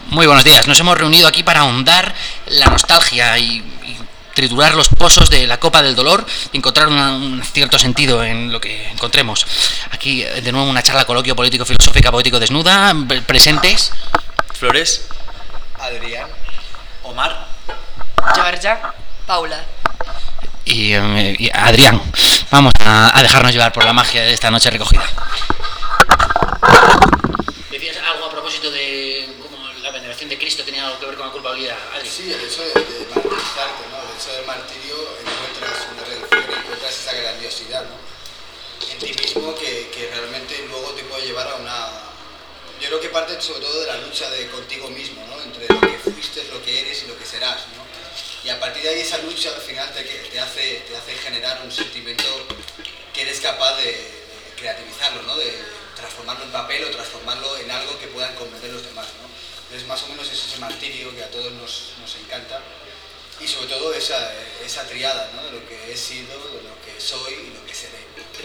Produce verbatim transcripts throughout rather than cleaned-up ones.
Muy buenos días. Nos hemos reunido aquí para ahondar la nostalgia y, y triturar los pozos de la copa del dolor y encontrar una, un cierto sentido en lo que encontremos. Aquí, de nuevo, una charla coloquio político-filosófica, poético-desnuda. Presentes. Flores. Adrián. Omar. Georgia. Paula. Y, eh, y Adrián. Vamos a, a dejarnos llevar por la magia de esta noche recogida. ¿Decías algo a propósito de cómo la veneración de Cristo tenía algo que ver con la culpabilidad, Adri? Sí, el hecho de, de martirizarte, ¿no? El hecho del martirio encuentras una redención y encuentras esa grandiosidad, ¿no? En ti mismo que, que realmente luego te puede llevar a una... Yo creo que parte sobre todo de la lucha de contigo mismo, ¿no? Entre lo que fuiste, lo que eres y lo que serás, ¿no? Y a partir de ahí esa lucha al final te, te, hace, te hace generar un sentimiento que eres capaz de, de creativizarlo, ¿no? De transformarlo en papel o transformarlo en algo que puedan comprender los demás, ¿no? Entonces más o menos es ese martirio que a todos nos, nos encanta y sobre todo esa, esa triada, ¿no? De lo que he sido, de lo que soy y lo que seré.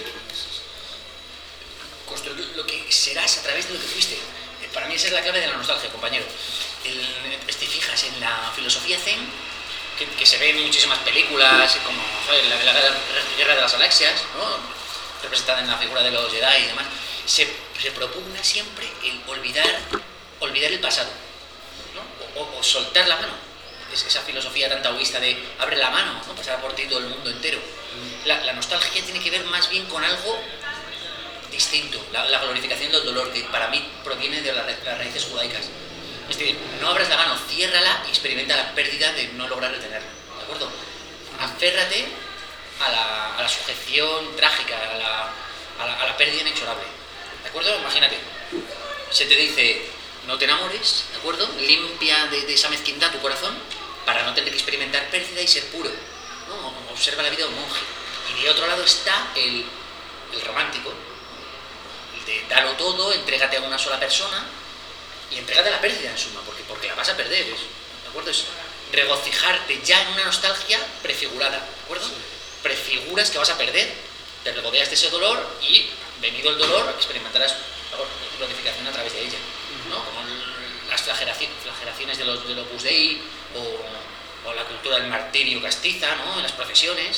Construir lo que serás a través de lo que fuiste. Para mí esa es la clave de la nostalgia, compañero. El, te fijas en la filosofía zen, que, que se ve en muchísimas películas, como ¿sabes? La, la, la Guerra de las Galaxias, ¿no? Representada en la figura de los Jedi y demás, se, se propugna siempre el olvidar, olvidar el pasado, ¿no? o, o, o soltar la mano. Es esa filosofía tan taoísta de abre la mano, ¿no? Pasar por ti todo el mundo entero. La, la nostalgia tiene que ver más bien con algo distinto, la, la glorificación del dolor, que para mí proviene de, la, de las raíces judaicas. Es decir, no abras la mano, ciérrala y experimenta la pérdida de no lograr retenerla, ¿de acuerdo? Aférrate a la, a la sujeción trágica, a la, a, la, a la pérdida inexorable, ¿de acuerdo? Imagínate, se te dice, no te enamores, ¿de acuerdo? Limpia de, de esa mezquindad tu corazón para no tener que experimentar pérdida y ser puro, ¿no? Observa la vida de un monje. Y de otro lado está el, el romántico, el de darlo todo, entrégate a una sola persona y entrégate a la pérdida en suma, porque, porque la vas a perder, ¿es? ¿De acuerdo? Es regocijarte ya en una nostalgia prefigurada, ¿de acuerdo? Sí. Prefiguras que vas a perder, te regodeas de ese dolor y, venido el dolor, experimentarás la glorificación a través de ella, ¿no? Como las flagelaciones de los, del Opus Dei o, o la cultura del martirio castiza, ¿no? En las profesiones.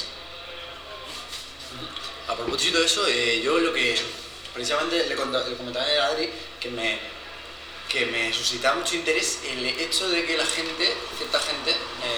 A propósito de eso, eh, yo lo que precisamente le, le comentaba a Adri que me, que me suscitaba mucho interés el hecho de que la gente, cierta gente,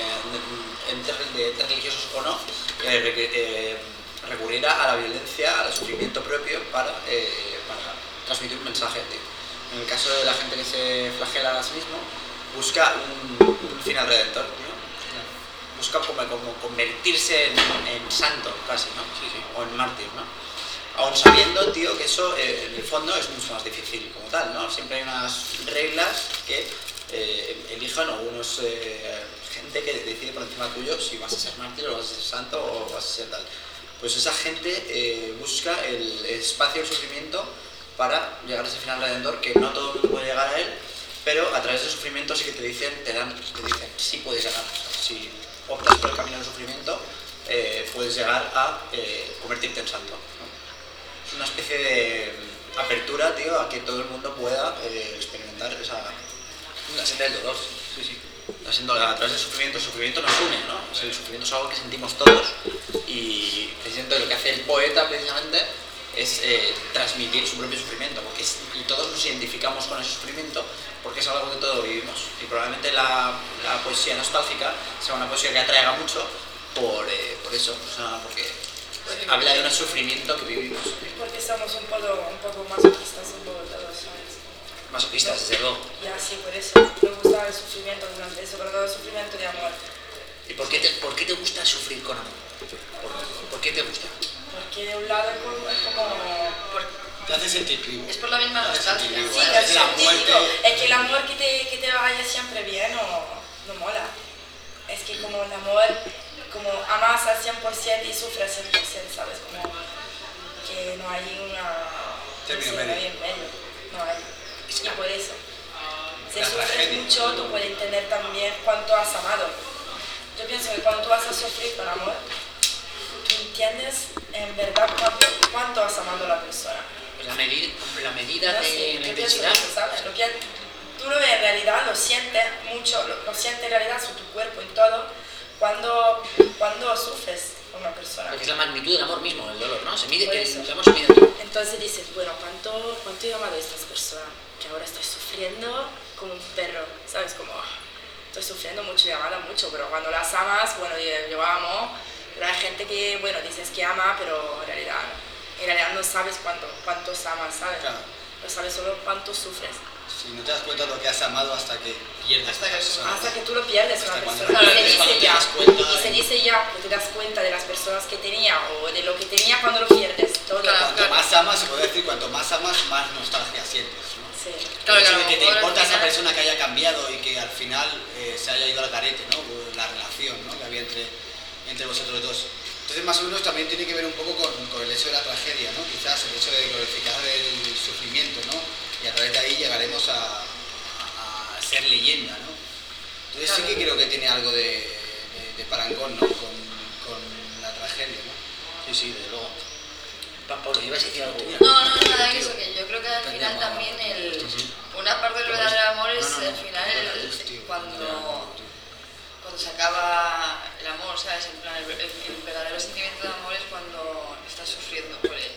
eh, entre, de, religiosos o no, eh, eh, recurriera a la violencia, al sufrimiento propio para, eh, para transmitir un mensaje. Tío. En el caso de la gente que se flagela a sí mismo, busca un, un final redentor, ¿no? Busca como, como convertirse en, en santo, casi, ¿no? Sí, sí. O en mártir, ¿no? Aún sabiendo, tío, que eso eh, en el fondo es mucho más difícil como tal, ¿no? Siempre hay unas reglas que eh, elijan o unos eh, gente que decide por encima tuyo si vas a ser mártir o vas a ser santo o vas a ser tal. Pues esa gente eh, busca el espacio del sufrimiento para llegar a ese final redentor, que no todo el mundo puede llegar a él, pero a través del sufrimiento sí que te dicen, te dan, te dicen, sí puedes llegar. O sea, si optas por el camino del sufrimiento, eh, puedes llegar a eh, convertirte en santo, ¿no? Es una especie de apertura, tío, a que todo el mundo pueda eh, experimentar esa... La senda del dolor, sí, sí. La senda, a través del sufrimiento, el sufrimiento nos une, ¿no? O sea, el sufrimiento es algo que sentimos todos y precisamente lo que hace el poeta, precisamente, es eh, transmitir su propio sufrimiento, porque es, y todos nos identificamos con ese sufrimiento porque es algo que todos vivimos. Y probablemente la, la poesía nostálgica sea una poesía que atraiga mucho por, eh, por eso, o sea, porque Porque habla de un sufrimiento que vivimos. Porque somos un poco, un poco masoquistas un poco todos, ¿sabes? Masoquistas, desde luego. Ya, sí, por eso. Me gusta el sufrimiento, sobre todo el sufrimiento de amor. ¿Y por qué te, por qué te gusta sufrir con amor? ¿Por, por qué te gusta? Porque de un lado es como... Es, como por, te hace sentir vivo. Es por la misma nostalgia. Sí, sí, te hace la sentir muerte. vivo. Es que el amor que te, que te vaya siempre bien no, no mola. Es que como el amor, como amas al cien por ciento y sufres al cien por ciento, ¿sabes? Como que no hay una... Término no sé, medio. no hay en medio. No hay. Y por eso. Si La sufres tragedia. mucho, tú puedes entender también cuánto has amado. Yo pienso que cuando tú vas a sufrir por amor, tú entiendes en verdad cuánto, cuánto has amado a la persona. Pues la, medida, la medida No de sé, la yo intensidad. pienso eso, ¿sabes? Lo que, tú lo ves en realidad, lo sientes mucho, lo, lo sientes en realidad sobre tu cuerpo y todo, cuando, cuando sufres con una persona. Porque es la magnitud del amor mismo, el dolor, ¿no? Se mide, Por el, eso. el amor se mide en todo. Entonces dices, bueno, ¿cuánto, cuánto he amado a estas personas? Que ahora estoy sufriendo como un perro, ¿sabes? Como, estoy sufriendo mucho y amada mucho, pero cuando las amas, bueno, yo, yo amo, pero hay gente que, bueno, dices que ama, pero en realidad, en realidad no sabes cuánto, cuántos amas, ¿sabes? Claro. No sabes solo cuánto sufres. Si no te das cuenta de lo que has amado hasta que pierdes Hasta a la que- persona. Hasta que tú lo pierdes Hasta una cuando- persona. Claro, y se es cuando dice te ya, das cuenta y se y- dice ya que te das cuenta de las personas que tenía o de lo que tenía cuando lo pierdes. Todo. Claro. Cuanto más amas, se puede decir, cuanto más amas, más nostalgia sientes, ¿no? Sí. Claro, el hecho que a de lo que te mejor al importa esa final- persona que haya cambiado y que al final eh, se haya ido al carete, ¿no? La relación, ¿no? Que había entre, entre vosotros dos. Entonces, más o menos también tiene que ver un poco con, con el hecho de la tragedia, ¿no? Quizás el hecho de glorificar el sufrimiento, ¿no? Y a través de ahí llegaremos a, a- a ser leyenda, ¿no? Entonces sí que creo que tiene algo de, de- de parangón, ¿no? Con, con la tragedia, ¿no? Sí, sí, desde luego. Pa- Pablo, ibas a decir algo. No, no, nada, eso que yo creo que al final también el, una parte del verdadero amor es No, no, no. al final el- Luz, tío. cuando, cuando se acaba el amor, ¿sabes? En plan, el, el- el verdadero sentimiento de amor es cuando estás sufriendo por él.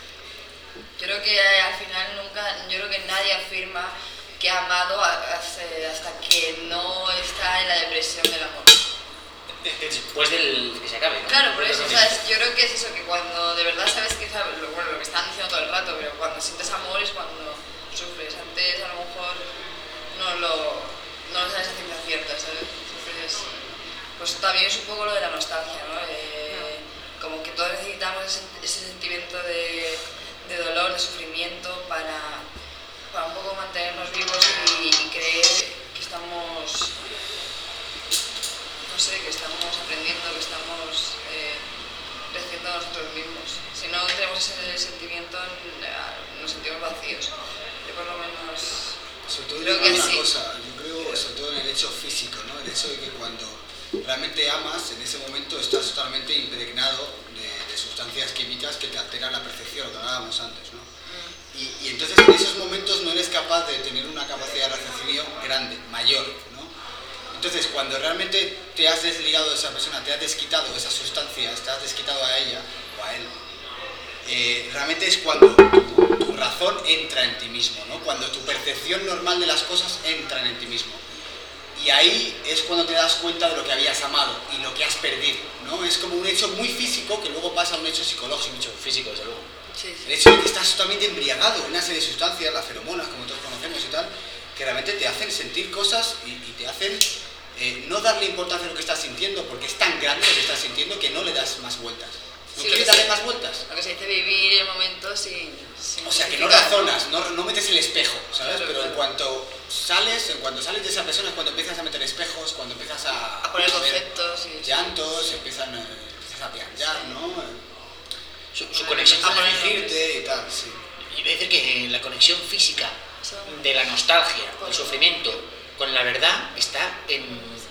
Yo creo que al final nunca, yo creo que nadie afirma que ha amado a- hasta, hasta que no está en la depresión del amor. Después del que se acabe, ¿no? Claro, por eso, ¿sabes? Yo creo que es eso, que cuando de verdad sabes que sabes, lo, bueno, lo que están diciendo todo el rato, pero cuando sientes amor es cuando sufres. Antes a lo mejor no lo, no lo sabes a ciencia cierta, ¿sabes? Entonces, pues también es un poco lo de la nostalgia, ¿no? Eh, como que todos necesitamos ese, ese sentimiento de, de dolor, de sufrimiento para, para un poco mantenernos vivos y, y creer que estamos, no sé, que estamos aprendiendo, que estamos eh, creciendo nosotros mismos. Si no tenemos ese sentimiento, eh, nos sentimos vacíos. Yo por lo menos Sobre todo creo yo que creo una sí. cosa, yo creo sobre todo en el hecho físico, ¿no? El hecho de que cuando realmente amas, en ese momento estás totalmente impregnado de, de sustancias químicas que te alteran la percepción, lo que hablábamos antes, ¿no? Y, y entonces en esos momentos no eres capaz de tener una capacidad de raciocinio grande, mayor, ¿no? Entonces cuando realmente te has desligado de esa persona, te has desquitado de esas sustancias, te has desquitado a ella o a él, eh, realmente es cuando tu, tu razón entra en ti mismo, ¿no? Cuando tu percepción normal de las cosas entra en ti mismo. Y ahí es cuando te das cuenta de lo que habías amado y lo que has perdido, ¿no? Es como un hecho muy físico que luego pasa a un hecho psicológico. Mucho físico, desde luego. Sí, El hecho de que estás totalmente embriagado en una serie de sustancias, las feromonas, como todos conocemos y tal, que realmente te hacen sentir cosas y, y te hacen eh, no darle importancia a lo que estás sintiendo, porque es tan grande lo que estás sintiendo que no le das más vueltas. ¿No Sí, quieres lo que darle se- más vueltas? Lo que se dice vivir el momento sin... sin O sea, que no justificar. razonas, no, no metes el espejo, ¿sabes? Claro, Pero en claro. cuanto sales, en cuanto sales de esa persona es cuando empiezas a meter espejos, cuando empiezas a, A poner ver conceptos y... llantos, empiezan, eh, empiezas a pianjar, ¿no? Su, su conexión A con el afligirte y tal, sí. Y voy a decir que la conexión física Eso. de la nostalgia, del sufrimiento, con la verdad está en,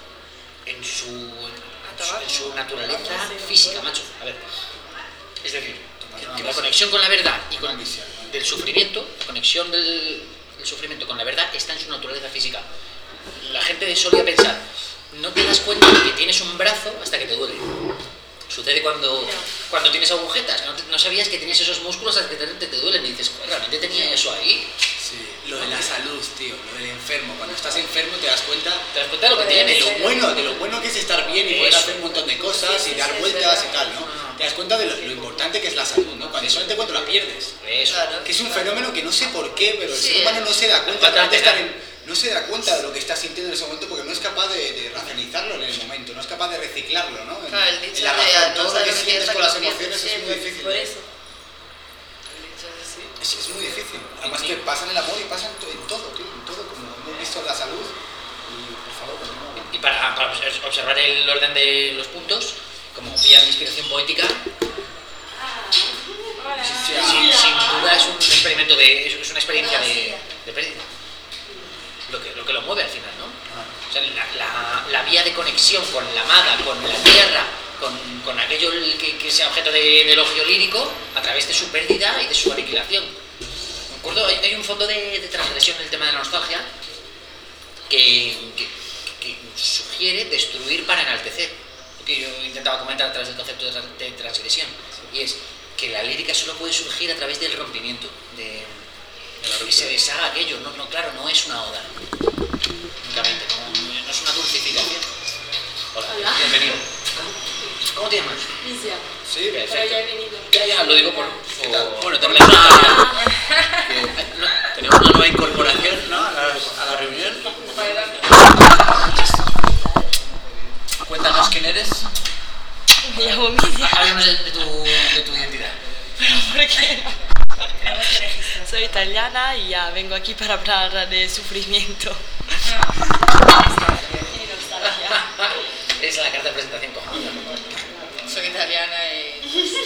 en, su, en, su, en su naturaleza física, macho. A ver, es decir, que, que la conexión con la verdad y con del sufrimiento, la conexión del, del sufrimiento con la verdad está en su naturaleza física. La gente solía pensar, no te das cuenta de que tienes un brazo hasta que te duele. Sucede cuando, cuando tienes agujetas, no, te- no sabías que tenías esos músculos hasta que te, te, te duelen y dices, "Joder, realmente tenía eso ahí". Sí, lo de la salud, tío, lo del enfermo. Cuando estás enfermo te das cuenta ¿Te das cuenta de lo que Joder, de tienes? lo bueno, de lo bueno que es estar bien y poder Eso. hacer un montón de cosas Sí, y sí, dar sí, es vueltas y verdad. tal, ¿no? Te das cuenta de lo, lo importante que es la salud, ¿no? Cuando solamente cuando la pierdes. Eso. Claro. Que es un fenómeno que no sé por qué, pero el Sí, ser humano no se da cuenta, falta de realmente estar tener. en- no se da cuenta de lo que está sintiendo en ese momento porque no es capaz de, de racionalizarlo en el momento, no es capaz de reciclarlo, ¿no? En- Claro, el en dicho la de, razón, no todo lo saber que lo que sientes piensa con que las lo piensa, emociones Sí, es muy por, difícil. por eso. El dicho es así. Es, es muy difícil. Además que pasa en el amor y pasa en, to- en todo, tío, en todo, como hemos visto en la salud. Y por favor, continúa. Y para, para observar el orden de los puntos, como pillan inspiración poética, Hola. Sí, sin, sin duda es un experimento de, es una experiencia de, de pérdida. Lo que, lo que lo mueve al final, ¿no? O sea, la, la, la vía de conexión con la amada, con la tierra, con, con aquello que, que sea objeto de, de elogio lírico, a través de su pérdida y de su aniquilación. ¿De acuerdo? Hay, hay un fondo de, de transgresión en el tema de la nostalgia, que, que, que sugiere destruir para enaltecer. Lo que yo intentaba comentar a través del concepto de, tra- de transgresión. Y es que la lírica solo puede surgir a través del rompimiento, de, de que se deshaga aquello. No, no, claro, no es una oda. Únicamente, no, no es una dulcificación. Hola, Hola. bienvenido. ¿Cómo te llamas? Licia, Sí, pero Perfecto. ya he venido. Ya, ya, lo digo por... ¿Qué tal? por- Bueno, por tenemos la- Ah, que tenemos una nueva incorporación, ¿no? a, la, a la reunión. Cuéntanos quién eres. me llamo Licia. Háblanos de, de tu, de tu identidad. ¿Pero por qué? Soy italiana y ya vengo aquí para hablar de sufrimiento y nostalgia. Es la carta de presentación cojonuda. Soy italiana y...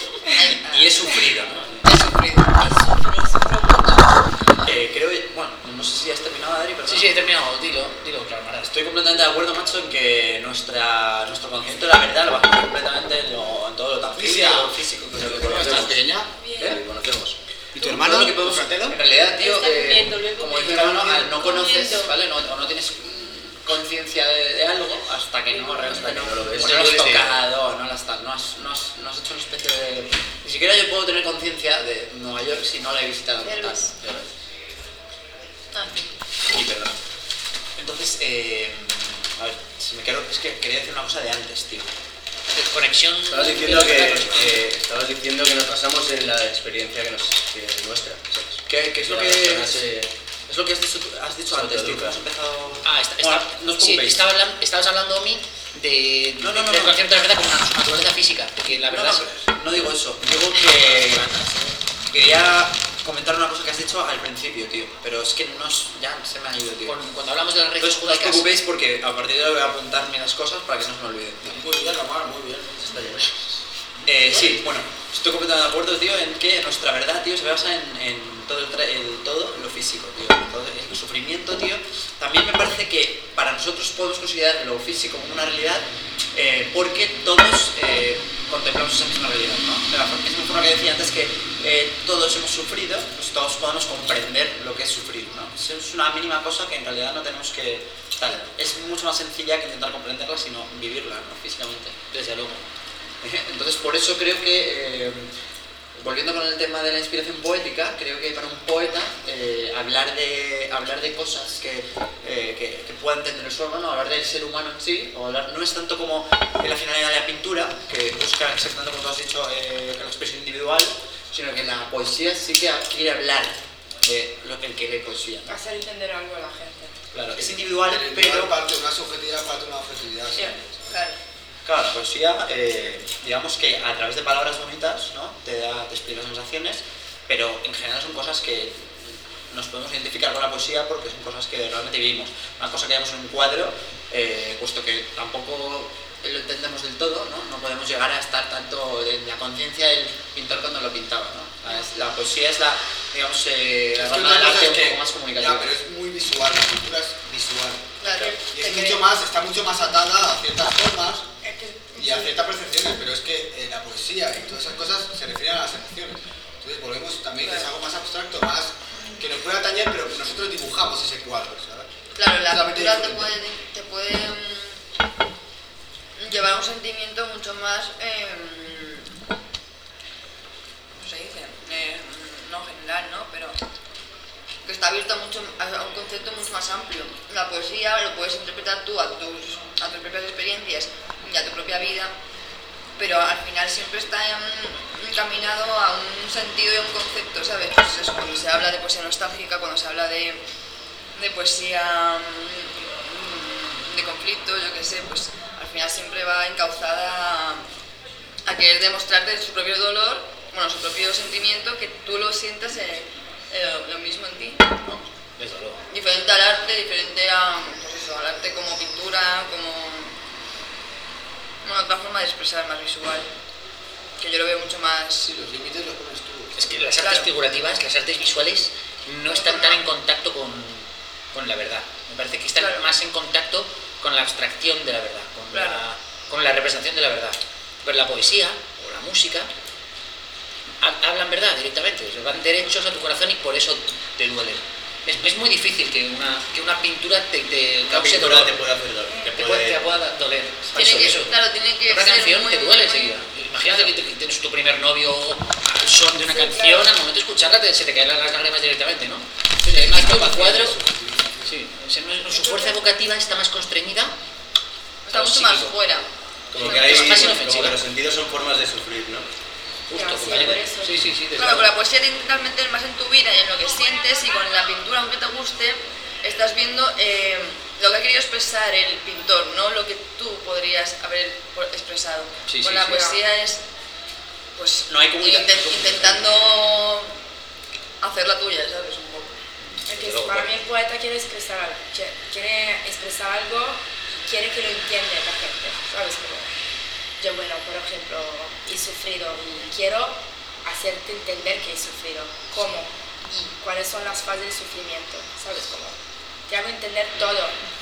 Y he sufrido, ¿no? He sufrido. Sufro, sufro mucho. Eh, creo, bueno, no sé si has terminado, Adri, pero Sí, sí, he terminado. Dilo, dilo, claro, Mara. estoy completamente de acuerdo, macho, en que nuestra, nuestro concepto de la verdad lo basamos completamente en, lo, en todo lo tangible, Licia. lo físico. Que Pero lo que que conocemos, conocemos. pequeña. ¿Eh? Conocemos. ¿Y tu Todo hermano? lo que ¿Tu podemos- fratelo? En realidad, tío, Está eh, comiendo, luego como dice comiendo. mi hermano, al no conoces, Comiendo. ¿vale? No, o no tienes mm, conciencia de, de algo hasta que no, hasta que no lo ves. O No no lo lo has ves, tío. tocado, no, lo has, tal, no, has, no, has, no has hecho una especie de... Ni siquiera yo puedo tener conciencia de Nueva York si no la he visitado. Ya tal, lo ves. ya ves. Ah, Y perdón. Entonces, eh, a ver, si me quiero, es que quería decir una cosa de antes, tío. Conexión... Estabas diciendo que, que- estabas diciendo que nos basamos en la experiencia que nos que es nuestra, ¿sabes? ¿Qué, qué es, lo La que, persona se- es lo que has dicho, tú- has dicho se antes, tío? Que autoeduca. hemos empezado... Ah, está, Bueno, está, no os sí, preocupéis. estaba hablando, estabas hablando, Omi, de, No, no, no, del no. concepto de la verdad como una naturaleza física, porque la No, verdad no, no digo eso. Digo que quería comentar una cosa que has dicho al principio, tío. Pero es que no es- ya se me ha ido, es, tío. con- cuando hablamos de las raíces Entonces, no os judaicas... preocupéis porque a partir de ahora voy a apuntarme las cosas para que no se me olviden. Muy bien, Omar, muy bien. Está lleno. Eh, sí, bueno, estoy completamente de acuerdo, tío, en que nuestra verdad, tío, se basa en, en todo, el, tra- el- todo lo físico, tío. Todo el sufrimiento, tío. También me parece que para nosotros podemos considerar lo físico como una realidad eh, porque todos eh, contemplamos esa misma realidad, ¿no? De la forma- esa forma que decía antes que eh, todos hemos sufrido, pues todos podemos comprender lo que es sufrir, ¿no? Es una mínima cosa que en realidad no tenemos que... Tal, es mucho más sencilla que intentar comprenderla, sino vivirla, ¿no? Físicamente. Desde luego. Entonces, por eso creo que, eh, volviendo con el tema de la inspiración poética, creo que para un poeta eh, hablar, de, hablar de cosas que, eh, que, que pueda entender el ser humano, hablar del ser humano en sí, o hablar, no es tanto como en la finalidad de la pintura, que busca exactamente como tú has dicho, eh, la expresión individual, sino que la poesía sí que quiere hablar de lo, el que lee poesía, ¿no? Hacer entender algo a la gente. Claro, es individual, Pero pero... parte una subjetividad, parte una objetividad. Sí. claro. Claro, la poesía, eh, digamos que a través de palabras bonitas, ¿no? Te da, te explica sensaciones, pero en general son cosas que nos podemos identificar con la poesía porque son cosas que realmente vivimos. Una cosa que vemos en un cuadro, eh, puesto que tampoco lo entendemos del todo, ¿no? No podemos llegar a estar tanto en la conciencia del pintor cuando lo pintaba, ¿no? La, es- la poesía es la, digamos, eh, la Es que rama otra del cosa arte es un que- poco más comunicativa. Ya, pero es muy visual, la pintura es visual. Claro. Y te es cre- mucho más, está mucho más atada a ciertas formas Es que- y a ciertas percepciones, pero es que eh, la poesía y todas esas cosas se refieren a las emociones. Entonces volvemos también que es algo más abstracto, más que nos puede atañer, pero que nosotros dibujamos ese cuadro, ¿sabes? Claro, la Totalmente pintura te diferente. puede, te puede mm, llevar a un sentimiento mucho más, eh, ¿cómo se dice? Eh, no general, ¿no? Pero que está abierto a, mucho, a un concepto mucho más amplio. La poesía lo puedes interpretar tú a tus, a tus propias experiencias y a tu propia vida, pero al final siempre está mm, encaminado a un sentido y a un concepto, ¿sabes? Pues eso, cuando se habla de poesía nostálgica, cuando se habla de, de poesía mm, de conflicto, yo qué sé, pues al final siempre va encauzada a, a querer demostrarte su propio dolor, bueno, su propio sentimiento, que tú lo sientas eh, eh, lo mismo en ti. ¿No? Desde luego. Diferente al arte, diferente a, pues eso, al arte como pintura, como bueno, otra forma de expresar más visual, que yo lo veo mucho más... Sí, los límites los pones tú. Es que las artes Claro. figurativas, las artes visuales, no están tan en contacto con, con la verdad. Me parece que están Claro. más en contacto con la abstracción de la verdad, con, Claro. la, con la representación de la verdad. Pero la poesía o la música ha- hablan verdad directamente, van derechos a tu corazón y por eso te duelen. es, es muy difícil que una, que una pintura te, te Una cause pintura dolor. te puede hacer dolor. Te Te puede... puede, te pueda doler. Tiene Eso, que, eso. claro, tiene que Una ser canción muy, te duele muy- enseguida. Imagínate que, te- que tienes tu primer novio al son de una Sí, canción, claro. al momento de escucharla te- se te caen las lágrimas directamente, ¿no? Entonces, además que un cuadro, sí, se- no- su fuerza evocativa está más constreñida. Está al mucho más psíquico. fuera. Como que, Es hay, más como inofensiva. que los sentidos son formas de sufrir, ¿no? Justo, Ya, sí, compañero. por eso. Sí, sí, sí. desde Claro, con luego. la poesía te intentas meter más en tu vida y en lo que sientes, y con la pintura, aunque te guste, estás viendo eh, lo que ha querido expresar el pintor, no lo que tú podrías haber po- expresado. Sí, con sí, la sí. poesía es, pues, No hay comunicación, intent- no hay comunicación. intentando hacer la tuya, ¿sabes? Un poco. Es que Desde luego, para claro. mí el poeta quiere expresar algo, quiere- quiere expresar algo y quiere que lo entienda la gente, ¿sabes? Como yo, bueno, por ejemplo, he sufrido y quiero hacerte entender que he sufrido, cómo y cuáles son las fases del sufrimiento, ¿sabes? Como te hago entender todo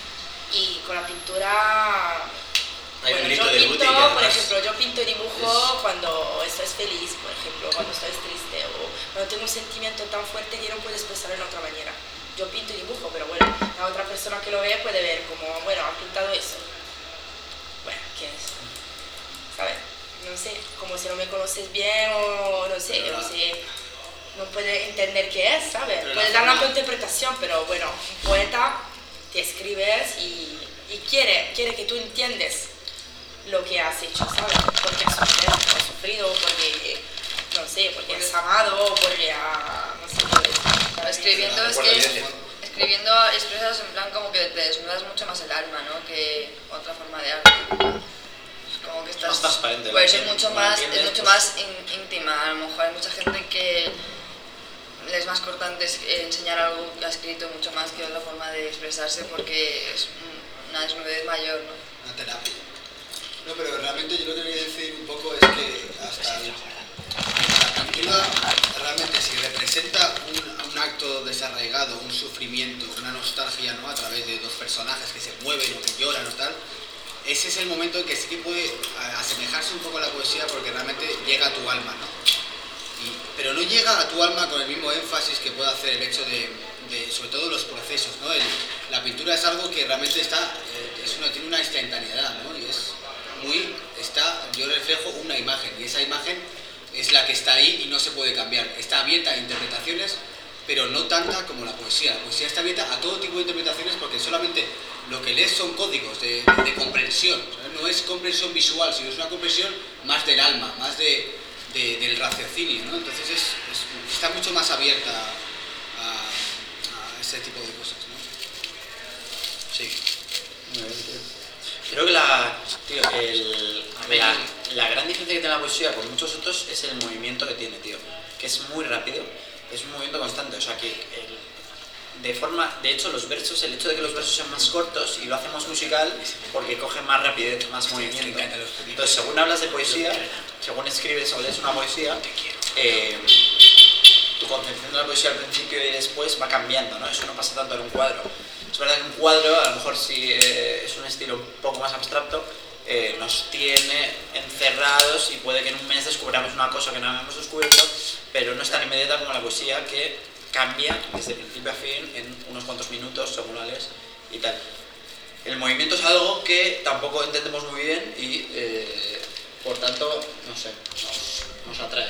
y con la pintura... Hay un Bueno, grito yo de pinto, Guti que por además ejemplo, yo pinto y dibujo cuando estás feliz, por ejemplo, cuando estás triste o cuando tengo un sentimiento tan fuerte que no puedo expresar en otra manera. Yo pinto y dibujo, pero bueno, la otra persona que lo ve puede ver como, bueno, ha pintado eso. Bueno, ¿qué es? ¿Sabes? No sé, como si no me conoces bien o no sé, Pero no la- sé, no puede entender qué es, ¿sabes? Pero la Puedes dar una forma- tu interpretación, pero bueno, un poeta te escribes y, y quiere, quiere que tú entiendes lo que has hecho, ¿sabes? Porque has sufrido, porque has sufrido, porque, no sé, porque has amado, porque ha, no sé, pues, Escribiendo es Recuerdo que evidente. escribiendo expresas en plan como que te desnudas mucho más el alma, ¿no? Que otra forma de arte. Es como que estás, Más transparente, puede la ser piel, mucho como la más, entiendes, es mucho pues- más in- íntima. A lo mejor hay mucha gente que le es más cortante es- eh, enseñar algo que ha escrito mucho más que otra forma de expresarse porque es un- una desnudez mayor, ¿no? Una terapia. No, pero realmente yo lo que quería decir un poco es que hasta el- la pintura realmente si representa un, un acto desarraigado, un sufrimiento, una nostalgia, ¿no? A través de dos personajes que se mueven o que lloran o tal, ese es el momento en que sí que puede a- asemejarse un poco a la poesía porque realmente llega a tu alma, ¿no? Y- pero no llega a tu alma con el mismo énfasis que puede hacer el hecho de, de, sobre todo los procesos, ¿no? El- la pintura es algo que realmente está, eh, es una, tiene una instantaneidad, ¿no? Y es muy, está, yo reflejo una imagen y esa imagen es la que está ahí y no se puede cambiar. Está abierta a interpretaciones, pero no tanta como la poesía. La poesía está abierta a todo tipo de interpretaciones porque solamente lo que lees son códigos de, de comprensión, ¿sabes? No es comprensión visual, sino es una comprensión más del alma, más de de- del raciocinio, ¿no? Entonces es, es- está mucho más abierta a, a ese tipo de cosas, ¿no? Sí. Muy bien, tío. Creo que la, tío, el- la, la gran diferencia que tiene la poesía con muchos otros es el movimiento que tiene, tío. Que es muy rápido, es un movimiento constante. O sea, que el- de forma, de hecho, los versos, el hecho de que los versos sean más cortos y lo hacemos musical porque cogen más rapidez, más movimiento. Entonces, según hablas de poesía, según escribes o lees una poesía, eh, tu concepción de la poesía al principio y después va cambiando, ¿no? Eso no pasa tanto en un cuadro. Es verdad que un cuadro, a lo mejor si eh, es un estilo un poco más abstracto, eh, nos tiene encerrados y puede que en un mes descubramos una cosa que no habíamos descubierto, pero no es tan inmediata como la poesía que cambia desde principio a fin en unos cuantos minutos, según la lees y tal. El movimiento es algo que tampoco entendemos muy bien y, eh, por tanto, no sé, nos, nos atrae.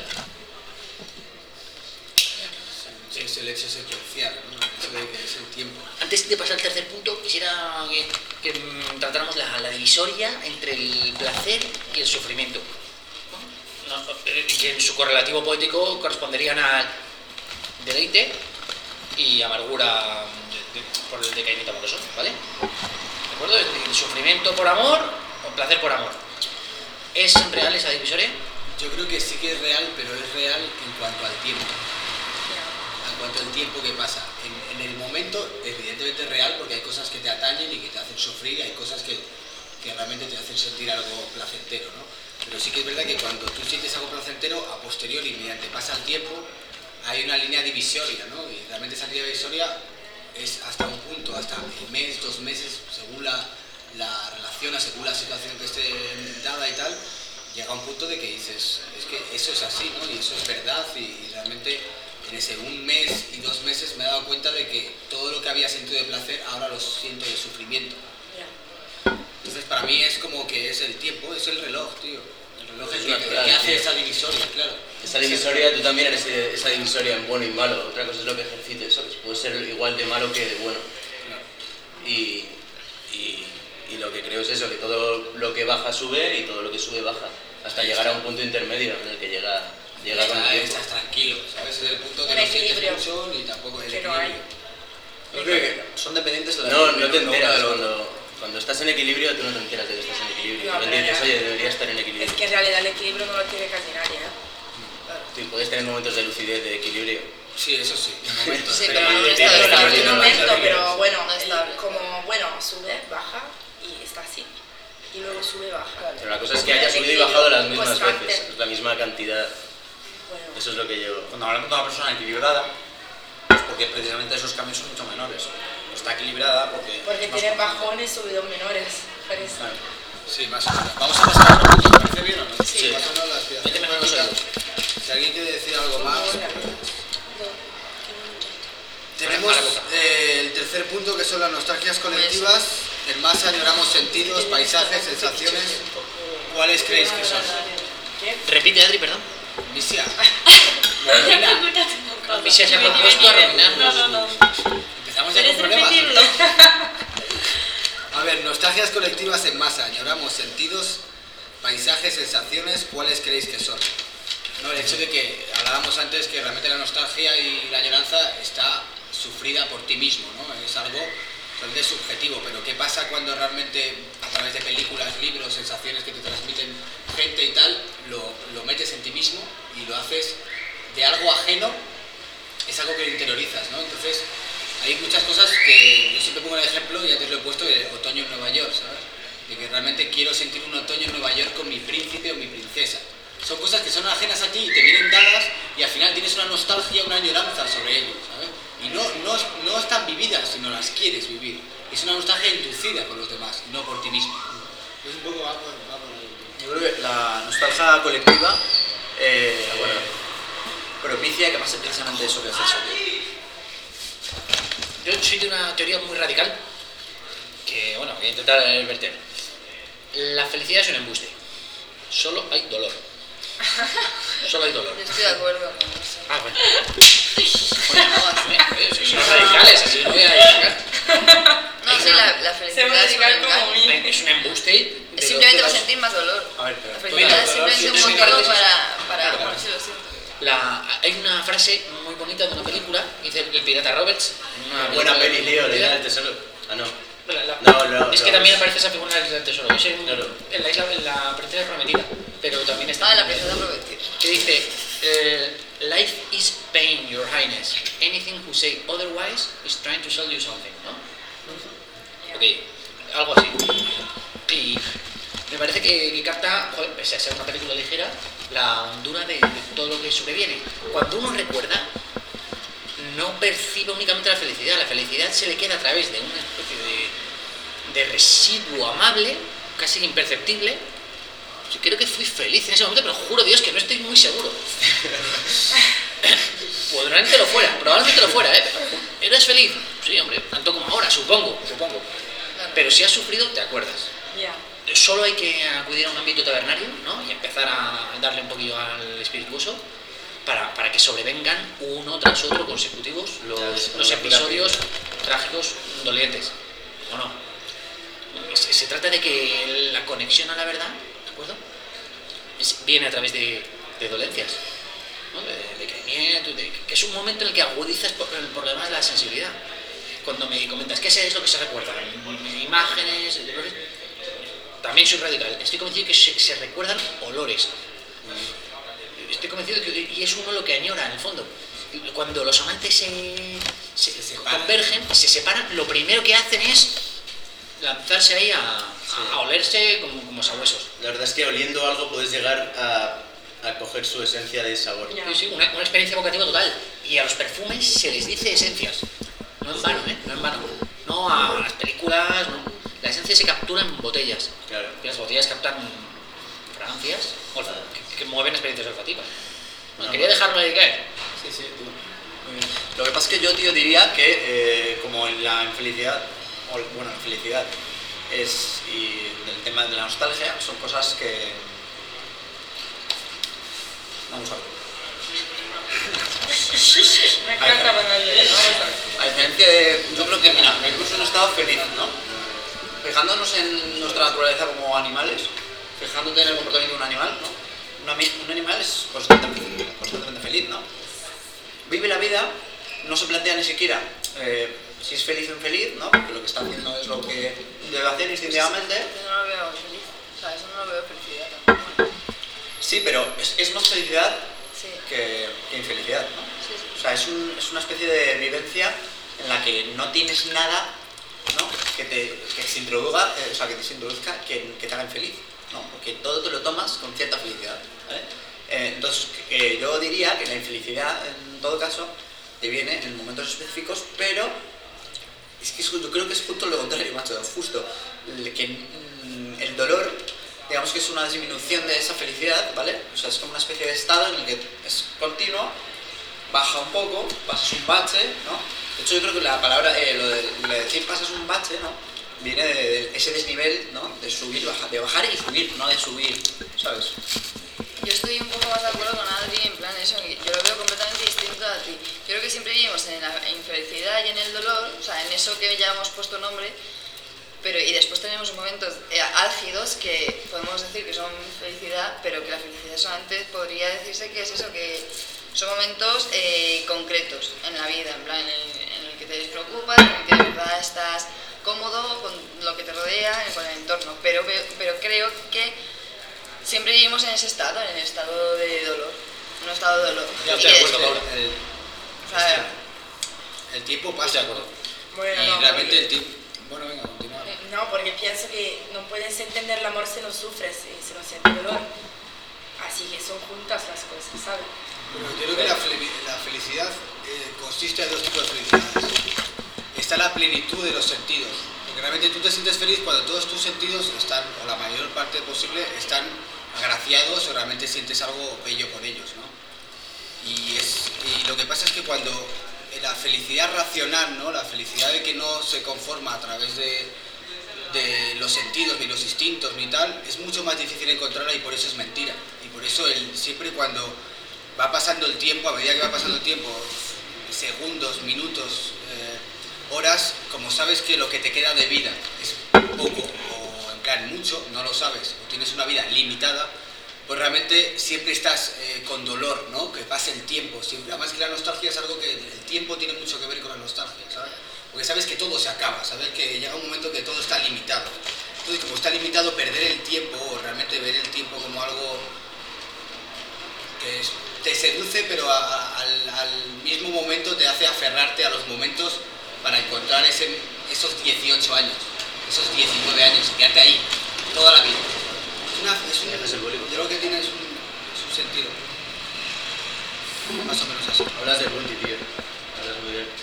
Es el hecho secuencial, ¿no? El hecho de que es el tiempo. Antes de pasar al tercer punto, quisiera que, que, mm, tratáramos la, la divisoria entre el placer y el sufrimiento. ¿No? Eh, que en su correlativo poético corresponderían a deleite y amargura de- de- por el decaimiento amoroso, ¿vale? ¿De acuerdo? El, el sufrimiento por amor o placer por amor. ¿Es real esa divisoria? Yo creo que sí que es real, pero es real en cuanto al tiempo. En cuanto al tiempo que pasa. En, en el momento, evidentemente es real porque hay cosas que te atañen y que te hacen sufrir y hay cosas que, que realmente te hacen sentir algo placentero, ¿no? Pero sí que es verdad que cuando tú sientes algo placentero, a posteriori, mediante pasa el tiempo, hay una línea divisoria, ¿no? Y realmente esa línea divisoria es hasta un punto, hasta un mes, dos meses, según la, la relación, o según la situación que esté dada y tal, llega a un punto de que dices, es que eso es así, ¿no? Y eso es verdad y, y realmente en ese un mes y dos meses me he dado cuenta de que todo lo que había sentido de placer ahora lo siento de sufrimiento. Entonces para mí es como que es el tiempo, es el reloj, tío. El reloj es el que, que hace esa divisoria, claro. Esa divisoria, tú también eres esa divisoria en bueno y malo. Otra cosa es lo que ejercites, ¿sabes? Puede ser igual de malo que de bueno. Y, y, y lo que creo es eso, que todo lo que baja sube y todo lo que sube baja. Hasta llegar a un punto intermedio en el que llega, llega con el tiempo. Estás tranquilo, ¿sabes? Es el punto que Un no sientes equilibrio. mucho ni tampoco es el Que no hay. equilibrio. Yo creo que son dependientes de la No, no te uno enteras. del otro. Cuando, cuando estás en equilibrio, tú no te enteras de que estás en equilibrio. No, Tú pero dices, ya- oye, debería estar en equilibrio. Es que en realidad el equilibrio no lo tiene casi nadie, ¿eh? Tú puedes tener momentos de lucidez, de equilibrio. Sí, eso sí, en momentos. Sí, pero pero no el está tiempo estable. está En un perdiendo la momento, vida. pero bueno, No el- estable. como, bueno, sube, baja y está así. Y luego sube, baja. Pero la cosa es que El haya subido y equilibrio bajado las mismas constante. veces, la misma cantidad. Bueno, Eso es lo que yo... Cuando hablamos de una persona equilibrada, es porque precisamente esos cambios son mucho menores. Está equilibrada porque... porque es más tienen constante. bajones, subidos menores. Por eso. Claro. Sí, más o menos. Vamos a pasar a otro punto, ¿te parece bien o no? Sí. Más o menos la aspiración Méteme con los política. oídos. Si alguien quiere decir algo más... Hola. Tenemos A la boca. eh, el tercer punto, que son las nostalgias colectivas. En masa añoramos sentidos, paisajes, sensaciones. ¿Cuáles creéis que son? ¿Qué? Repite, Adri, perdón. Misia. Misia se ha propuesto a Romina. No, no, no. Empezamos ya ¿Quieres con problemas. repetirlo? A ver, nostalgias colectivas en masa. Añoramos sentidos, paisajes, sensaciones. ¿Cuáles creéis que son? No, el hecho de que hablábamos antes que realmente la nostalgia y la añoranza está sufrida por ti mismo, ¿no? Es algo realmente subjetivo, pero ¿qué pasa cuando realmente a través de películas, libros, sensaciones que te transmiten gente y tal, lo, lo metes en ti mismo y lo haces de algo ajeno? Es algo que interiorizas, ¿no? Entonces, hay muchas cosas que yo siempre pongo el ejemplo, y antes lo he puesto, de otoño en Nueva York, ¿sabes? De que realmente quiero sentir un otoño en Nueva York con mi príncipe o mi princesa. Son cosas que son ajenas a ti y te vienen dadas, y al final tienes una nostalgia, una añoranza sobre ello, ¿sabes? Y no, no, no están vividas, sino las quieres vivir. Es una nostalgia inducida por los demás, y no por ti mismo. Es un poco va por, va por el- Yo creo que la nostalgia colectiva eh, bueno, propicia que pase precisamente eso que has hecho. Yo soy de una teoría muy radical que, bueno, voy a intentar verter. La felicidad es un embuste. Solo hay dolor. Solo hay dolor. Yo estoy de acuerdo con eso. Ah, bueno. Bueno, si son radicales, así no voy a llegar. No, sí, la, la Se felicidad va a es un dedicar como engaño. mí. Es un embuste. Es simplemente para sentir más dolor. A ver, pero... La felicidad es Total, simplemente sí, un sí, motivo sí. para... para Claro. sí, lo siento. La, hay una frase muy bonita de una película, dice el pirata Roberts. en Una Buena película peli, Leo, de divertida. del tesoro. Ah, no. La- la- No, no, es no, que también es- aparece esa figura en la isla del tesoro. Yo soy un- Claro. en la isla en la princesa prometida, pero también está. Ah, la princesa prometida. Que dice: eh, Life is pain, your highness. Anything who say otherwise is trying to sell you something, ¿no? Ok, algo así. Y me parece que, que capta, joder, pese a ser una película ligera, la hondura de, de todo lo que sobreviene. Cuando uno recuerda, no percibe únicamente la felicidad, la felicidad se le queda a través de una especie de, de residuo amable, casi imperceptible. Sí, creo que fui feliz en ese momento, pero juro Dios que no estoy muy seguro. Probablemente lo fuera, probablemente lo fuera, ¿eh? ¿Eres feliz? Sí, hombre, tanto como ahora, supongo, supongo. Claro. Pero si has sufrido, te acuerdas. Ya. Solo hay que acudir a un ámbito tabernario, ¿no? Y empezar a darle un poquillo al espirituoso para, para que sobrevengan uno tras otro consecutivos los, los episodios trágicos dolientes. ¿O no? Se, se trata de que la conexión a la verdad, ¿de acuerdo? Es- viene a través de, de dolencias, ¿no? De, de caimiento, de- que es un momento en el que agudizas por, por lo demás la sensibilidad. Cuando me comentas que ese es lo que se recuerda, imágenes, olores, también soy radical. Estoy convencido que se, se recuerdan olores. Estoy convencido de que y es uno lo que añora en el fondo. Cuando los amantes se, se, Se separan. convergen, se separan, lo primero que hacen es lanzarse ahí a, a, a olerse como, como sabuesos. La verdad es que oliendo algo puedes llegar a, a coger su esencia de sabor. Ya. Sí, sí, una, una experiencia evocativa total. Y a los perfumes se les dice esencias. No en vano, ¿eh? No en vano. No a las películas, no. La esencia se captura en botellas. Claro. Y las botellas captan fragancias olfa- que, que mueven experiencias olfativas. Bueno, No, quería bueno. dejarlo ahí caer. Sí, sí, tú. Lo que pasa es que yo, tío, diría que eh, como en la infelicidad, o bueno, la felicidad es, y el tema de la nostalgia son cosas que... Vamos a ver. Me encanta ponerle. A diferencia de... Yo creo que, mira, incluso en un estado feliz, ¿no? Fijándonos en nuestra naturaleza como animales, fijándote en el comportamiento de un animal, ¿no? Un, ami- un animal es constantemente, constantemente feliz, ¿no? Vive la vida, no se plantea ni siquiera eh, si es feliz o infeliz, ¿no? Porque lo que está haciendo es lo que debe hacer instintivamente. Yo no lo veo feliz, o sea, eso no lo veo felicidad tampoco. Sí, pero es, es más felicidad Sí. que, que infelicidad, ¿no? Sí, sí. O sea, es, un, es una especie de vivencia en la que no tienes nada, ¿no? que, te, que se introduzca, eh, o sea, que te se introduzca que, que te haga infeliz, ¿no? Porque todo te lo tomas con cierta felicidad, ¿vale? Eh, entonces, eh, yo diría que la infelicidad, en todo caso, te viene en momentos específicos, pero es que es- yo creo que es justo lo contrario, macho, justo el, que mm, el dolor, digamos que es una disminución de esa felicidad, ¿vale? O sea, es como una especie de estado en el que es continuo, baja un poco, pasas un bache, ¿no? De hecho, yo creo que la palabra, eh, lo, de, lo de decir pasas un bache, ¿no? Viene de, de ese desnivel, ¿no? De subir, bajar, de bajar y subir, no de subir, ¿sabes? Yo estoy un poco más de acuerdo con Adri en plan eso, que yo lo veo completamente distinto a ti. Yo creo que siempre vivimos en la infelicidad y en el dolor, o sea, en eso que ya hemos puesto nombre, pero y después tenemos momentos eh, álgidos que podemos decir que son felicidad, pero que la felicidad solamente podría decirse que es eso, que son momentos eh, concretos en la vida, en plan en el, en el que te despreocupas, en el que de verdad estás cómodo con lo que te rodea, con el entorno, pero, pero creo que siempre vivimos en ese estado, en el estado de dolor, en un estado de dolor. Ya Y estoy de que acuerdo, después- Paula. El, o sea, el tiempo Estoy pasa. de acuerdo. Bueno, Y no, realmente el tiempo... Bueno, venga, continúa. no, porque pienso que no puedes entender el amor si no sufres y si no sientes dolor. Así que son juntas las cosas, ¿sabes? Bueno, yo creo que la, fel- la felicidad eh, consiste en dos tipos de felicidades. Está la plenitud de los sentidos. Porque realmente tú te sientes feliz cuando todos tus sentidos están, o la mayor parte posible, están agraciados o realmente sientes algo bello con ellos, ¿no? Y, es, y lo que pasa es que cuando la felicidad racional, ¿no? La felicidad de que no se conforma a través de, de los sentidos, ni los instintos, ni tal, es mucho más difícil encontrarla y por eso es mentira. Y por eso el, siempre cuando va pasando el tiempo, a medida que va pasando el tiempo, segundos, minutos, eh, horas, como sabes que lo que te queda de vida es poco o en plan mucho, no lo sabes, o tienes una vida limitada, pues realmente siempre estás eh, con dolor, ¿no? Que pase el tiempo, siempre. Además que la nostalgia es algo que el tiempo tiene mucho que ver con la nostalgia, ¿sabes? Porque sabes que todo se acaba, sabes que llega un momento que todo está limitado. Entonces, como está limitado, perder el tiempo o realmente ver el tiempo como algo que es- te seduce, pero a- a- al, al mismo momento te hace aferrarte a los momentos para encontrar ese, esos dieciocho años, esos diecinueve años, y quedarte ahí toda la vida. Es una, es un, Es el bólico. yo creo que tiene es un, es un sentido. Más o menos así. Hablas de Bunty, tío. Hablas muy bien.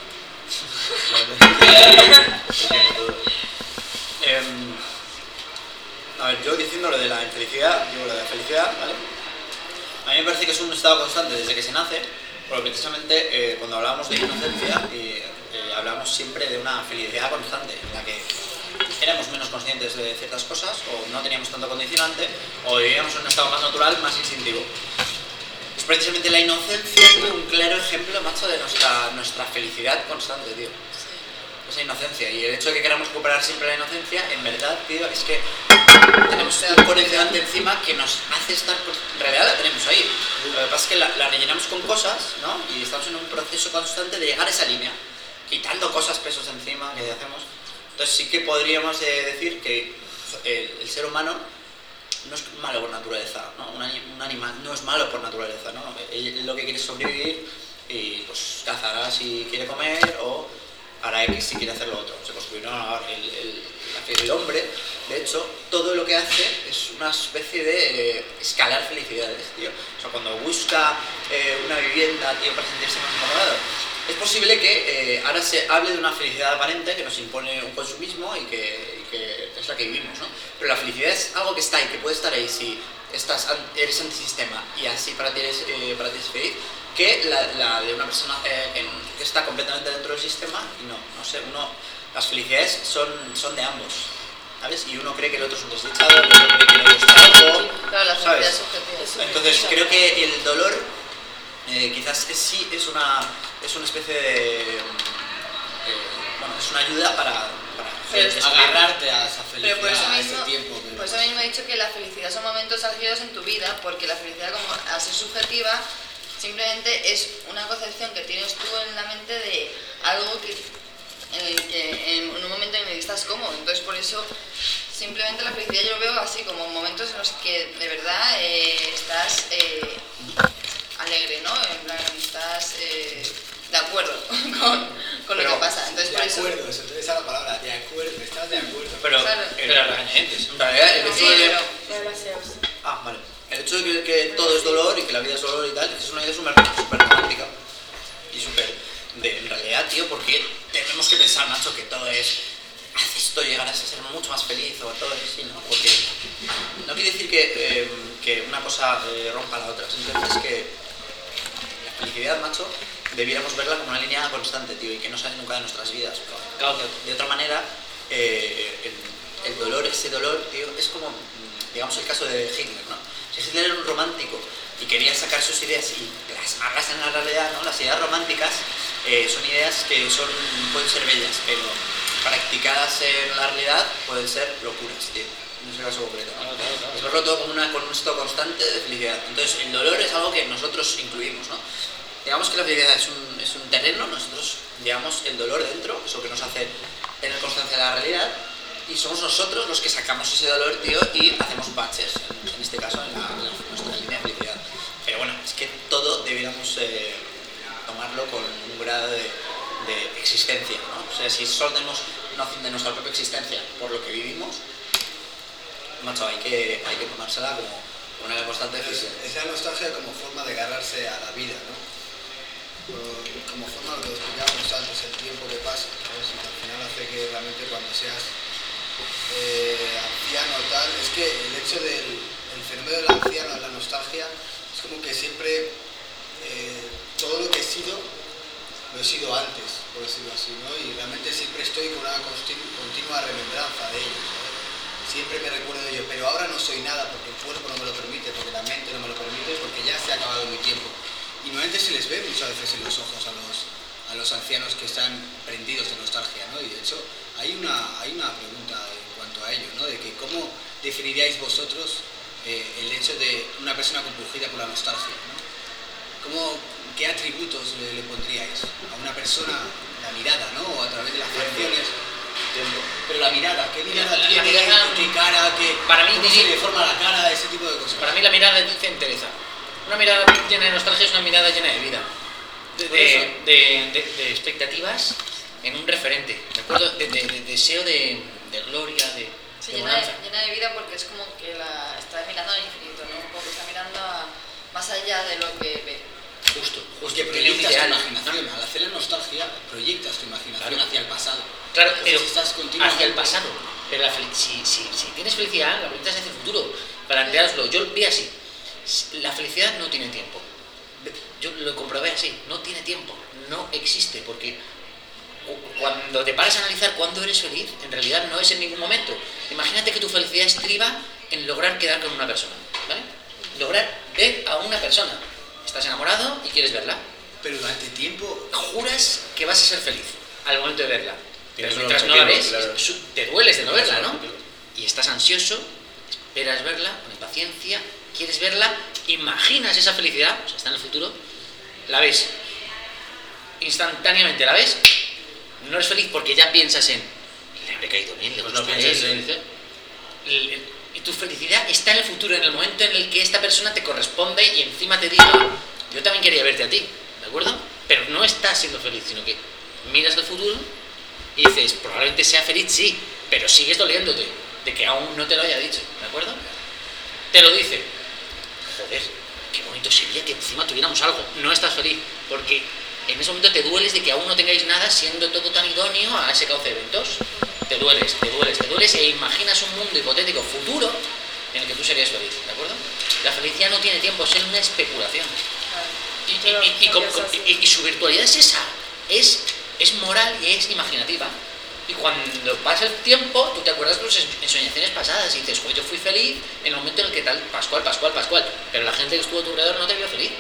Entiendo todo. Em, a ver, yo diciendo lo de la infelicidad, digo lo de la felicidad, ¿vale? A mí me parece que es un estado constante desde que se nace, porque precisamente eh, cuando hablábamos de inocencia, eh, eh, hablamos siempre de una felicidad constante, en la que éramos menos conscientes de ciertas cosas, o no teníamos tanto condicionante, o vivíamos en un estado más natural, más instintivo. Es precisamente la inocencia, tío, un claro ejemplo, macho, de nuestra, nuestra felicidad constante, tío. Esa inocencia, y el hecho de que queramos recuperar siempre la inocencia, en verdad, tío, es que tenemos un condicionante encima que nos hace estar, pues, en realidad la tenemos ahí. Lo que pasa es que la, la rellenamos con cosas, ¿no? Y estamos en un proceso constante de llegar a esa línea, quitando cosas, pesos encima que hacemos. Entonces sí que podríamos eh, decir que el, el ser humano no es malo por naturaleza, ¿no? Un, ani- un animal no es malo por naturaleza, ¿no? Él lo que quiere es sobrevivir y pues cazará si quiere comer o hará X si quiere hacer lo otro. Se construirá no, el, el, el hombre, de hecho, todo lo que hace es una especie de eh, escalar felicidades, tío. O sea, cuando busca eh, una vivienda, tío, para sentirse más acomodado, es posible que eh, ahora se hable de una felicidad aparente que nos impone un consumismo y que, y que es la que vivimos, ¿no? Pero la felicidad es algo que está ahí, que puede estar ahí si estás, eres antisistema y así para ti, eres, eh, para ti es feliz. que la, la de una persona eh, en, que está completamente dentro del sistema y no, no sé, uno, las felicidades son, son de ambos, ¿sabes? Y uno cree que el otro es un desdichado, el otro cree que le gusta algo, Claro, la felicidad ¿sabes? es subjetiva. Entonces creo que el dolor eh, quizás es, sí es una, es una especie de... eh, bueno, es una ayuda para... para Pero hacer- es- Agarrarte a esa felicidad, Pero por eso a mismo, ese tiempo. que- por eso mismo he dicho que la felicidad son momentos álgidos en tu vida, porque la felicidad, como al ser subjetiva, simplemente es una concepción que tienes tú en la mente de algo que en, el que, en un momento en el que estás cómodo. Entonces, por eso, simplemente la felicidad yo lo veo así, como momentos en los que de verdad eh, estás eh, alegre, ¿no? En plan, estás eh, de acuerdo con, con lo Pero, que pasa. Entonces, De por eso... acuerdo, esa esa es la palabra, de acuerdo, estás de acuerdo. Pero, Claro. Pero regañadientes. en realidad el Sí, hecho de... pero- Pero gracias. Ah, vale. El hecho de que, que todo es dolor y que la vida es dolor y tal, es una idea súper súper romántica y súper de, en realidad, tío, porque tenemos que pensar, macho, que todo es, haz esto, llegarás a ser mucho más feliz o todo es así, ¿no? Porque no quiere decir que, eh, que una cosa eh, rompa la otra, simplemente es que la felicidad, macho, debiéramos verla como una línea constante, tío, y que no sale nunca de nuestras vidas. Pero, claro, que de otra manera, eh, el, el dolor, ese dolor, tío, es como, digamos, el caso de Hitler, ¿no? Si Hitler era un romántico y quería sacar sus ideas y plasmarlas en la realidad, ¿no? Las ideas románticas eh, son ideas que son, pueden ser bellas, pero practicadas en la realidad pueden ser locuras, tío, en ese caso concreto, ¿no? Claro, claro, claro. Es verlo todo como una, con un estado constante de felicidad. Entonces, el dolor es algo que nosotros incluimos, ¿no? Digamos que la felicidad es un, es un terreno, nosotros llevamos el dolor dentro, eso que nos hace tener constancia de la realidad, y somos nosotros los que sacamos ese dolor, tío, y hacemos baches, en, en este caso, en, la, en la- nuestra línea de felicidad. Pero bueno, es que todo debiéramos eh, tomarlo con un grado de, de existencia, ¿no? O sea, si solo tenemos noción de nuestra propia existencia por lo que vivimos, macho, hay que, hay que tomársela como una constante de Es, felicidad. es la nostalgia como forma de agarrarse a la vida, ¿no? O como forma de lo que explicábamos antes, el tiempo que pasa, ¿sabes? Y que al final hace que realmente cuando seas eh, anciano o tal, es que el hecho del el fenómeno del anciano, la nostalgia, es como que siempre eh, todo lo que he sido, lo he sido antes, por decirlo así, ¿no? Y realmente siempre estoy con una continu- continua remembranza de ello, ¿sabes? Siempre me recuerdo de ello, pero ahora no soy nada porque el cuerpo no me lo permite, porque la mente no me lo permite, porque ya se ha acabado mi tiempo. Y normalmente se les ve muchas veces en los ojos a los, a los ancianos que están prendidos de nostalgia, ¿no? Y de hecho hay una, hay una pregunta en cuanto a ello, ¿no? De que cómo definiríais vosotros eh, el hecho de una persona compungida por la nostalgia, ¿no? ¿Cómo, ¿Qué atributos le, le pondríais a una persona, la mirada, ¿no? O a través de las canciones. Pero la mirada, ¿qué mirada La- la tiene? mirada- ¿Qué cara? ¿Qué, Para mí, ¿Cómo se diría- le forma la cara? Ese tipo de cosas. Para mí la mirada dice entereza. Una mirada llena de nostalgia es una mirada llena de vida. De, Por eso. de, de- de- de expectativas en un referente. ¿De acuerdo? De, de- de deseo de, de gloria, de, Sí, de llena de, bonanza. llena de vida porque es como que la está mirando al infinito, ¿no? Como que está mirando a- más allá de lo que ve. Justo, justo. Porque Tiene un proyectas tu ideal. imaginación. Al hacer la nostalgia, proyectas tu imaginación Claro. hacia el pasado. Claro, Entonces pero estás continuamente- hacia el pasado. Pero la fel- si, si, si tienes felicidad, la proyectas hacia el futuro. Planteaslo. Yo lo vi así. La felicidad no tiene tiempo. Yo lo comprobé así. No tiene tiempo. No existe. Porque cu- cuando te paras a analizar cuándo eres feliz, en realidad no es en ningún momento. Imagínate que tu felicidad estriba en lograr quedar con una persona. ¿Vale? Lograr ver a una persona. Estás enamorado y quieres verla. Pero durante tiempo. Juras que vas a ser feliz al momento de verla. Pero Tienes un mientras no la ves, objetivo, claro. su- te dueles de no Tienes verla, un ¿no? objetivo. Y estás ansioso, esperas verla con impaciencia, quieres verla, imaginas esa felicidad, o sea, está en el futuro, la ves. Instantáneamente la ves, no eres feliz porque ya piensas en, le habré caído bien, le Pues no gusta a él, pienses le en- dice- el- el- Y tu felicidad está en el futuro, en el momento en el que esta persona te corresponde y encima te diga, yo también quería verte a ti, ¿de acuerdo? Pero no estás siendo feliz, sino que miras al futuro y dices, probablemente sea feliz, sí, pero sigues doliéndote de que aún no te lo haya dicho, ¿de acuerdo? Te lo dice, joder, qué bonito sería que encima tuviéramos algo, no estás feliz, porque en ese momento te dueles de que aún no tengáis nada siendo todo tan idóneo a ese cauce de eventos. Te dueles, te dueles, te dueles e imaginas un mundo hipotético futuro en el que tú serías feliz, ¿de acuerdo? La felicidad no tiene tiempo, es una especulación. Claro. Y, y, y, y, com- com- y- y su virtualidad es esa, es, es moral y es imaginativa. Y cuando pasa el tiempo, tú te acuerdas de tus ensoñaciones pasadas y dices, pues yo fui feliz en el momento en el que tal, Pascual, Pascual, Pascual, pero la gente que estuvo a tu alrededor no te vio feliz.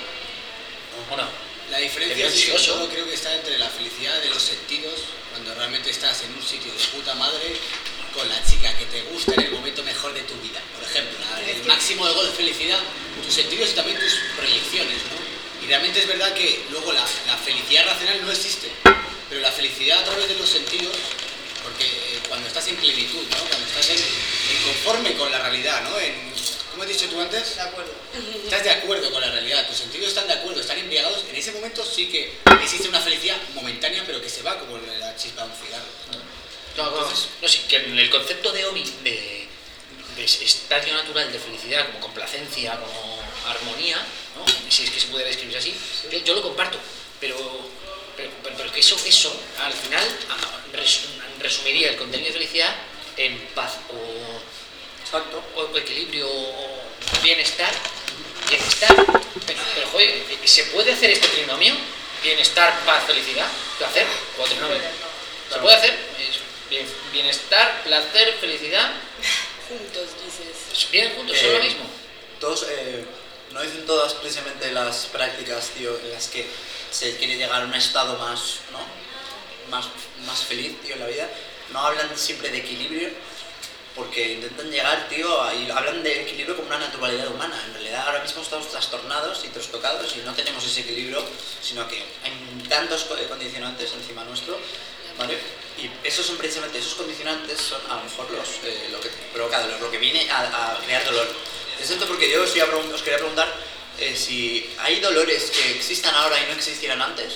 ¿O no? La Te diferencia vio sí, sobre ansioso. todo creo que está entre la felicidad de los sentidos, cuando realmente estás en un sitio de puta madre, con la chica que te gusta en el momento mejor de tu vida. Por ejemplo, la- el máximo de de felicidad, tus sentidos y también tus proyecciones, ¿no? Y realmente es verdad que luego la, la felicidad racional no existe, pero la felicidad a través de los sentidos, porque eh, cuando estás en plenitud, ¿no? Cuando estás en, en conforme con la realidad, ¿no? En, ¿cómo has dicho tú antes? De acuerdo. Estás de acuerdo con la realidad, tus sentidos están de acuerdo, están embriagados, en ese momento sí que existe una felicidad momentánea, pero que se va como la chispa de un cigarro. No, no, Entonces- no, sí, que en el concepto de Omi, de, de estadio natural de felicidad, como complacencia, como armonía, ¿no? Si es que se puede describir así, yo, yo lo comparto, pero, pero, pero, pero que eso, eso al final ah, res- resumiría el contenido de felicidad en paz o, Exacto. o equilibrio o bienestar, bienestar, pero, pero joder, ¿se puede hacer este trinomio? Bienestar, paz, felicidad, placer, o trinomio. ¿Se puede hacer? Es bien- Bienestar, placer, felicidad, Juntos, dices. vienen juntos, son Eh, lo mismo. Todos, eh, no dicen todas precisamente las prácticas, tío, en las que se quiere llegar a un estado más, ¿no? Más, más feliz, tío, en la vida. No hablan siempre de equilibrio, porque intentan llegar, tío, a- y hablan de equilibrio como una naturalidad humana. En realidad ahora mismo estamos trastornados y trastocados y no tenemos ese equilibrio, sino que hay tantos co- condicionantes encima nuestro, ¿vale? Y esos son precisamente, esos condicionantes son a lo mejor los, eh, lo que provoca dolor, lo que viene a, a crear dolor. Es esto porque yo os, iba a pregun- os quería preguntar eh, si hay dolores que existan ahora y no existieran antes.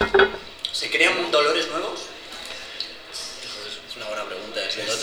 ¿Se crean dolores nuevos? Es una buena pregunta, se nota.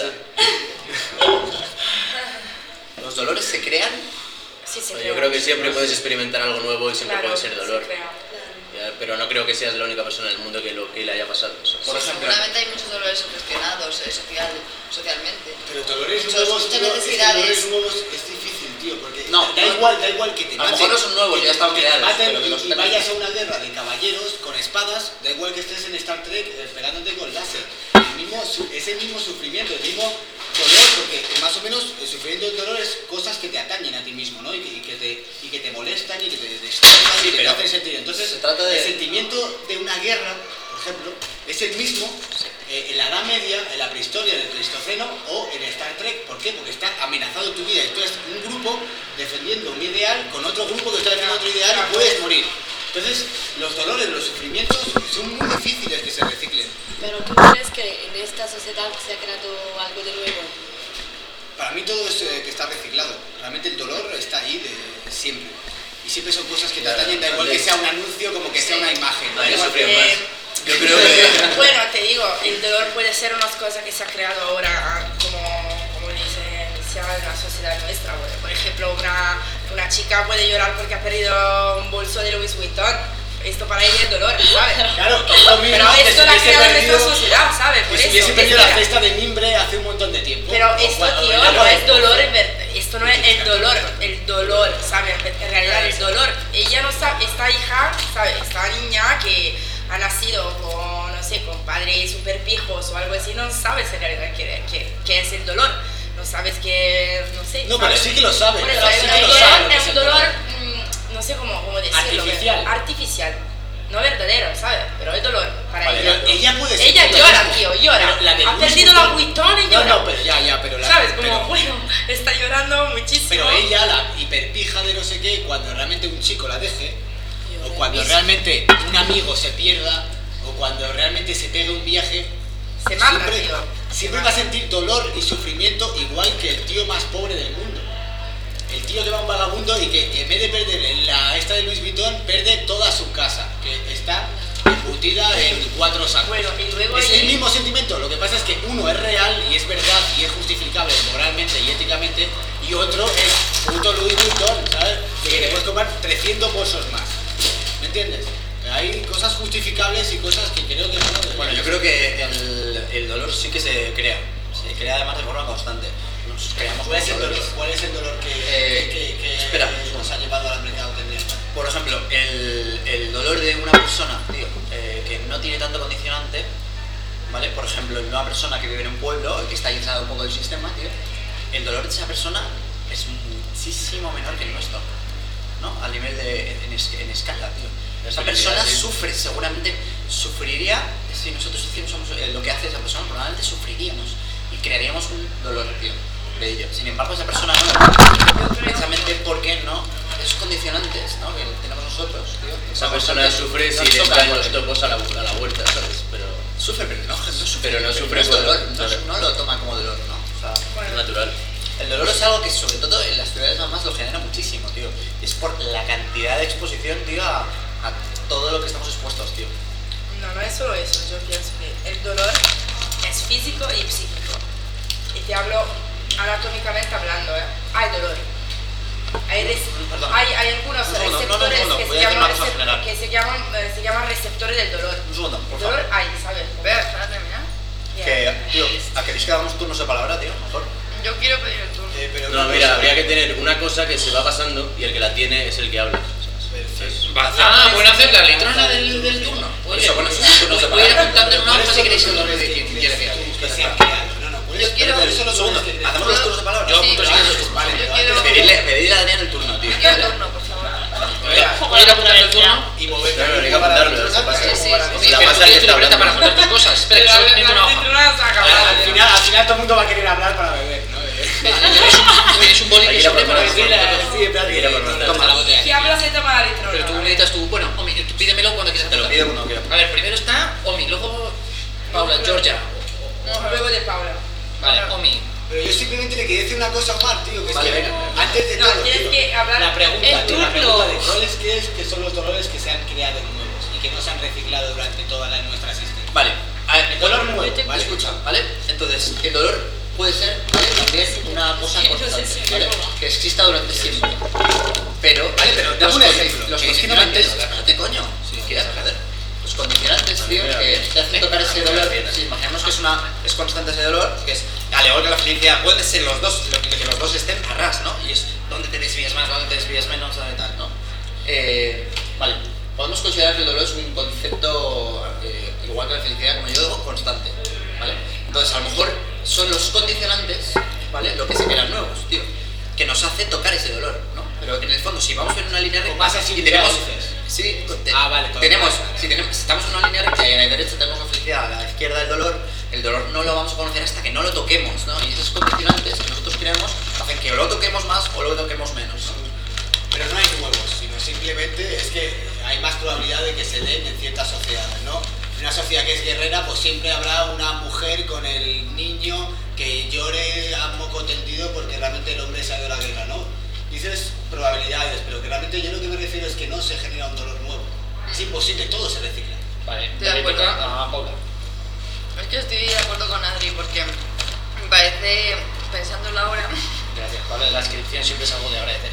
¿Los dolores se crean? Sí, se Yo crea. creo que siempre puedes experimentar algo nuevo y siempre Claro, puede ser dolor. se crea. Ya, pero no creo que seas la única persona en el mundo que, lo, que le haya pasado eso. Por ejemplo, Seguramente hay muchos dolores sugestionados eh, social, socialmente. Pero dolores Muchos- nuevos, muchas tío, es que necesidades. dolores nuevos es difícil, tío, porque No, da no. igual, da igual que te A lo maten, mejor no son nuevos, que ya te- están que te creados, maten pero que y, los y tengas. vayas a una guerra de caballeros con espadas, da igual que estés en Star Trek eh, pegándote con láser. El mismo, su- ese mismo sufrimiento, el mismo dolor, porque más o menos el sufrimiento y el dolor es cosas que te atañen a ti mismo, ¿no? Y que, y que te, y que te molestan y que te destrozan Sí, y que te pero hacen sentir. Entonces, se trata de- el sentimiento de una guerra, por ejemplo, es el mismo eh, en la Edad Media, en la prehistoria, en el Pleistoceno o en Star Trek. ¿Por qué? Porque está amenazado tu vida y tú eres un grupo defendiendo un ideal con otro grupo que está defendiendo otro ideal y puedes morir. Entonces, los dolores, los sufrimientos son muy difíciles que se reciclen. Pero tú crees que en esta sociedad se ha creado algo de nuevo. Para mí todo es eh, que está reciclado. Realmente el dolor está ahí de siempre. Y siempre son cosas que te Claro, atañen, da igual que sea un anuncio como que sea una imagen. Da Nadie igual sufre que- más. Eh, Yo creo que... Bueno, te digo, el dolor puede ser una cosa que se ha creado ahora, como, como dice, se llama en la sociedad nuestra. Bueno, por ejemplo, una, una chica puede llorar porque ha perdido un bolso de Louis Vuitton. Esto para ella es dolor, ¿sabes? Claro, que es lo mismo Pero que esto si la ha hubiese creado nuestra perdido- sociedad, ¿sabes? Por Que si eso. hubiese es perdido la verdad. fiesta de mimbre hace un montón de tiempo. Pero O esto, cuando- tío, el no agua es de- dolor, en ver- esto no es el dolor, el dolor, ¿sabes? En realidad el dolor. Ella no sabe, esta hija, ¿sabes? Esta niña que ha nacido con, no sé, con padres super pijos o algo así, no sabes en realidad qué, qué, qué es el dolor. No sabes que, no sé. No, pero ¿sabes? sí que lo sabe. Por eso, pero el, sí el que lo dolor sabe lo que es es un el dolor, mm, no sé cómo, cómo decirlo. Artificial. pero- Artificial. No verdadero, ¿sabes? Pero es dolor para Vale, ella. pero ella puede ser Ella todo llora, mismo. tío, llora. Pero la de Ha Louis perdido la Vuitton- Vuitton y No, llora. no, pero ya, ya, pero la... ¿Sabes? Como, pero- bueno, está llorando muchísimo. Pero ella, la hiperpija de no sé qué, cuando realmente un chico la deje, o cuando mismo. realmente un amigo se pierda, o cuando realmente se pegue un viaje, Se mata, siempre, tío. siempre Se va a mata. sentir dolor y sufrimiento igual que el tío más pobre del mundo. El tío que va a un vagabundo y que en vez de perder en la esta de Louis Vuitton, pierde toda su casa, que está embutida en cuatro sacos. Bueno, y luego es ahí- el mismo sentimiento, lo que pasa es que uno es real y es verdad y es justificable moralmente y éticamente, y otro es puto Louis Vuitton, ¿sabes? De que te puedes comprar trescientos bolsos más. ¿Me entiendes? Hay cosas justificables y cosas que creo que no. Bueno, yo creo que el, el dolor sí que se crea. Se crea además de forma constante. Nos creamos ¿Cuál es el muchos dolor, dolores. cuál es el dolor que, Eh, que, que espera. nos ha llevado a la mercadotecnia? Por ejemplo, el, el dolor de una persona, tío, eh, que no tiene tanto condicionante, ¿vale? Por ejemplo, en una persona que vive en un pueblo, que está aislada un poco del sistema, tío, el dolor de esa persona es muchísimo menor que el nuestro, ¿no? A nivel de, en, es, en escala, tío. Esa persona sí sufre, seguramente sufriría, si nosotros hiciéramos lo que hace esa persona, probablemente sufriríamos y crearíamos un dolor, tío, de ello. Sin embargo, esa persona no, precisamente porque no, esos condicionantes, ¿no?, que tenemos nosotros, tío. Esa persona sufre si le caen los topos a la, a la vuelta, ¿sabes? Pero sufre, pero no, no sufre, pero no sufre no es dolor, no, no lo toma como dolor, ¿no? O sea, es natural. El dolor es algo que sobre todo en las ciudades además lo genera muchísimo, tío. Es por la cantidad de exposición, tío, a, a todo lo que estamos expuestos, tío. No, no es solo eso, yo pienso que el dolor es físico y psíquico. Y te hablo anatómicamente hablando, ¿eh? Hay dolor. Hay, res, hay, hay algunos un segundo, receptores no, no, no, que, voy se a decir llaman, una cosa general. que se llaman, eh, se llaman receptores del dolor. Un segundo, por El favor. dolor hay, ¿sabes? Espera, espérate, mira. Que, tío, ¿a queréis que hagamos turnos de palabra, tío? Mejor. Yo quiero pedir el turno. Eh, pero No, una mira, cosa- habría que tener una cosa que se va pasando y el que la tiene es el que habla. Perfecto. Ah, bueno, hacer la letrona del, del turno. Por eso, bueno, eso es un turno voy a ir separado. apuntando en una hoja si queréis el nombre de quien quiere que hable. Que se han creado. No, no, puedes Yo quiero- perder solo Un segundo, dos que- hacemos los turnos de palabra. Yo Sí, apunto si claro. quieres. Vale, Yo pero quiero- antes- Pedirle, pedirle a Daniel el turno, tío. Yo quiero el turno, por favor. Voy a voy a ir apuntando el turno. Y mover Claro, hay que para la apuntarlo, letrona, se pasa. para Sí, sí, mover a- sí. Oye, La pero masa tú que tienes tu está libreta para hablando. apuntar tus cosas. Espera, que solo necesito una hoja. Al final, al final todo el mundo va a querer hablar para beber, ¿no? Tienes un boli Hay que que ir a sobre por para más. decirle. Sí, espérate, Mira, por no, no toma la botella. Si hablas se toma la litrona. Pero tú necesitas tú. Bueno, Omi, tú pídemelo cuando quieras. Te lo pide cuando quiera. A ver, primero está Omi, luego Paula, Georgia. Luego de Paula. Vale, Omi. Pero yo simplemente le quería decir una cosa a Omar, tío, que es Vale, que venga. antes de No, todo, tienes tío, que hablar. La pregunta, El tío, la turno. pregunta de cuáles que es que son los dolores que se han creado nuevos y que no se han reciclado durante toda la, nuestra existencia. Vale, a ver, El dolor nuevo, vale, ¿vale? escucha, ¿vale? Entonces, el dolor puede ser, ¿vale?, también una cosa Sí, no sé constante, si ¿vale? luego. Que exista durante siempre. Pero, Vale, pero dame los un condi- ejemplo. Los Que es que no me condicionantes, entiendo. espérate, coño, si quieres, joder. Los condicionantes, tío, mira, que bien. te hacen tocar ese dolor. Si imaginamos que es una es constante ese dolor, que es al igual que la felicidad, puede ser los dos, lo que, que los dos estén a ras, ¿no? Y es donde te desvías más, donde te desvías menos, donde tal, ¿no? Eh, vale, podemos considerar que el dolor es un concepto, eh, igual que la felicidad, como yo digo, constante, ¿vale? Entonces, a lo mejor son los condicionantes, ¿vale?, lo que se crean nuevos, tío, que nos hace tocar ese dolor, ¿no? Pero en el fondo, si vamos en una línea recta más y sensibilidad, tenemos... dices. Sí, te- Ah, vale, todo tenemos, bien, vale. si, tenemos, si estamos en una línea recta y a la derecha tenemos la felicidad, a la izquierda el dolor, el dolor no lo vamos a conocer hasta que no lo toquemos, ¿no? Y esos condicionantes que nosotros creamos hacen que o lo toquemos más o lo toquemos menos, ¿no? pero no hay nuevos, sino simplemente es que hay más probabilidad de que se den en ciertas sociedades, ¿no? En una sociedad que es guerrera, pues siempre habrá una mujer con el niño que llore a moco tendido porque realmente el hombre se ha ido a la guerra, ¿no? Dices probabilidades, pero que realmente yo lo que me refiero es que no se genera un dolor nuevo. Es imposible, todo se recicla. Vale, Estoy de le acuerdo. toca a Paula. Es que estoy de acuerdo con Adri porque me parece, pensándolo ahora, Gracias, Paula. La inscripción siempre es algo de agradecer.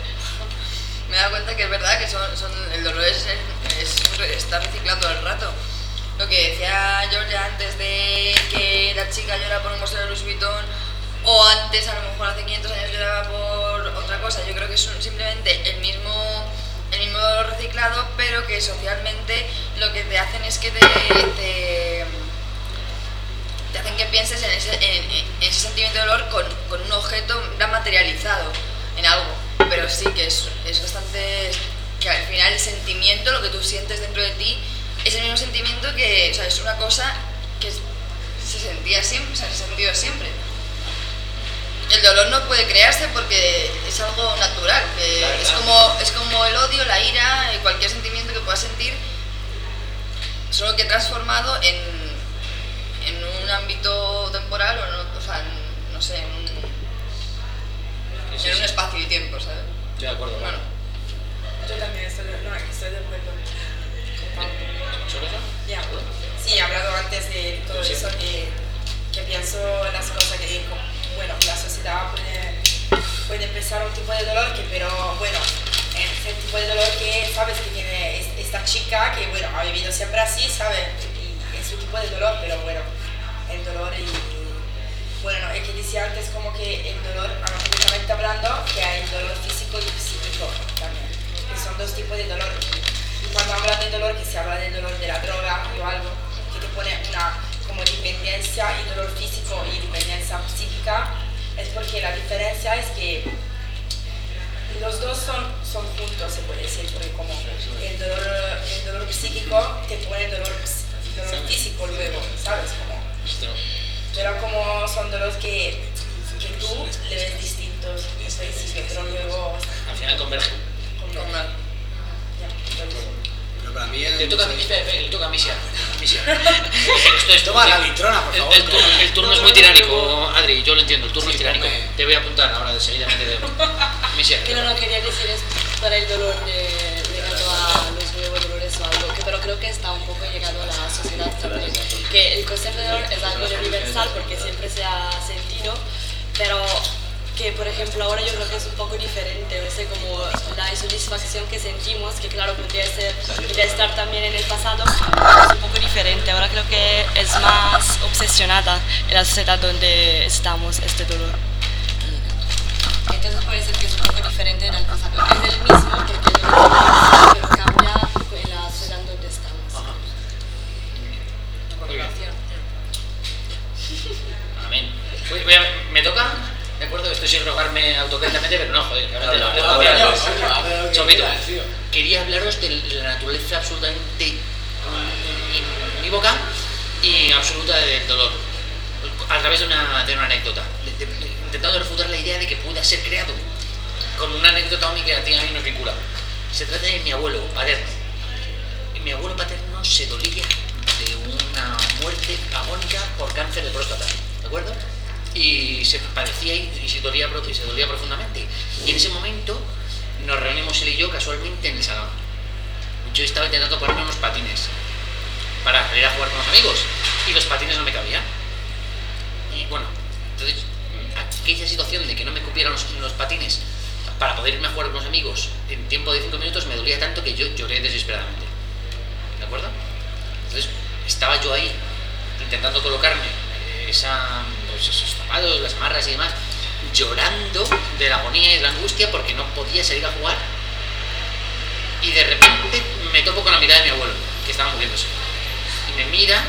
me da cuenta que es verdad que son, son el dolor es, es, está reciclando todo el rato. Lo que decía Georgia antes de que la chica llora por un bolso de Louis Vuitton, o antes, a lo mejor hace quinientos años, lloraba por otra cosa. Yo creo que es un- simplemente el mismo, el mismo dolor reciclado, pero que socialmente lo que te hacen es que te, te, te hacen que pienses en ese, en, en ese sentimiento de dolor con, con un objeto ya materializado, en algo. Pero sí que es, es bastante... que al final el sentimiento, lo que tú sientes dentro de ti, es el mismo sentimiento que, o sea, es una cosa que se sentía siempre, o sea, se ha sentido siempre. El dolor no puede crearse porque es algo natural, que La es verdad. como, es como el odio, la ira, eh, cualquier sentimiento que puedas sentir, solo que transformado en, en un ámbito temporal o, no, o sea, en, no sé, en un, Sí, sí, en un sí. espacio y tiempo, ¿sabes? Estoy de acuerdo. Bueno, Yo también estoy, no, estoy de acuerdo con Paula. ¿Sobre eso? Ya, sí, he hablado antes de todo Sí. eso, que, que pienso en las cosas que, bueno, la sociedad puede, puede empezar un tipo de dolor, que, pero bueno, es el tipo de dolor que sabes que tiene es- esta chica, que bueno, ha vivido siempre así, ¿sabes? Y es su tipo de dolor, pero bueno, el dolor y... Bueno, no, es que decía antes como que el dolor, anatómicamente hablando, que hay dolor físico y psíquico también, que son dos tipos de dolor. Y cuando hablan de dependencia y dolor físico y dependencia psíquica es porque la diferencia es que los dos son, son juntos, se puede decir, porque como el dolor, el dolor psíquico te pone dolor, dolor físico luego, ¿sabes? Como, pero como son dolores que, que tú le ves distintos al principio, pero luego al final convergen. convergen. Ya, por eso. Pero para mí Le toca a mí, espera, espera, le toca a Misia. Misia. Esto es Toma la litrona, por El, favor. el turno, el turno es muy tiránico, Adri, yo lo entiendo, el turno Sí, es tiránico. ponme. Te voy a apuntar ahora de seguidamente de Misia. Que no, no quería decir es para el dolor de, ligado a los nuevos dolores o algo, que, pero creo que está un poco llegado a la sociedad también. Que el concepto de dolor es algo universal porque siempre se ha sentido, pero que por ejemplo ahora yo creo que es un poco diferente, o sea, como la insatisfacción que sentimos, que claro podría ser, podría estar también en el pasado, pero es un poco diferente. Ahora creo que es más obsesionada en la sociedad donde estamos este dolor. Entonces puede ser que es un poco diferente del pasado. Es el mismo porque el dolor pero cambia en la sociedad donde estamos. Ajá. La Muy bien. población. Amén. Voy- voy a- ¿Me toca? De acuerdo, esto sin rogarme autocríticamente, pero no, joder, que ahora te lo- te lo- Ahora, te lo- ahora, ahora, Chomito, ahora, tío. quería hablaros de la naturaleza absolutamente unívoca y absoluta del dolor, a través de una, de una anécdota, de- de- intentando refutar la idea de que pueda ser creado con una anécdota a mí que a ti a mí nos vincula. Se trata de mi abuelo paterno. Y mi abuelo paterno se dolía de una muerte agónica por cáncer de próstata, ¿de acuerdo? Y se padecía y, y se, dolía, pro- y se dolía profundamente. Y en ese momento nos reunimos él y yo casualmente en el salón. Yo estaba intentando ponerme unos patines para salir a jugar con los amigos y los patines no me cabían. Y bueno, entonces aquella situación de que no me cupieran los, los patines para poder irme a jugar con los amigos en tiempo de cinco minutos me dolía tanto que yo lloré desesperadamente. ¿De acuerdo? Entonces estaba yo ahí intentando colocarme eh, esa, pues esos zapatos, las amarras y demás, llorando de la agonía y de la angustia porque no podía salir a jugar. Y de repente me topo con la mirada de mi abuelo, que estaba muriéndose. Y me mira,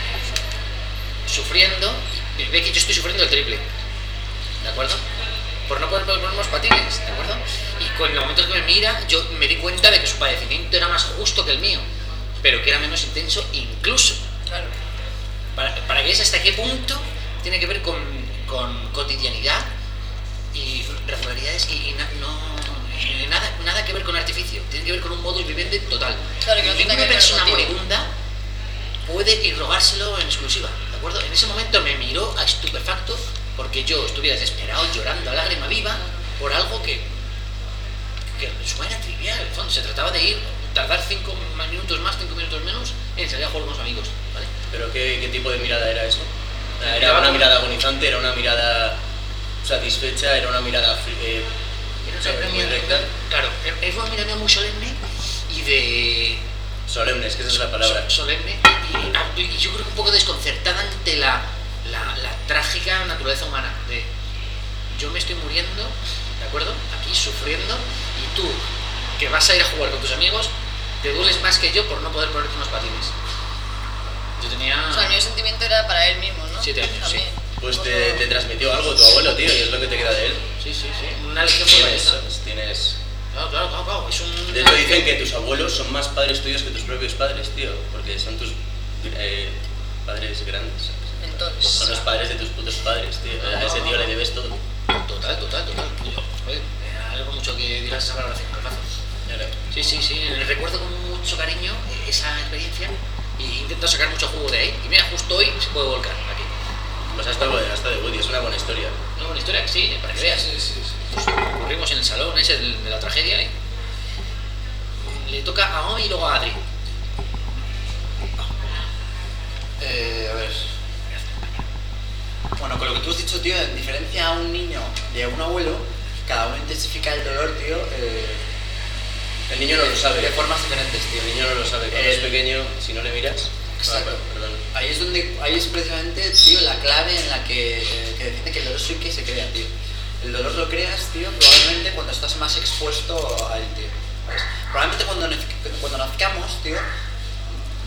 sufriendo, y ve que yo estoy sufriendo el triple. ¿De acuerdo? Por no poder poner unos patines, ¿de acuerdo? Y con el momento que me mira, yo me di cuenta de que su padecimiento era más justo que el mío, pero que era menos intenso incluso. Claro. Para, para que veas hasta qué punto tiene que ver con, con cotidianidad y regularidades y, y na- no, y nada, nada que ver con artificio, tiene que ver con un modo viviente total. Claro, que no tiene Ninguna que ver con el persona motivo. moribunda puede irrogárselo en exclusiva, ¿de acuerdo? En ese momento me miró a estupefacto porque yo estuviera desesperado, llorando a lágrima viva por algo que, que suena trivial. En el fondo se trataba de ir, tardar cinco minutos más, cinco minutos menos en salir a jugar con los amigos, ¿vale? ¿Pero qué, qué tipo de mirada era eso? Miraba ¿Era una como- mirada agonizante? ¿Era una mirada satisfecha? ¿Era una mirada fri- eh, Era ¿sabes? una muy mirada- recta? Claro, es una mirada muy solemne y de... Solemne, es que esa es la palabra. so- solemne y, y yo creo que un poco desconcertada ante la, la, la trágica naturaleza humana de yo me estoy muriendo, ¿de acuerdo? Aquí sufriendo y tú que vas a ir a jugar con tus amigos te dueles más que yo por no poder ponerte unos patines. Yo tenía O sea, el mío sentimiento era para él mismo, ¿no? Siete años, También. Pues te, te transmitió algo tu abuelo, tío, y es lo que te queda de él. sí, sí, sí, una lección muy Tienes, valiosa. ¿sabes? Tienes... Claro, claro, claro, claro, es un... De hecho dicen que tus abuelos son más padres tuyos que tus propios padres, tío, porque son tus eh, padres grandes. Mentores. Son los padres de tus putos padres, tío. A ese tío le debes todo. Total, total, total. Yo, joder, me alegro mucho que digas esa valoración, jefazo. Sí, sí, sí, recuerdo con mucho cariño esa experiencia y intento sacar mucho jugo de ahí. Y mira, justo hoy se puede volcar aquí. Pues hasta, hasta de Woody, es una buena historia. Una buena historia, sí, para que veas. Pues corrimos en el salón ese del- de la tragedia y le toca a Omi y luego a Adri. Eh, a ver. Bueno, con lo que tú has dicho, tío, en diferencia a un niño de un abuelo, cada uno intensifica el dolor, tío, eh, El niño no lo sabe. de formas diferentes, tío. El niño no lo sabe. Cuando El- es pequeño, si no le miras... Exacto. Ah, perdón. Ahí es donde, ahí es precisamente, tío, la clave en la que, eh, que defiende que el dolor sí que se crea, tío. El dolor lo creas, tío, probablemente cuando estás más expuesto a él, tío. ¿Sabes? Probablemente cuando, naz- cuando nazcamos, tío, eh,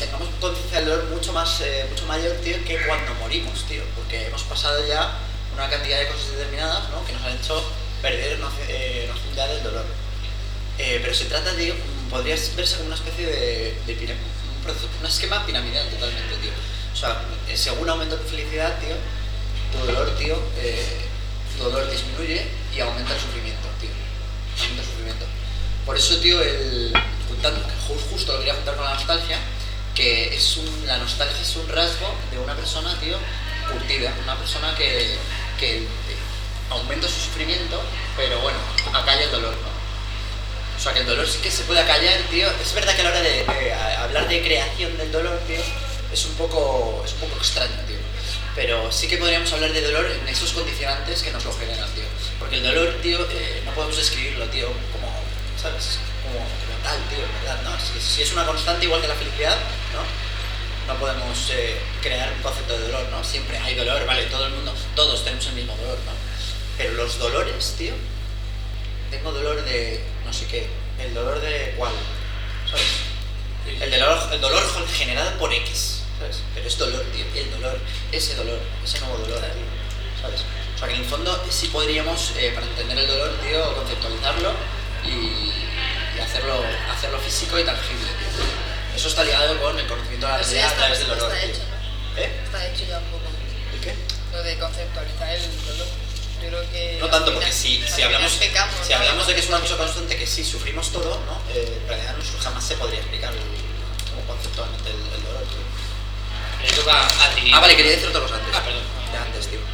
tengamos conciencia del dolor mucho más eh, mucho mayor, tío, que cuando morimos, tío, porque hemos pasado ya una cantidad de cosas determinadas, ¿no? Que nos han hecho perder noción, eh, noción ya del dolor. Eh, pero se trata, tío, podría verse como una especie de, de piram- un, proceso, un esquema piramidal totalmente, tío. O sea, eh, según aumenta tu felicidad, tío, tu dolor, tío, eh, tu dolor disminuye y aumenta el sufrimiento, tío. Aumenta el sufrimiento. Por eso, tío, el, juntando, justo lo quería juntar con la nostalgia, que es un, la nostalgia es un rasgo de una persona, tío, curtida, una persona que, que eh, aumenta su sufrimiento, pero bueno, acalla el dolor, ¿no? O sea, que el dolor sí que se puede acallar, tío. Es verdad que a la hora de, de a, hablar de creación del dolor, tío, es un poco, es un poco extraño, tío. Pero sí que podríamos hablar de dolor en esos condicionantes que nos lo generan, tío. Porque el dolor, tío, eh, no podemos describirlo, tío, como, ¿sabes? Como, como tal, tío, en verdad, ¿no? Si, si es una constante igual que la felicidad, ¿no? No podemos eh, crear un concepto de dolor, ¿no? Siempre hay dolor, vale, todo el mundo, todos tenemos el mismo dolor, ¿no? Pero los dolores, tío, tengo dolor de no sé qué, el dolor de cuál, ¿sabes? El dolor, el dolor generado por X, ¿sabes? Pero es dolor, tío, el dolor, ese dolor, ese nuevo dolor, tío, ¿sabes? O sea que en el fondo sí podríamos, eh, para entender el dolor, tío, conceptualizarlo y, y hacerlo, hacerlo físico y tangible, tío. Eso está ligado con el conocimiento de la realidad a través del dolor. Está tío. hecho, ¿no? ¿Eh? Está hecho ya un poco. ¿Y qué? Lo de conceptualizar el dolor. Yo creo que... No tanto, al porque final- si, al si final hablamos, pecamos, si ¿no? hablamos de que es una cosa constante, que sí, sufrimos todo, ¿no? Eh, en realidad no, jamás se podría explicar el, como conceptualmente el, el dolor, tío. Le toca a Adri. Ah, vale, quería decir otra cosa antes. Ah, perdón. De antes, tío.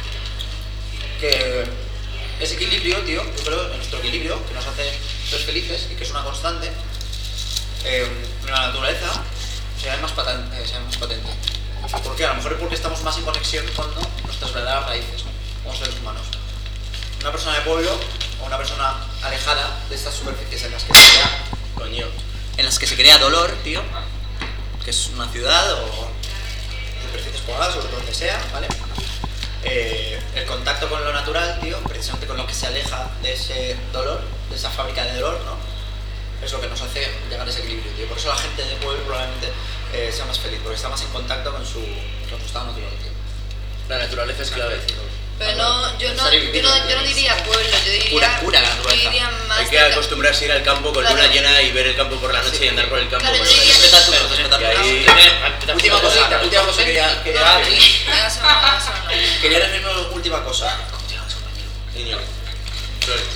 Que ese equilibrio, tío, yo creo, nuestro equilibrio, que nos hace ser felices y que es una constante, eh, en la naturaleza se ve más, patan- eh, se ve más patente. ¿Por qué? A lo mejor es porque estamos más en conexión con, ¿no? nuestras verdaderas raíces, ¿no? Como seres humanos. Una persona de pueblo o una persona alejada de estas superficies en las que se crea, Coño. en las que se crea dolor, tío, que es una ciudad o superficies pobladas o donde sea, ¿vale? Eh, el contacto con lo natural, tío, precisamente con lo que se aleja de ese dolor, de esa fábrica de dolor, ¿no? Es lo que nos hace llegar a ese equilibrio, tío. Por eso la gente de pueblo probablemente eh, sea más feliz, porque está más en contacto con su, con su estado natural, tío. La naturaleza es clave, tío. Pero no, yo no, Necesario yo vivirlo, no, yo no tío. diría pueblo, yo diría... Pura- pura yo naturaleza. diría más Hay que de- acostumbrarse a ir al campo con Claro. luna llena y ver el campo por la noche y andar por el campo Claro, con yo luna diría- llena. Respeta tu, respeta tu. Y ahí- Última cosa, última cosa que quería, quería, No, Adri, venga, eso no, eso no. quería decirme última cosa. Niño. Flores.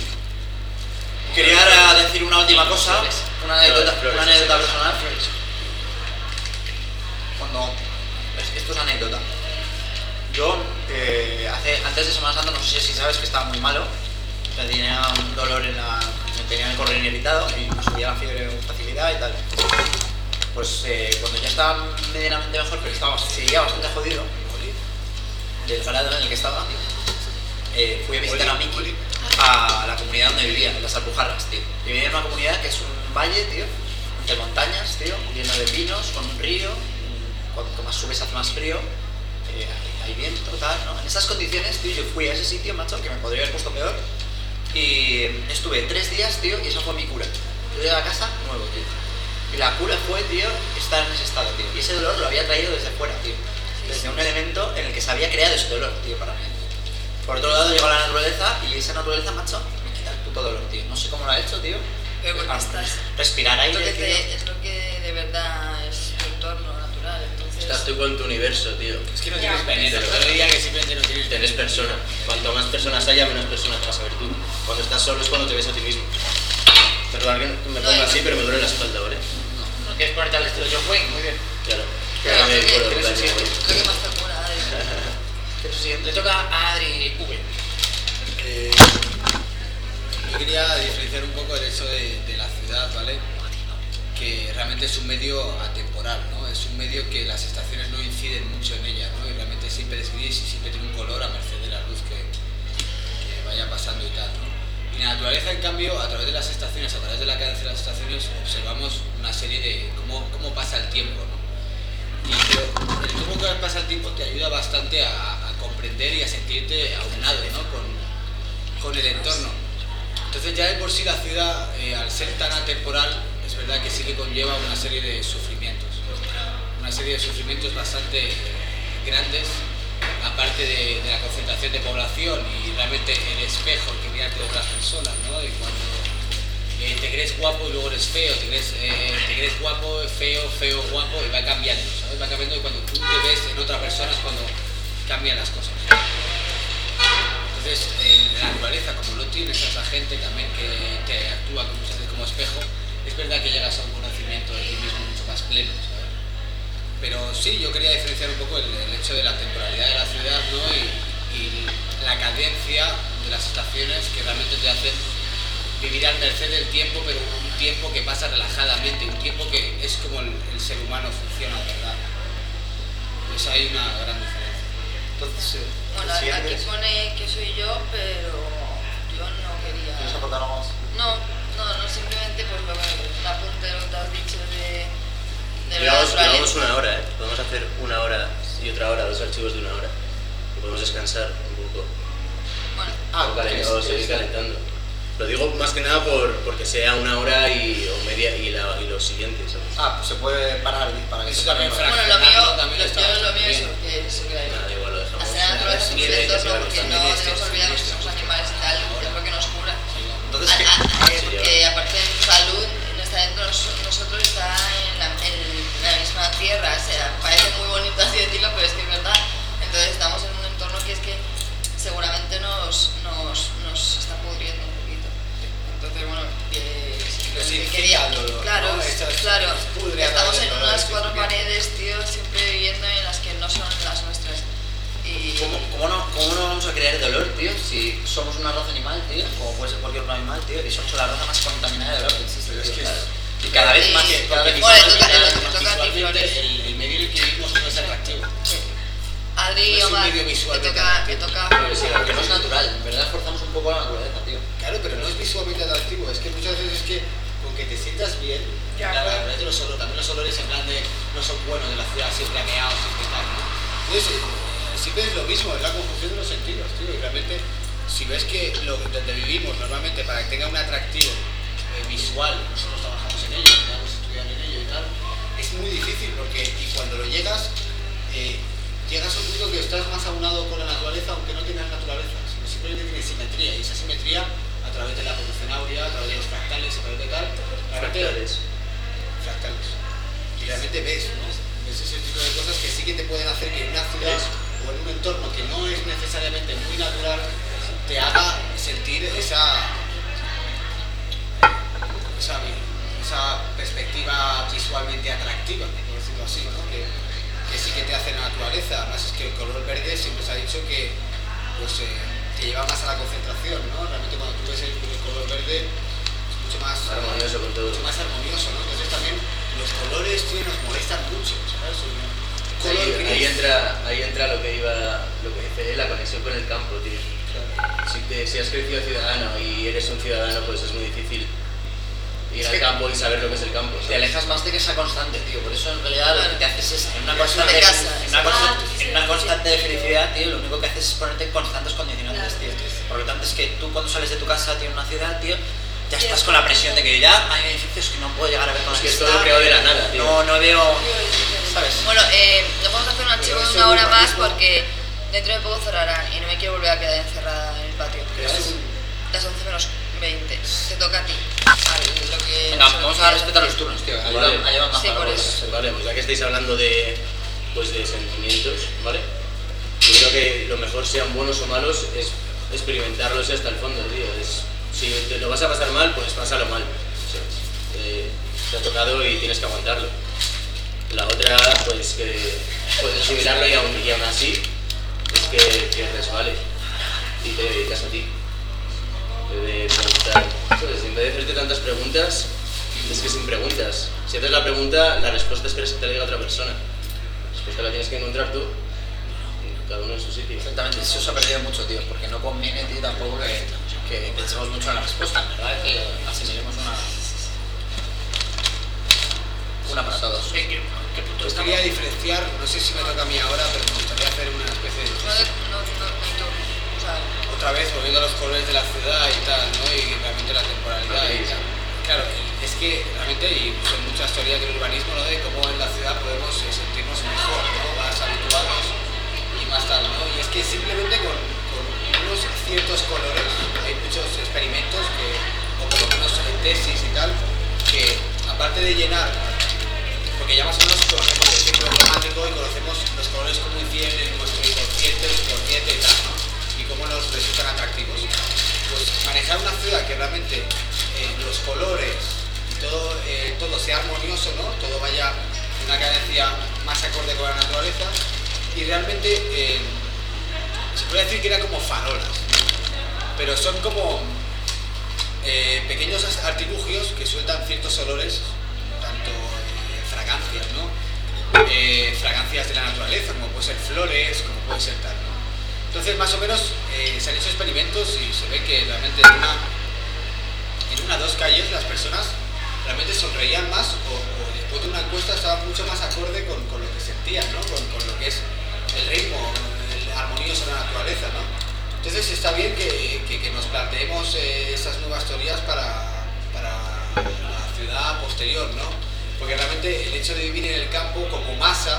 Quería ahora decir una última cosa, una anécdota, Flores, flores, una anécdota flores. personal. Cuando, es- esto es anécdota. Yo, eh, hace, antes de Semana Santa, no sé si sabes que estaba muy malo. Me tenía un dolor en la, me tenía el cordón irritado y me subía la fiebre con facilidad y tal. Pues eh, cuando ya estaba medianamente mejor, pero estaba, seguía bastante jodido, del grado en el que estaba, eh, fui a visitar a Miki a la comunidad donde vivía, en las Alpujarras, tío. Y vivía en una comunidad que es un valle, tío, de montañas, tío, lleno de pinos, con un río. mm, Cuanto más subes hace más frío, eh, hay, hay viento, tal, ¿no? En esas condiciones, tío, yo fui a ese sitio, macho, que me podría haber puesto peor. Y estuve tres días, tío, y esa fue mi cura. Yo llegué a casa nuevo, tío. Y la cura fue, tío, estar en ese estado, tío. Y ese dolor lo había traído desde fuera, tío. Desde un elemento en el que se había creado ese dolor, tío, para mí. Por otro lado, llegó la naturaleza y esa naturaleza, macho, me quita el puto dolor, tío. No sé cómo lo ha hecho, tío. Pero porque Ah, estás... Respirar Es lo, aire, que tío. te- es lo que de verdad es tu entorno natural, entonces... Estás tú con tu universo, tío. Es que no Ya, tienes veneno, pero- yo diría que simplemente no tienes Tienes personas. Cuanto más personas haya, menos personas vas a ver tú. Cuando estás solo es cuando te ves a ti mismo. Perdón, que me No, pongo y- así, pero me duele la espalda, ¿vale? ¿No quieres ponerte al estilo John Wayne? Muy bien. Claro. Pero Ya me creo que- puedo creo dar que mi sí, vuelta. Lo que más te cura, Adri. ¿Qué es lo siguiente? Le toca a Adri V. Eh, yo quería diferenciar un poco el hecho de, de la ciudad, ¿vale? Que realmente es un medio atemporal, ¿no? Es un medio que las estaciones no inciden mucho en ella, ¿no? Y realmente siempre es gris y siempre tiene un color a merced de la luz que, que vaya pasando y tal, ¿no? Y la naturaleza, en cambio, a través de las estaciones, a través de la cadencia de las estaciones, observamos una serie de cómo, cómo pasa el tiempo, ¿no? Y creo- el cómo que pasa el tiempo te ayuda bastante a, a comprender y a sentirte aunado, ¿no? Con, con el entorno. Entonces ya de por sí la ciudad, eh, al ser tan atemporal, es verdad que sí que conlleva una serie de sufrimientos. una serie de sufrimientos bastante grandes, aparte de, de la concentración de población y realmente el espejo que mirarte de otras personas, ¿no? Y cuando eh, te crees guapo y luego eres feo, te crees, eh, te crees guapo, feo, feo, guapo y va cambiando, ¿sabes? Va cambiando y cuando tú te ves en otra persona es cuando cambian las cosas. Entonces, en la naturaleza, como no tienes a esa gente también que te actúa muchas veces como espejo, es verdad que llegas a un conocimiento de ti mismo mucho más pleno, ¿sabes? Pero sí, yo quería diferenciar un poco el, el hecho de la temporalidad de la ciudad, ¿no? y, y la cadencia de las estaciones que realmente te hacen vivir al merced del tiempo, pero un tiempo que pasa relajadamente, un tiempo que es como el, el ser humano funciona, ¿verdad? Pues hay una gran diferencia. Entonces, eh, Bueno, si aquí alguien- pone que soy yo, pero yo no quería... ¿Quieres aportar algo más? No, no, no, simplemente pues lo que, un apunte de lo que te has dicho de, de la Llevamos, llevamos naturaleza. una hora, ¿eh? Podemos hacer una hora y otra hora, dos archivos de una hora. Y podemos descansar un poco. Bueno, Ah, o, calent- ¿quieres- o seguir quieres- calentando. Lo digo más que nada por, porque sea una hora y, o media y, la, y los siguientes, ¿sabes? Ah, pues se puede parar para que Eso se también pare. fra- bueno, lo mío, Fraccionarlo también lo, está yo lo bastante mío es bien. lo que se queda ahí. Nada, igual lo dejamos. Hacer la naturaleza Sí, muy que- del que entorno siga porque gustando. no También debemos este, olvidarnos que este, somos animales y tal, que es lo que nos cura. Entonces, A- ¿qué? a- eh, Sí, porque aparte de tu salud, no está dentro de nos- nosotros, está en la, en la misma tierra, o sea, parece muy bonito así decirlo, pero es que es verdad. Entonces estamos en un entorno que es que seguramente nos, nos, nos está pudriendo un poquito. Entonces, bueno, que, Nos que incita quería, al dolor, claro, ¿no? Estas- claro, nos pudre a estamos través en del dolor, unas sí, cuatro bien. paredes, tío, siempre viviendo en las que no son las nuestras. Y ¿Cómo, cómo no, ¿Cómo no vamos a crear dolor, tío? Si somos una raza animal, tío, como puede ser cualquier otro animal, tío, y somos la raza más contaminada de dolor que existe. Pero es tío, que claro. es- Y cada vez más, Sí, cada vez bueno, más. le toca- cada le vez toca- más. le toca a ti, Visualmente, Flores. el, el medio en el que vivimos no es atractivo. Adri No y es un Omar, medio te visualmente toca, te atractivo. toca. Pero sí, Porque no es natural, en verdad forzamos un poco la naturaleza, tío. Claro, pero no es visualmente atractivo, es que muchas veces es que con que te sientas bien, Ya, Claro, claro. a través de los olores, también los olores en plan de no son buenos de la ciudad, siempre ameados, siempre tal, ¿no? Entonces, eh, siempre es lo mismo, es la confusión de los sentidos, tío, y realmente, si ves que lo, donde vivimos normalmente para que tenga un atractivo eh, visual, nosotros trabajamos en ello, intentamos estudiar en ello y tal, es muy difícil porque, y cuando lo llegas, eh, llegas a un punto que estás más aunado con la naturaleza, aunque no tengas naturaleza, sino simplemente tienes simetría, y esa simetría a través de la producción áurea, a través de los fractales, a través de tal, realmente- Fractales. fractales. Y realmente ves, ¿no? Ves ese tipo de cosas que sí que te pueden hacer que en una ciudad o en un entorno que no es necesariamente muy natural te haga sentir esa esa, esa perspectiva visualmente atractiva, por decirlo así, ¿no? Que, que sí que te hace la naturaleza. Además es que el color verde siempre se ha dicho que pues, eh, te lleva más a la concentración, ¿no? Realmente cuando tú ves el, el color verde es mucho más Armonioso con todo. mucho más armonioso, ¿no? Entonces también los colores, tío, nos molestan mucho, ¿sabes? Un color Ahí, gris. ahí entra, ahí entra lo que iba, lo que dice la conexión con el campo, tío. Claro. Si, te, si has crecido ciudadano y eres un ciudadano, pues es muy difícil ir Es al que campo y saber lo que es el campo. Te ¿sabes? alejas más de que sea constante, tío. Por eso en realidad lo que te haces es en una De constante, casa. en una, Ah, constante, sí, en una sí, constante sí. de felicidad, tío, lo único que haces es ponerte en constantes condicionantes, Claro, tío. sí, sí. Por lo tanto es que tú cuando sales de tu casa, tío, en una ciudad, tío, ya Sí, estás es con la como- presión de que ya hay edificios que no puedo llegar a ver con Es la que es vista, todo creado de la nada, tío. No, no veo, ¿sabes? Bueno, eh, nos vamos a hacer un archivo Pero de ese una hora más urbanismo- porque dentro de poco cerrarán y no me quiero volver a quedar encerrada en el patio. Pero es un- Las once menos veinte. Te toca a ti. Vale, lo que Venga, sobre vamos lo a que respetar los quieras turnos, tío. Vale. Ayudan, ayudan más Sí, para por los- eso. Vale, pues ya que estáis hablando de, pues de sentimientos, ¿vale? Yo creo que lo mejor, sean buenos o malos, es experimentarlos hasta el fondo, tío. Es, si te lo vas a pasar mal, pues pásalo mal. ¿Sabes? Eh, te ha tocado y tienes que aguantarlo. La otra, pues que puedes asimilarlo y aún, y aún así, es que, que resbales y te dedicas a ti. De preguntar, ¿sabes? En vez de hacerte tantas preguntas, es que sin preguntas. Si haces la pregunta, la respuesta esperas que te la diga otra persona. La respuesta la tienes que encontrar tú, cada uno en su sitio. Exactamente, eso se ha perdido mucho, tío, porque no conviene, tío, tampoco que, que pensemos mucho en la respuesta, en verdad, que asimilemos una, una para todos. ¿En qué, qué punto Pues estamos? quería diferenciar, no sé si me toca a mí ahora, pero me gustaría hacer una especie de... No, no, no, no, tú. O sea, Otra vez volviendo a los colores de la ciudad y tal, ¿no? Y realmente la temporalidad y tal. Claro, es que realmente, y son muchas teorías del urbanismo, ¿no? De cómo en la ciudad podemos eh, sentirnos mejor, ¿no? Más habituados y más tal, ¿no? Y es que simplemente con, con unos ciertos colores, hay muchos experimentos que, o por lo menos en tesis y tal, que aparte de llenar, porque ya más o menos conocemos el ciclo cromático y conocemos los colores cómo inciden en nuestro inconsciente, subconsciente y tal, ¿no? Y cómo nos resultan atractivos. Pues manejar una ciudad que realmente eh, los colores y todo, eh, todo sea armonioso, ¿no? Todo vaya en una cadencia más acorde con la naturaleza y realmente eh, se puede decir que era como farolas, ¿no? Pero son como eh, pequeños artilugios que sueltan ciertos olores, tanto eh, fragancias, ¿no? Eh, fragancias de la naturaleza, como puede ser flores, como puede ser tal, ¿no? Entonces, más o menos, eh, se han hecho experimentos y se ve que realmente en una, en una dos calles las personas realmente sonreían más o, o después de una encuesta estaban mucho más acorde con, con lo que sentían, ¿no? Con, con lo que es el ritmo, el armonioso de la naturaleza, ¿no? Entonces está bien que, que, que nos planteemos eh, esas nuevas teorías para, para la ciudad posterior, ¿no? Porque realmente el hecho de vivir en el campo como masa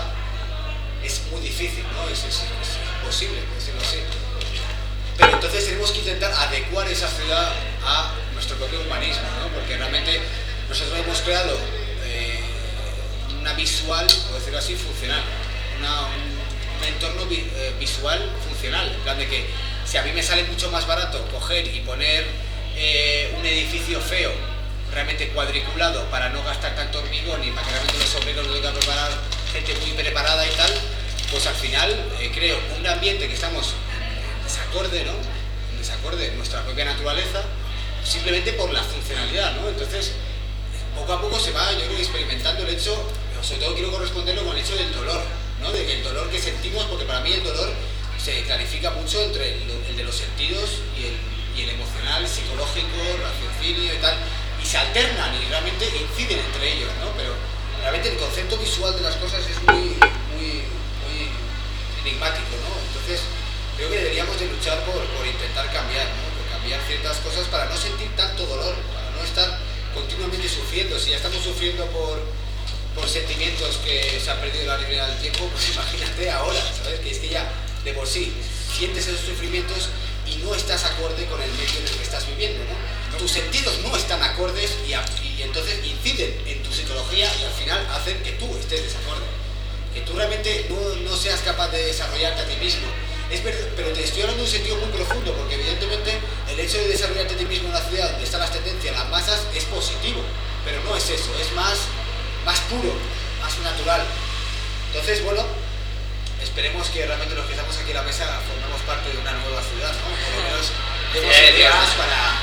es muy difícil, ¿no? Es, es, es imposible, por decirlo así. Pero entonces tenemos que intentar adecuar esa ciudad a nuestro propio humanismo, ¿no? Porque realmente nosotros hemos creado eh, una visual, por decirlo así, funcional. Una, un, un entorno vi, eh, visual funcional. En plan de que si a mí me sale mucho más barato coger y poner eh, un edificio feo, realmente cuadriculado, para no gastar tanto hormigón y para que realmente los obreros lo tengan que preparar gente muy preparada y tal, pues al final eh, creo un ambiente que estamos en desacorde, ¿no? En desacorde en nuestra propia naturaleza, simplemente por la funcionalidad, ¿no? Entonces, poco a poco se va, yo creo, experimentando el hecho, sobre todo quiero corresponderlo con el hecho del dolor, ¿no? De que el dolor que sentimos, porque para mí el dolor se clarifica mucho entre el, el de los sentidos y el, y el emocional, psicológico, raciocinio y tal, y se alternan y realmente inciden entre ellos, ¿no? Pero realmente el concepto visual de las cosas es muy, muy, muy enigmático, ¿no? Entonces, creo que deberíamos de luchar por, por intentar cambiar, ¿no? Por cambiar ciertas cosas para no sentir tanto dolor, para no estar continuamente sufriendo. Si ya estamos sufriendo por, por sentimientos que se han perdido la línea del tiempo, pues imagínate ahora, ¿sabes? Que es que ya de por sí sientes esos sufrimientos y no estás acorde con el medio en el que estás viviendo, ¿no? Tus sentidos no están acordes y, y entonces inciden en tu psicología y al final hacen que tú estés desacorde, que tú realmente no, no seas capaz de desarrollarte a ti mismo. Es verdad, pero te estoy hablando de un sentido muy profundo, porque evidentemente el hecho de desarrollarte a ti mismo en una ciudad donde están las tendencias, las masas, es positivo, pero no es eso, es más, más puro, más natural. Entonces, bueno, esperemos que realmente los que estamos aquí en la mesa formemos parte de una nueva ciudad, ¿no? Por lo menos demos Eh, ideas para...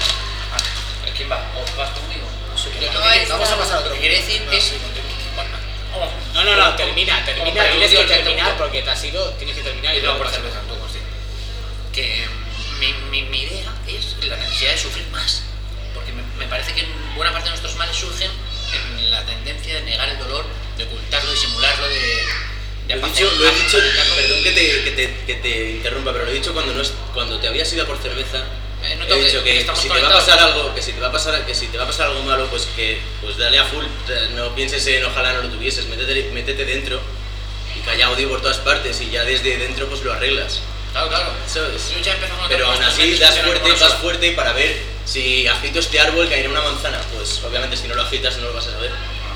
¿Quién va? ¿O vas conmigo? No sé qué. No, es- Vamos a pasar a otro. Lo que quiere decir No, es... sí, continúa. Bueno, oh, No, no, no, como- termina, como termina, preludio tienes que al terminar segundo. porque te has ido, tienes que terminar y Y luego luego por por cerveza. cerveza, tú, sí. Que mi, mi, mi idea es la necesidad de sufrir más. Porque me, me parece que buena parte de nuestros males surgen en la tendencia de negar el dolor, de ocultarlo, disimularlo, de... de Lo he apacentar- dicho, lo he dicho, apacentarlo. perdón que te, que, te, que te interrumpa, pero lo he dicho cuando, no es, cuando te habías ido a por cerveza. Eh, no He tengo dicho que- que estamos si te va a conectados. pasar algo, que si te va a pasar, que si te va a pasar algo malo, pues que pues dale a full, no pienses en ojalá no lo tuvieses, métete, métete dentro y que haya odio por todas partes y ya desde dentro pues lo arreglas. Claro, claro. ¿Sabes? Yo ya empiezo con Pero otra aún cosa, así me das funciona fuerte, como una vas sola. fuerte para ver si agito este árbol caerá una manzana. Pues obviamente si no lo agitas no lo vas a saber.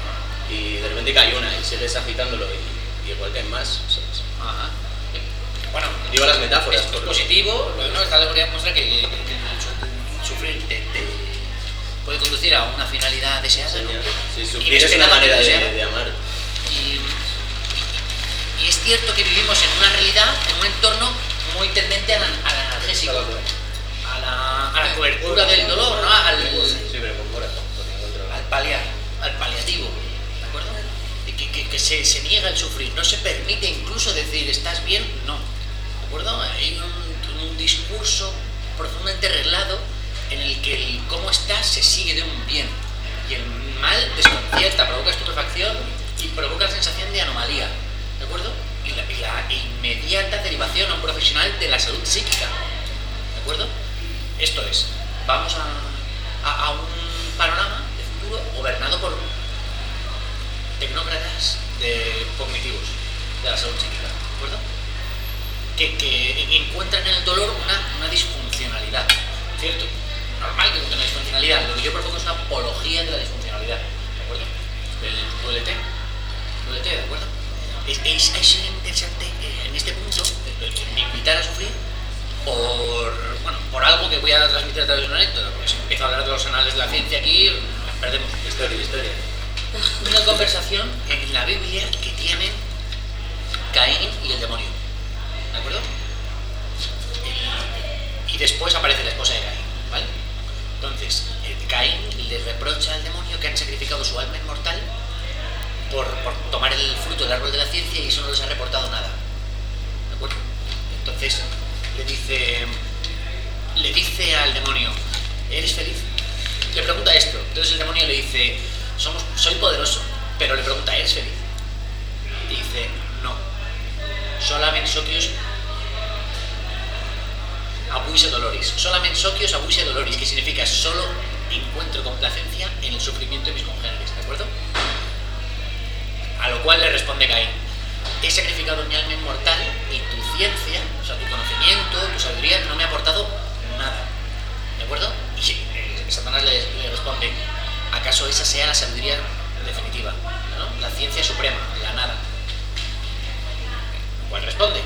Y de repente cae una y sigues agitándolo y, y igual caen más. ¿Sabes? Ajá. Bueno, Digo las metáforas. es por lo- positivo, por lo- ¿no? Esta teoría muestra que, que- que el sufrir te, te puede conducir a una finalidad deseada, ¿no? Sí, sufrir es una Inesperada, manera de, deseada. de amar. Y, y es cierto que vivimos en una realidad, en un entorno muy tendente al, al analgésico, a la, a la cobertura del dolor, ¿no? Al, Sí, pero con cora, con ningún otro. al paliar, al paliativo, ¿de acuerdo? Y que, que, que se, se niega el sufrir, no se permite incluso decir estás bien, no, ¿de acuerdo? Hay un, un discurso profundamente reglado en el que el cómo estás se sigue de un bien y el mal desconcierta, provoca estupefacción y provoca la sensación de anomalía, ¿de acuerdo? Y la, y la inmediata derivación a un profesional de la salud psíquica, ¿de acuerdo? Esto es, vamos a, a, a un panorama de futuro gobernado por tecnócratas de cognitivos de la salud psíquica, ¿de acuerdo? Que, que encuentran en el dolor una, una disfuncionalidad, ¿cierto? Normal que encuentren una disfuncionalidad. Lo que yo propongo es una apología de la disfuncionalidad, ¿de acuerdo? El duele T, duele T, ¿de acuerdo? Es, es, es interesante eh, en este punto eh, eh, invitar a sufrir por, bueno, por algo que voy a transmitir a través de una anécdota, porque si empiezo a hablar de los anales de la ciencia aquí, perdemos historia, historia. Una conversación en la Biblia que tienen Caín y el demonio, ¿de acuerdo? El, y después aparece la esposa de Caín, ¿vale? Entonces, el Caín le reprocha al demonio que han sacrificado su alma inmortal por, por tomar el fruto del árbol de la ciencia y eso no les ha reportado nada, ¿de acuerdo? Entonces, le dice, le dice al demonio, ¿eres feliz? Le pregunta esto, entonces el demonio le dice, Somos, soy poderoso, pero le pregunta, ¿eres feliz? Y dice, no, solamente socios abuise doloris, solamente socios abuise doloris, que significa solo encuentro complacencia en el sufrimiento de mis congéneres, ¿de acuerdo? A lo cual le responde Caín, he sacrificado mi alma inmortal y tu ciencia, o sea, tu conocimiento, tu sabiduría no me ha aportado nada, ¿de acuerdo? Y eh, Satanás le, le responde, ¿acaso esa sea la sabiduría definitiva? ¿No? La ciencia suprema, la nada. ¿Cuál responde?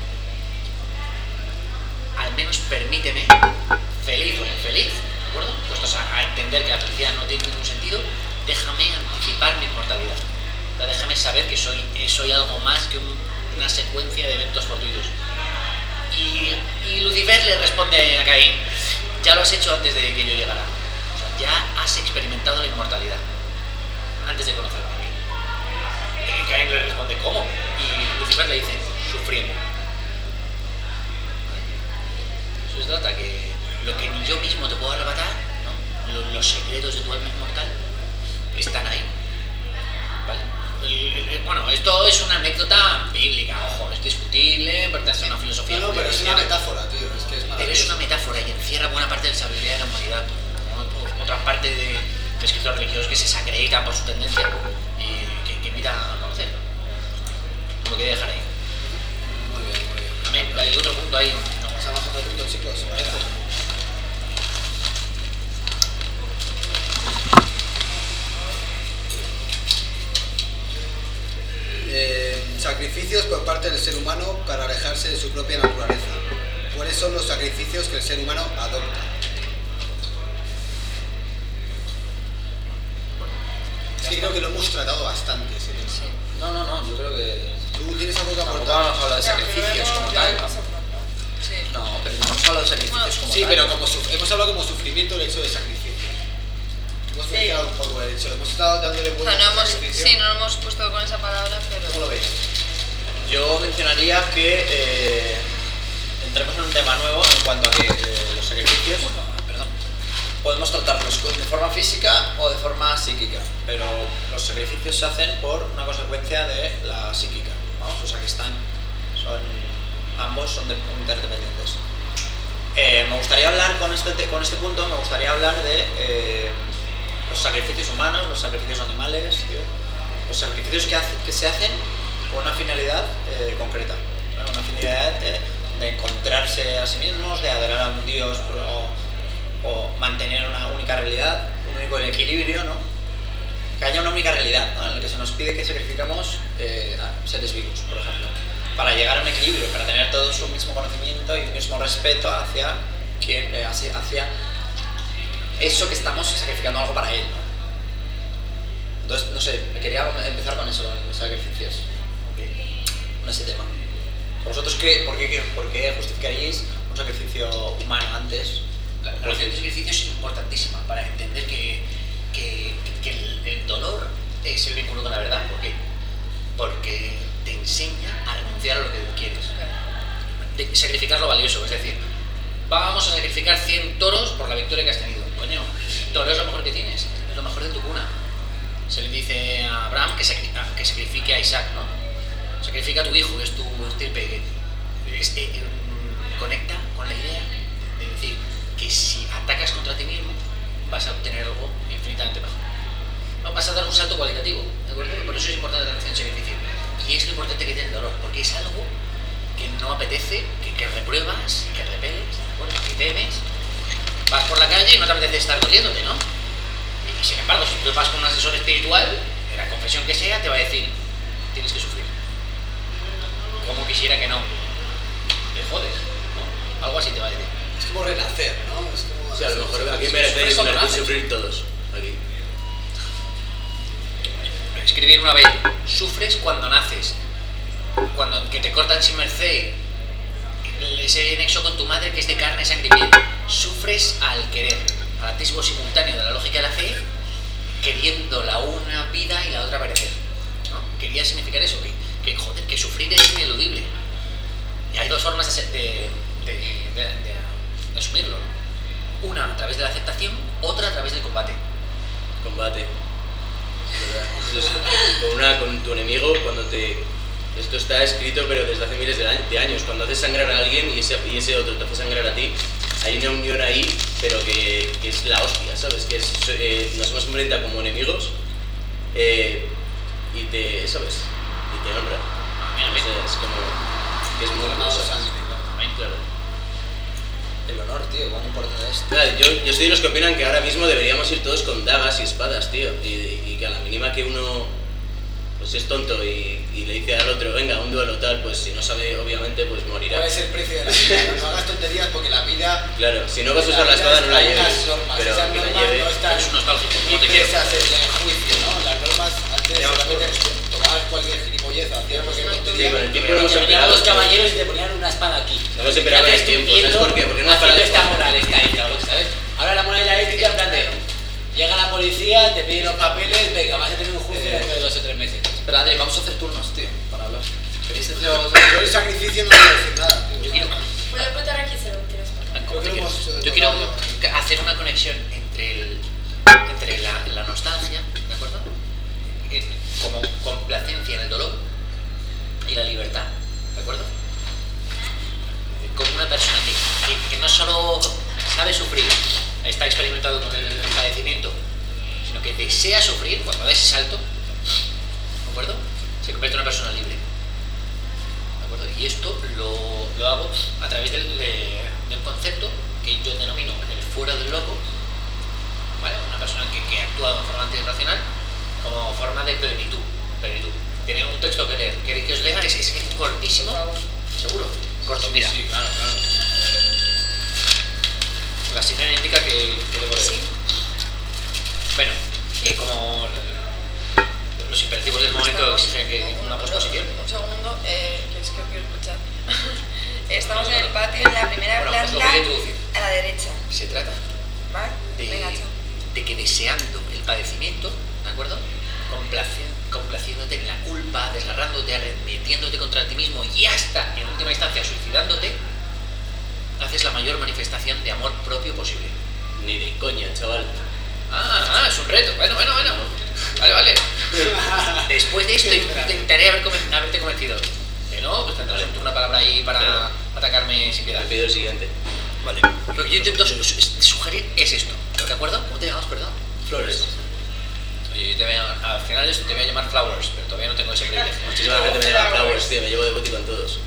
Al menos permíteme, feliz o infeliz, ¿de acuerdo? Puestos a, a entender que la felicidad no tiene ningún sentido, déjame anticipar mi inmortalidad. O sea, déjame saber que soy, soy algo más que un, una secuencia de eventos fortuitos. Y, y Lucifer le responde a Caín, ya lo has hecho antes de que yo llegara. Ya has experimentado la inmortalidad antes de conocerme a mí. Y Caín le responde, ¿cómo? Y Lucifer le dice, sufriendo. Eso se trata que lo que ni yo mismo te puedo arrebatar, ¿no? los, los secretos de tu alma inmortal están ahí. ¿Vale? El, el, bueno, esto es una anécdota bíblica, ojo, es discutible, pertenece a una filosofía. No, no, pero es una metáfora, tío. Es que es pero es una metáfora y encierra buena parte de la sabiduría de la humanidad. Otra parte de, de escritores religiosos que se desacreditan por su tendencia y que, que invitan a conocer. Lo quería dejar ahí. Muy bien, muy bien. También hay otro punto ahí. No. Pasamos a otro punto, chicos, ¿os parece? Eh, sacrificios por parte del ser humano para alejarse de su propia naturaleza. ¿Cuáles son los sacrificios que el ser humano adopta? Sí, creo que lo hemos tratado bastante. ¿Sí? Sí. No, no, no, yo creo que... ¿Tú tienes algo que Tampoco aportar? vamos a hablar de sacrificios como tal. Sí. No, pero no hemos hablado de sacrificios como Sí, tal. pero como suf- hemos hablado como sufrimiento el hecho de sacrificio. Hemos Sí. mezclado un poco el hecho, hemos estado dándole O vueltas sea, no al hemos, sacrificio. sí, no lo hemos puesto con esa palabra, pero... ¿Cómo lo veis? Yo mencionaría que eh, entremos en un tema nuevo en cuanto a que eh, los sacrificios, perdón, podemos tratarlos de forma física o de forma psíquica, pero los sacrificios se hacen por una consecuencia de la psíquica, ¿vamos? O sea que están, son, ambos son de- interdependientes. Eh, me gustaría hablar con este, te- con este punto, me gustaría hablar de eh, los sacrificios humanos, los sacrificios animales, tío, los sacrificios que, hace- que se hacen con una finalidad eh, concreta, ¿no? Una finalidad de, de encontrarse a sí mismos, de adorar a un Dios o, o mantener una única realidad, un único equilibrio, ¿no? Que haya una única realidad, ¿no? En la que se nos pide que sacrificamos eh, a seres vivos, por ejemplo, para llegar a un equilibrio, para tener todos un mismo conocimiento y un mismo respeto hacia, quien, eh, hacia, hacia eso que estamos sacrificando algo para él, ¿no? Entonces, no sé, me quería empezar con eso, con los sacrificios, con ese tema. ¿Vosotros qué, por, qué, por qué justificaríais un sacrificio humano antes? La, la noción de sacrificio es importantísima para entender que, que, que el, el dolor es el vínculo con la verdad. ¿Por qué? Porque te enseña a renunciar a lo que tú quieres. De sacrificar lo valioso, es decir, vamos a sacrificar cien toros por la victoria que has tenido. Coño, toro es lo mejor que tienes, es lo mejor de tu cuna. Se le dice a Abraham que, sacri que sacrifique a Isaac, ¿no? Sacrifica a tu hijo, que es tu estirpe. Es, eh, eh, conecta con la idea de decir que si atacas contra ti mismo vas a obtener algo infinito. infinitamente más. Vas a dar un salto cualitativo, ¿de acuerdo? Por eso es importante la atención sacrificio. Y es lo importante que tiene el dolor, porque es algo que no apetece, que, que repruebas, que repeles, ¿de acuerdo? Que temes. Vas por la calle y no te apetece estar corriéndote, ¿no? Y sin embargo, si tú vas con un asesor espiritual, de la confesión que sea, te va a decir, tienes que sufrir. Como quisiera que no. Te jodes, ¿no? Algo así te va a decir. Es como renacer, ¿no? Es como... Sí, a lo mejor aquí merecéis sufrir todos. Aquí. Escribir una vez, sufres cuando naces, cuando que te cortan sin merced, ese nexo con tu madre que es de carne, sangre y piel, sufres al querer, al atisbo simultáneo de la lógica de la fe, queriendo la una vida y la otra perecer, ¿no? Quería significar eso, que, que joder, que sufrir es ineludible. Y hay dos formas de, de, de, de, de, de asumirlo, ¿no? Una a través de la aceptación, otra a través del combate. Combate. Eso es, con, una, con tu enemigo, cuando te... Esto está escrito pero desde hace miles de años. Cuando haces sangrar a alguien y ese, y ese otro te hace sangrar a ti, hay una unión ahí, pero que, que es la hostia, ¿sabes? Que es, eh, nos hemos enfrentado como enemigos eh, y te, ¿sabes? Y te honra. O sea, es como... que es muy hermoso. Claro. El honor, tío, cuán importante es. Claro, yo, yo soy de los que opinan que ahora mismo deberíamos ir todos con dagas y espadas, tío. Y, y que a la mínima que uno pues es tonto y, y le dice al otro, venga, un duelo tal, pues si no sabe, obviamente, pues morirá. ¿Cuál es el precio de la vida? No hagas tonterías porque la vida... Claro, si no vas a usar la espada no la lleves, pero esas que la normas lleve... no están Es un nostálgico, no te quiero. impresas en el juicio, ¿no? Las normas antes solamente tomabas cualquier gilipollez, hacías lo que no Sí, entendías. con el tiempo Pero hemos te venían superado los caballeros y te ponían una espada aquí. Hemos superado el tiempo, ¿sabes por qué? Porque no es para haciendo esta moral, esta ética, ¿sabes? Ahora la moral y la ética en plan de... Llega la policía, te piden los papeles, venga, vas a tener un juicio dentro de dos o tres meses. Pero Adri, vamos a hacer turnos, tío, para hablar. ¿Queréis hacer algo? Yo el sacrificio no quiero decir nada, tío. Yo quiero, Puedo contar aquí si lo quieres contar. yo quiero, hemos yo quiero tocado. hacer una conexión entre, el, entre la, la nostalgia, ¿de acuerdo? Eh, Como complacencia en el dolor y la libertad, ¿de acuerdo? Como una persona que, que, que no solo sabe sufrir, está experimentado con el padecimiento, sino que desea sufrir, cuando da ese salto, ¿de acuerdo? Se convierte en una persona libre, ¿de acuerdo? Y esto lo, lo hago a través del, de, de un concepto que yo denomino el fuera del loco, ¿vale? Una persona que, que actúa de forma antirracional como forma de plenitud, plenitud. Tiene un texto que leer, ¿queréis que os lea? Es, es, es cortísimo, seguro, corto, mira. Sí, claro, claro. La señora indica que, que debo leer. Sí. Bueno, que como los imperativos del momento exigen que una posposición. Un segundo, eh, que es que quiero escuchar. Estamos en el patio, en la primera Bueno, os lo planta, voy a introducir. a la derecha. Se trata ¿Vale? de, Venga, chao. de que deseando el padecimiento, ¿de acuerdo? Complaci- complaciéndote en la culpa, desgarrándote, arremetiéndote contra ti mismo y hasta, en última instancia, suicidándote, haces la mayor manifestación de amor propio posible. Ni de coña, chaval. Ah, ah, es un reto. Bueno, bueno, bueno. Vale, vale. Después de esto intentaré haber conven- haberte convencido. Que no, pues tendrás un- una palabra ahí para Claro. atacarme sin piedad. Te pido el siguiente. Vale. Lo que yo intento su- su- sugerir es esto. ¿De acuerdo? ¿Cómo te llamas, perdón? Flores. Oye, yo te voy a, al final de esto te voy a llamar Flowers, pero todavía no tengo ese privilegio. Muchísima gente me llama Flowers, tío. Me llevo de boti con todos.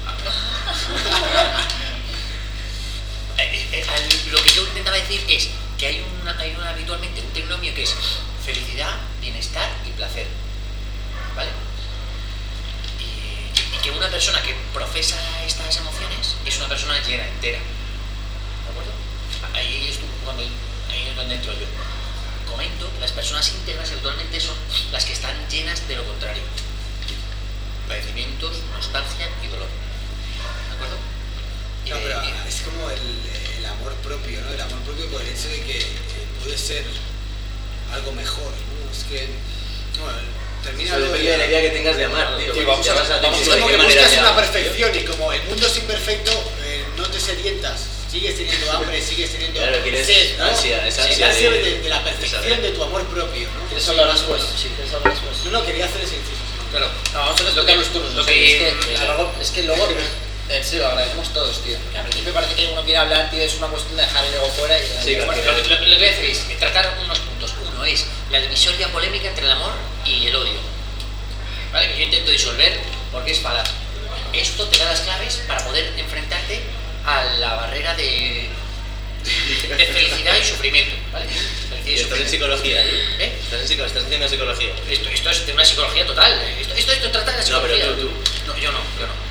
Eh, eh, al- lo que yo intentaba decir es que hay, una, hay una, habitualmente un trinomio que es felicidad, bienestar y placer, ¿vale? Y, y que una persona que profesa estas emociones es una persona llena, entera, ¿de acuerdo? Ahí es, tu- cuando, ahí es donde entro yo. Comento que las personas íntegras habitualmente son las que están llenas de lo contrario: padecimientos, nostalgia y dolor, ¿de acuerdo? Y No, de- pero y- es como el, el amor propio, ¿no? El amor propio por el hecho de que eh, puede ser algo mejor, ¿no? Es que, bueno, termina Eso lo depende de la idea que tengas de amar, tío. Sí, vamos Si a- amas ti vamos mismo, Es ¿de como qué que manera buscas te una amas? perfección y como el mundo es imperfecto, eh, no te sedientas, sigues teniendo hambre, sigues teniendo Claro, quieres sed, ¿no? ansia, esa Sí, ansia ansia de- de, de la perfección saber. de tu amor propio, ¿no? ¿Quieres Sí, hablar más después? cosas. Sí, ¿quieres hablar después? No, no, quería hacer ese inciso. Claro. No, vamos a Lo tocar que- los turnos. lo o sea, que- es, que, a luego- es que luego, en serio, agradecemos todos, tío. Que al principio parece que uno quiere hablar, tío, es una cuestión de dejar el ego fuera y... Sí, Bueno, claro. lo, lo- lo que voy a hacer es tratar unos puntos. Uno es la divisoria polémica entre el amor y el odio, ¿vale? Que yo intento disolver porque es falaz. Esto te da las claves para poder enfrentarte a la barrera de, de felicidad y sufrimiento, ¿vale? Felicidad y Estás en sufrimiento. psicología, ¿eh? ¿Eh? Estás, en psico- estás haciendo psicología. Esto, esto es de una psicología total. Esto, esto, esto trata de la No, pero psicología. tú, tú. No, yo no, yo no.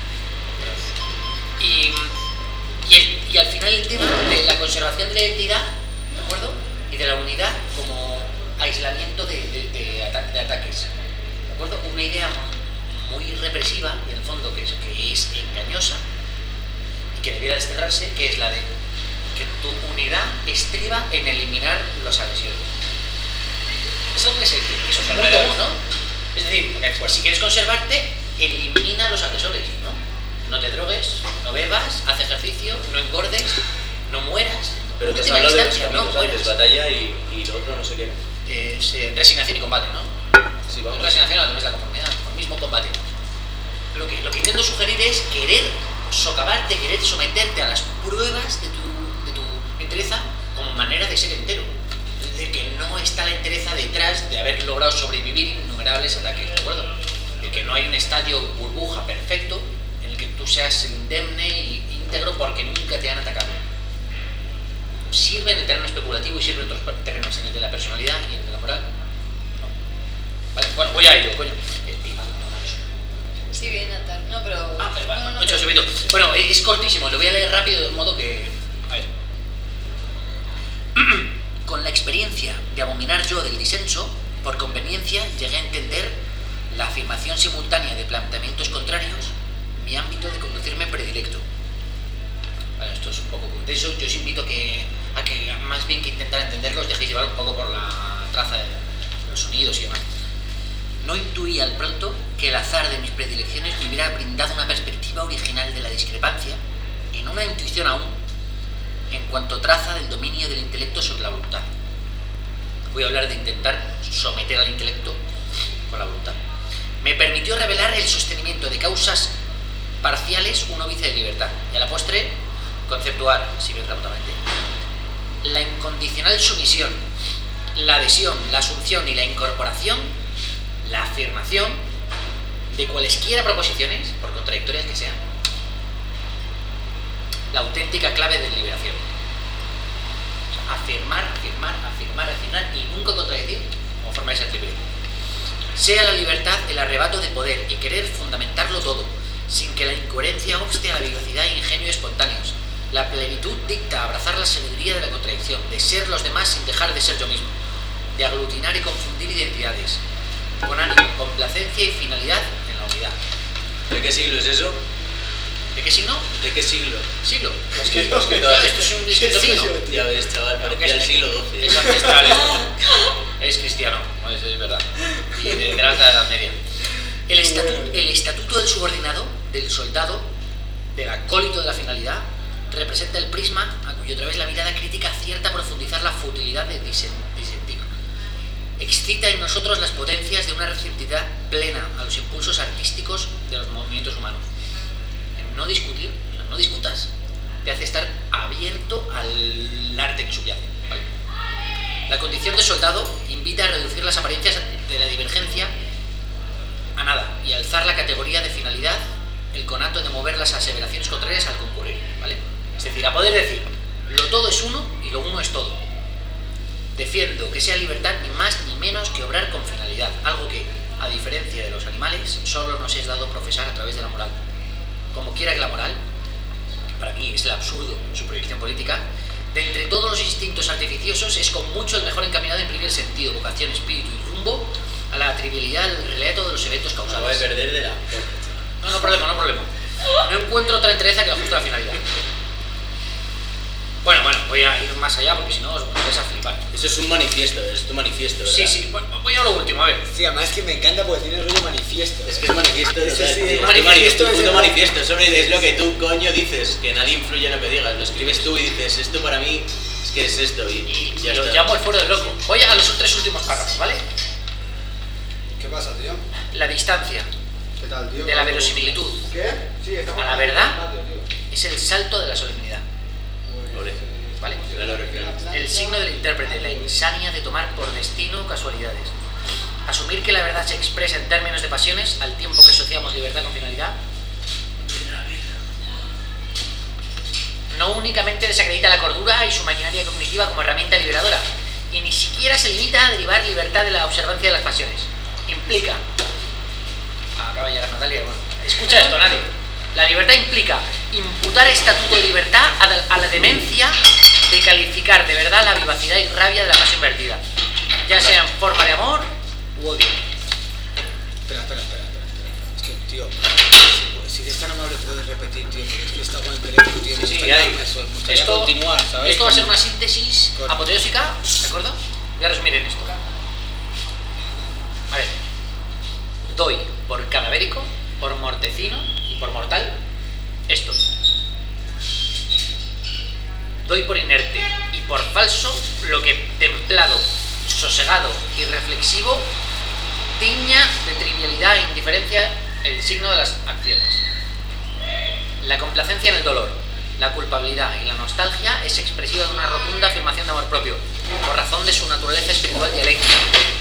Y, y, el- y al final el tema de la conservación de la identidad, ¿de acuerdo? Y de la unidad como aislamiento de, de, de, ata- de ataques, ¿de acuerdo? Una idea muy represiva, y en el fondo que es, que es engañosa y que debiera desterrarse, que es la de que tu unidad estriba en eliminar los agresores. Eso es lo que se que eso es muy común, ¿no? Es decir, pues si quieres conservarte, elimina los agresores, ¿no? No te drogues, no bebas, haz ejercicio, no engordes, no mueras. Pero te has Última hablado de los instancia, no caminos antes, mueras. batalla y, y lo otro no sé qué. Eh, se- resignación y combate, ¿no? Sí, vamos. Resignación a través de la conformidad, el mismo combate. Lo que, lo que intento sugerir es querer socavarte, querer someterte a las pruebas de tu, de tu entereza como manera de ser entero. Es decir, que no está la entereza detrás de haber logrado sobrevivir innumerables ataques, ¿de acuerdo? De que no hay un estadio burbuja perfecto en el que tú seas indemne y íntegro porque nunca te han atacado. ¿Sirve en el terreno especulativo y sirve en otros terrenos, en el de la personalidad y en el de la moral? No. Vale, bueno, voy a ello, coño. Eh, iba, no, no, eso. Sí, bien, Natal. No, pero. Ah, vale, vale, no, no, ocho pero- segundos. Bueno, es cortísimo, lo voy a leer rápido de modo que... A ver. Con la experiencia de abominar yo del disenso, por conveniencia llegué a entender la afirmación simultánea de planteamientos contrarios, mi ámbito de conducirme predilecto. Bueno, esto es un poco conteso, yo os invito que, a que más bien que intentar entenderlos dejéis llevar un poco por la traza de los sonidos y demás. No intuí al pronto que el azar de mis predilecciones me hubiera brindado una perspectiva original de la discrepancia, en una intuición aún, en cuanto traza del dominio del intelecto sobre la voluntad. Voy a hablar de intentar someter al intelecto con la voluntad. Me permitió revelar el sostenimiento de causas parciales, un óbice de libertad, y a la postre conceptuar, si bien remotamente, la incondicional sumisión, la adhesión, la asunción y la incorporación, la afirmación de cualesquiera proposiciones, por contradictorias que sean, la auténtica clave de liberación. O sea, afirmar, afirmar, afirmar, afirmar y nunca contradecir como forma de ser libre. Sea la libertad el arrebato de poder y querer fundamentarlo todo, sin que la incoherencia obste a la vivacidad e ingenio espontáneos. La plenitud dicta abrazar la sabiduría de la contradicción, de ser los demás sin dejar de ser yo mismo, de aglutinar y confundir identidades, con ánimo, complacencia y finalidad en la unidad. ¿De qué siglo es eso? ¿De qué signo? ¿De qué siglo? Siglo. Es que, es que Claro, esto es un distinto signo. Ya ves, chaval, parecía el siglo doce. Es ancestral, es cristiano, no, es, es verdad. Y de, de la alta edad media. El estatuto, el estatuto del subordinado, del soldado, del acólito de la finalidad, representa el prisma a cuyo través la mirada crítica acierta a profundizar la futilidad de disen- disentir. Excita en nosotros las potencias de una receptividad plena a los impulsos artísticos de los movimientos humanos. En no discutir, o sea, no discutas, te hace estar abierto al arte que subyace, ¿vale? La condición de soldado invita a reducir las apariencias de la divergencia a nada y alzar la categoría de finalidad, el conato de mover las aseveraciones contrarias al concurrir, ¿vale? Es decir, a poder decir, lo todo es uno y lo uno es todo. Defiendo que sea libertad ni más ni menos que obrar con finalidad, algo que, a diferencia de los animales, solo nos es dado profesar a través de la moral. Como quiera que la moral, que para mí es el absurdo en su proyección política, de entre todos los instintos artificiosos es con mucho el mejor encaminado a imprimir sentido, vocación, espíritu y rumbo a la trivialidad del relato de los eventos Acabo de causales. perder de la... No, no problema, no problema. No encuentro otra entereza que la justa finalidad. Bueno, bueno, voy a ir más allá porque si no os vais a flipar. Eso es un manifiesto, es tu manifiesto, ¿verdad? Sí, sí, bueno, voy a lo último, a ver. Sí, además que me encanta porque tiene rollo manifiesto. Es que es manifiesto, Eso ¿verdad? sí, tío? Es tu manifiesto manifiesto, es puto el- manifiesto. Sobre es lo que tú, coño, dices, que nadie influye en lo que digas. Lo escribes tú y dices, esto para mí es que es esto y, Y, ya y os está. llamo el fuero del loco. Voy a los tres últimos párrafos, ¿vale? ¿Qué pasa, tío? La distancia ¿Qué tal, tío? de la verosimilitud ¿Qué? Sí, estamos a la verdad en el patio, tío. es el salto de la solemnidad. Ole. ¿vale? Claro, claro. El signo del intérprete, la insania de tomar por destino casualidades. Asumir que la verdad se expresa en términos de pasiones al tiempo que asociamos libertad con finalidad. No únicamente desacredita la cordura y su maquinaria cognitiva como herramienta liberadora, y ni siquiera se limita a derivar libertad de la observancia de las pasiones. Implica... Acaba de llegar Natalia, bueno. Escucha esto, nadie. La libertad implica imputar estatuto de libertad a la, a la demencia de calificar de verdad la vivacidad y rabia de la pasión vertida, ya sea en forma de amor u odio. Espera, espera, espera, espera, espera. Es que, tío, si, si eres tan amable puedes repetir, tío, porque es que está con el teléfono, tío. Sí, sí, me ya gustaría, digo. me gustaría Esto, continuar, ¿sabes? esto va a ser una síntesis Correcto. apoteósica, ¿de acuerdo? Voy a resumir en esto. A ver. Doy por cadavérico, por mortecino y por mortal esto. Doy por inerte y por falso lo que templado, sosegado y reflexivo tiña de trivialidad e indiferencia el signo de las acciones. La complacencia en el dolor, la culpabilidad y la nostalgia es expresiva de una rotunda afirmación de amor propio, por razón de su naturaleza espiritual dialéctica.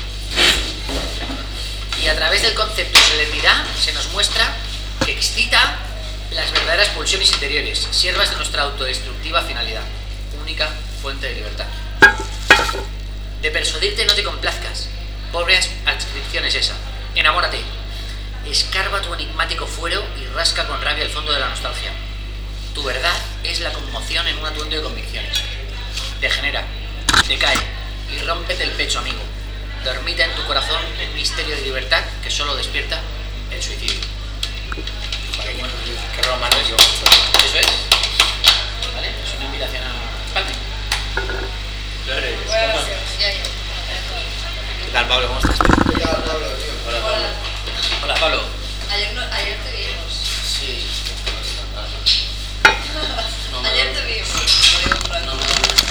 Y a través del concepto de solemnidad se nos muestra que excita las verdaderas pulsiones interiores, siervas de nuestra autodestructiva finalidad, única fuente de libertad. De persuadirte no te complazcas, pobre adscripción es esa, enamórate, escarba tu enigmático fuero y rasca con rabia el fondo de la nostalgia. Tu verdad es la conmoción en un atuendo de convicciones. Degenera, decae y rómpete el pecho, amigo. Dormita en tu corazón el misterio de libertad que solo despierta el suicidio. Joder, qué romántico. Eso es. ¿Vale? Es una invitación a España. Claro. Bueno, ya, ya. ¿Qué tal, Pablo? ¿Cómo estás? ¿Qué tal, Pablo, tío? Hola, Hola. Pablo. Hola, Pablo. Ayer, no, ayer te vimos. Sí. No me- Ayer te vimos. Lo digo por No aquí. me-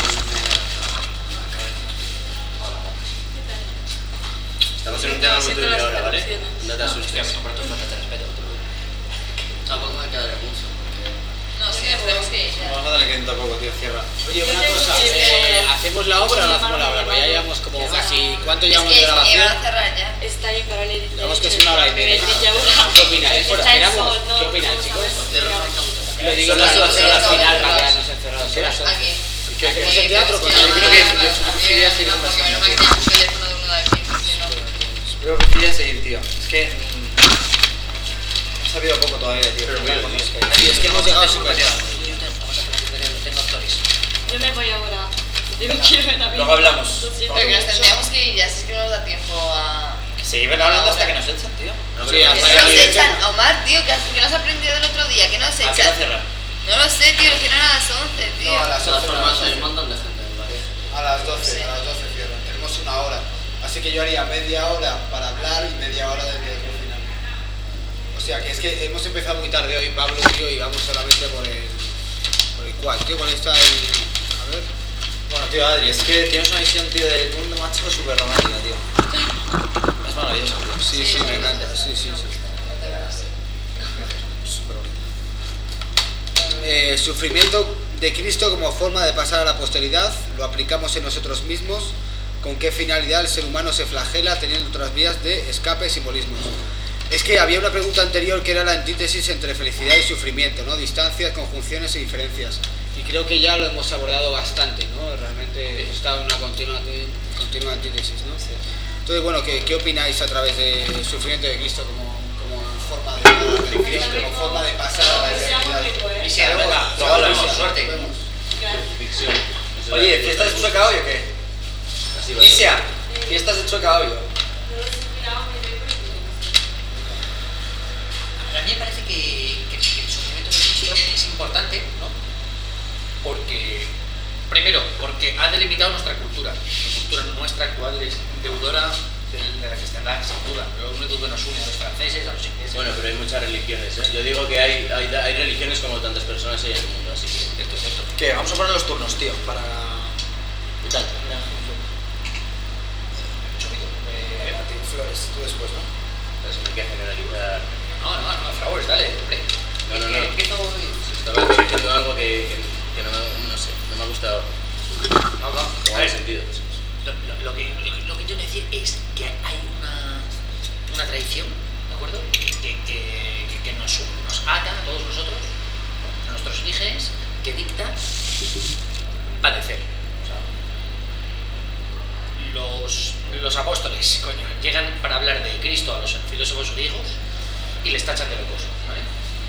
Estamos en un tema muy Siento turbio las ahora, ¿vale? interrupciones. No te asustes. Hostia, por tus faltas de respeto. Tampoco me quedaré mucho. No, sí, nos tenemos que ir ya. Vamos a darle que dentro poco, tío. Cierra. Oye, Yo una tengo cosa, que- eh, ¿hacemos la obra o no hacemos la obra? Pues ya llevamos como casi... ¿Cuánto Es llevamos que de iban a grabación? cerrar ya. Está bien para leer. Digamos que es una hora y media. ¿Qué opináis? ¿Esperamos? ¿Qué opináis, chicos? Lo digo, no se va a hacer la final para quedarnos encerrados. ¿Qué horas son? Aquí. ¿Qué hacemos en teatro? Pues Sí, yo creo que no, yo no, quería no, seguir no, porque menos mal que conversando. tenemos el teléfono de uno de aquí, si no. Yo quería seguir, tío. Es que... mm, he sabido poco todavía, tío. Pero Pero muy es que... Sí, es que hemos llegado súper Yo tarde. tengo- tengo actores. Yo me voy ahora. Yo no quiero en avión. Luego hablamos. Lo siento Pero que nos mucho. tendríamos que ir ya, si es que no nos da tiempo a... Que se lleven hablando hasta que nos echan, tío. No, Sí, pero- hasta Que ya nos ni- echan, Omar, tío, que, que no has aprendido el otro día, que nos ¿A qué hora echan. cierra? No lo sé, tío, lo hicieron a las once, tío. No, a las De todas once. formas, hay un montón de gente, ¿vale? A las doce, a las doce cierran. Tenemos una hora. Así que yo haría media hora para hablar y media hora del teatro final. O sea, que es que hemos empezado muy tarde hoy, Pablo, tío, y vamos solamente por el... ¿Por el cual, tío? Con esta... El... A ver... Bueno, tío, Adri, es que tienes una visión, tío, del mundo macho súper romántica, tío. Es maravilloso, tío. Sí, sí, me encanta. Sí, sí, sí. Súper bonito. Eh, sufrimiento de Cristo como forma de pasar a la posteridad, lo aplicamos en nosotros mismos. ¿Con qué finalidad el ser humano se flagela teniendo otras vías de escape y simbolismos? Es que había una pregunta anterior que era la antítesis entre felicidad y sufrimiento, ¿no? Distancias, conjunciones y diferencias. Y creo que ya lo hemos abordado bastante, ¿no? Realmente está en una continua, continua antítesis, ¿no? Entonces, bueno, ¿qué, qué opináis a través del sufrimiento de Cristo como, como Forma de, de, como forma de pasar a la eternidad. Y si luego, luego hablamos, suerte. Ficción. Eso es Oye, la- ¿fiestas de Chueca hoy o qué? Así va a ser. Isia, ¿fiestas de Chueca hoy? A mí me parece que, que, que el sufrimiento de Cristo es importante, ¿no? Porque, primero, porque ha delimitado nuestra cultura. La cultura nuestra actual es deudora de, de la cristiandad, sin duda. Lo único que nos une a los franceses, a los ingleses. Bueno, pero hay muchas religiones, ¿eh? Yo digo que hay, hay, hay religiones como tantas personas hay en el mundo, así que... Esto es cierto. ¿Qué? Vamos a poner los turnos, tío, para... ¿Qué tal? Mucho ruido. Eh, A ti, Flores, tú después, ¿no? Pero si no hay que generalizar... No, no, no, Flowers, dale, hombre. No, no, no. Empiezo hoy. Estaba diciendo algo que, que, que no, me- no sé, no me ha gustado. No, no. ¿Cómo A ver, hace sentido? Lo, lo- lo que, lo que quiero decir es que hay una, una tradición, ¿de acuerdo? Que, que, que- que nos, nos ata a todos nosotros, ¿no? A nuestros orígenes, que dicta padecer. O sea, los, los apóstoles, coño, llegan para hablar de Cristo a los filósofos griegos y les tachan de locos, ¿vale?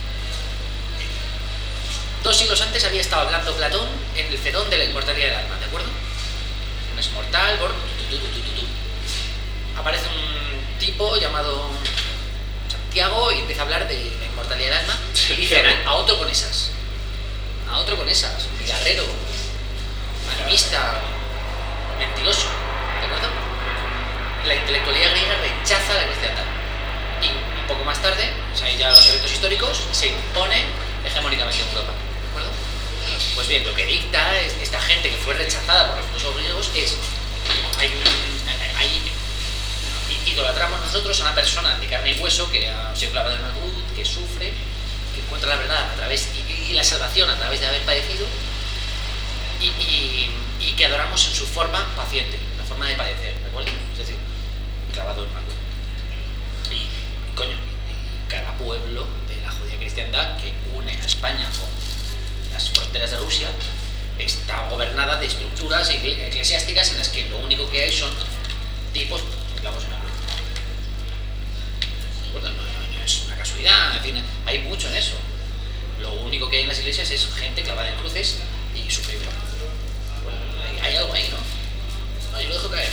Dos siglos antes había estado hablando Platón en el Fedón de la inmortalidad del alma, ¿de acuerdo? Un es mortal, gordo, tu, tu, tu, tu, tu, tu. Aparece un tipo llamado Santiago y empieza a hablar de la inmortalidad del alma y dice a, a otro con esas, a otro con esas, guerrero, animista, mentiroso, ¿de acuerdo? La intelectualidad griega rechaza la cristiandad y un poco más tarde, o sea, ya los eventos históricos, se impone hegemónicamente en Europa, ¿de acuerdo? Pues bien, lo que dicta es- esta gente que fue rechazada por los filósofos griegos es hay, un- hay- idolatramos nosotros a una persona de carne y hueso que ha sido clavada en una cruz, que sufre, que encuentra la verdad a través y, y la salvación a través de haber padecido y, y- y que adoramos en su forma paciente, la forma de padecer, ¿de acuerdo? Es decir, clavado en una cruz. Y, coño, y cada pueblo de la judía cristiandad que une a España con las fronteras de Rusia está gobernada de estructuras ecle- eclesiásticas en las que lo único que hay son tipos clavos en la cruz. Bueno, no, no- no es una casualidad, en fin, hay mucho en eso. Lo único que hay en las iglesias es gente clavada en cruces y sufriendo. Bueno, hay, hay algo ahí, ¿no? No, yo lo dejo caer.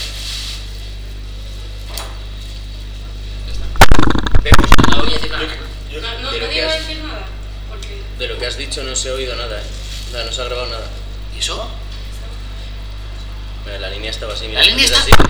Ya está. Vemos. No voy a decir nada. Yo- No, no, de, lo nadie que va a has, decir nada. Porque de lo que has dicho no se ha oído nada, ¿eh? O sea, no se ha grabado nada. ¿Y eso? Mira, la línea estaba así. Mira, La línea es está- así.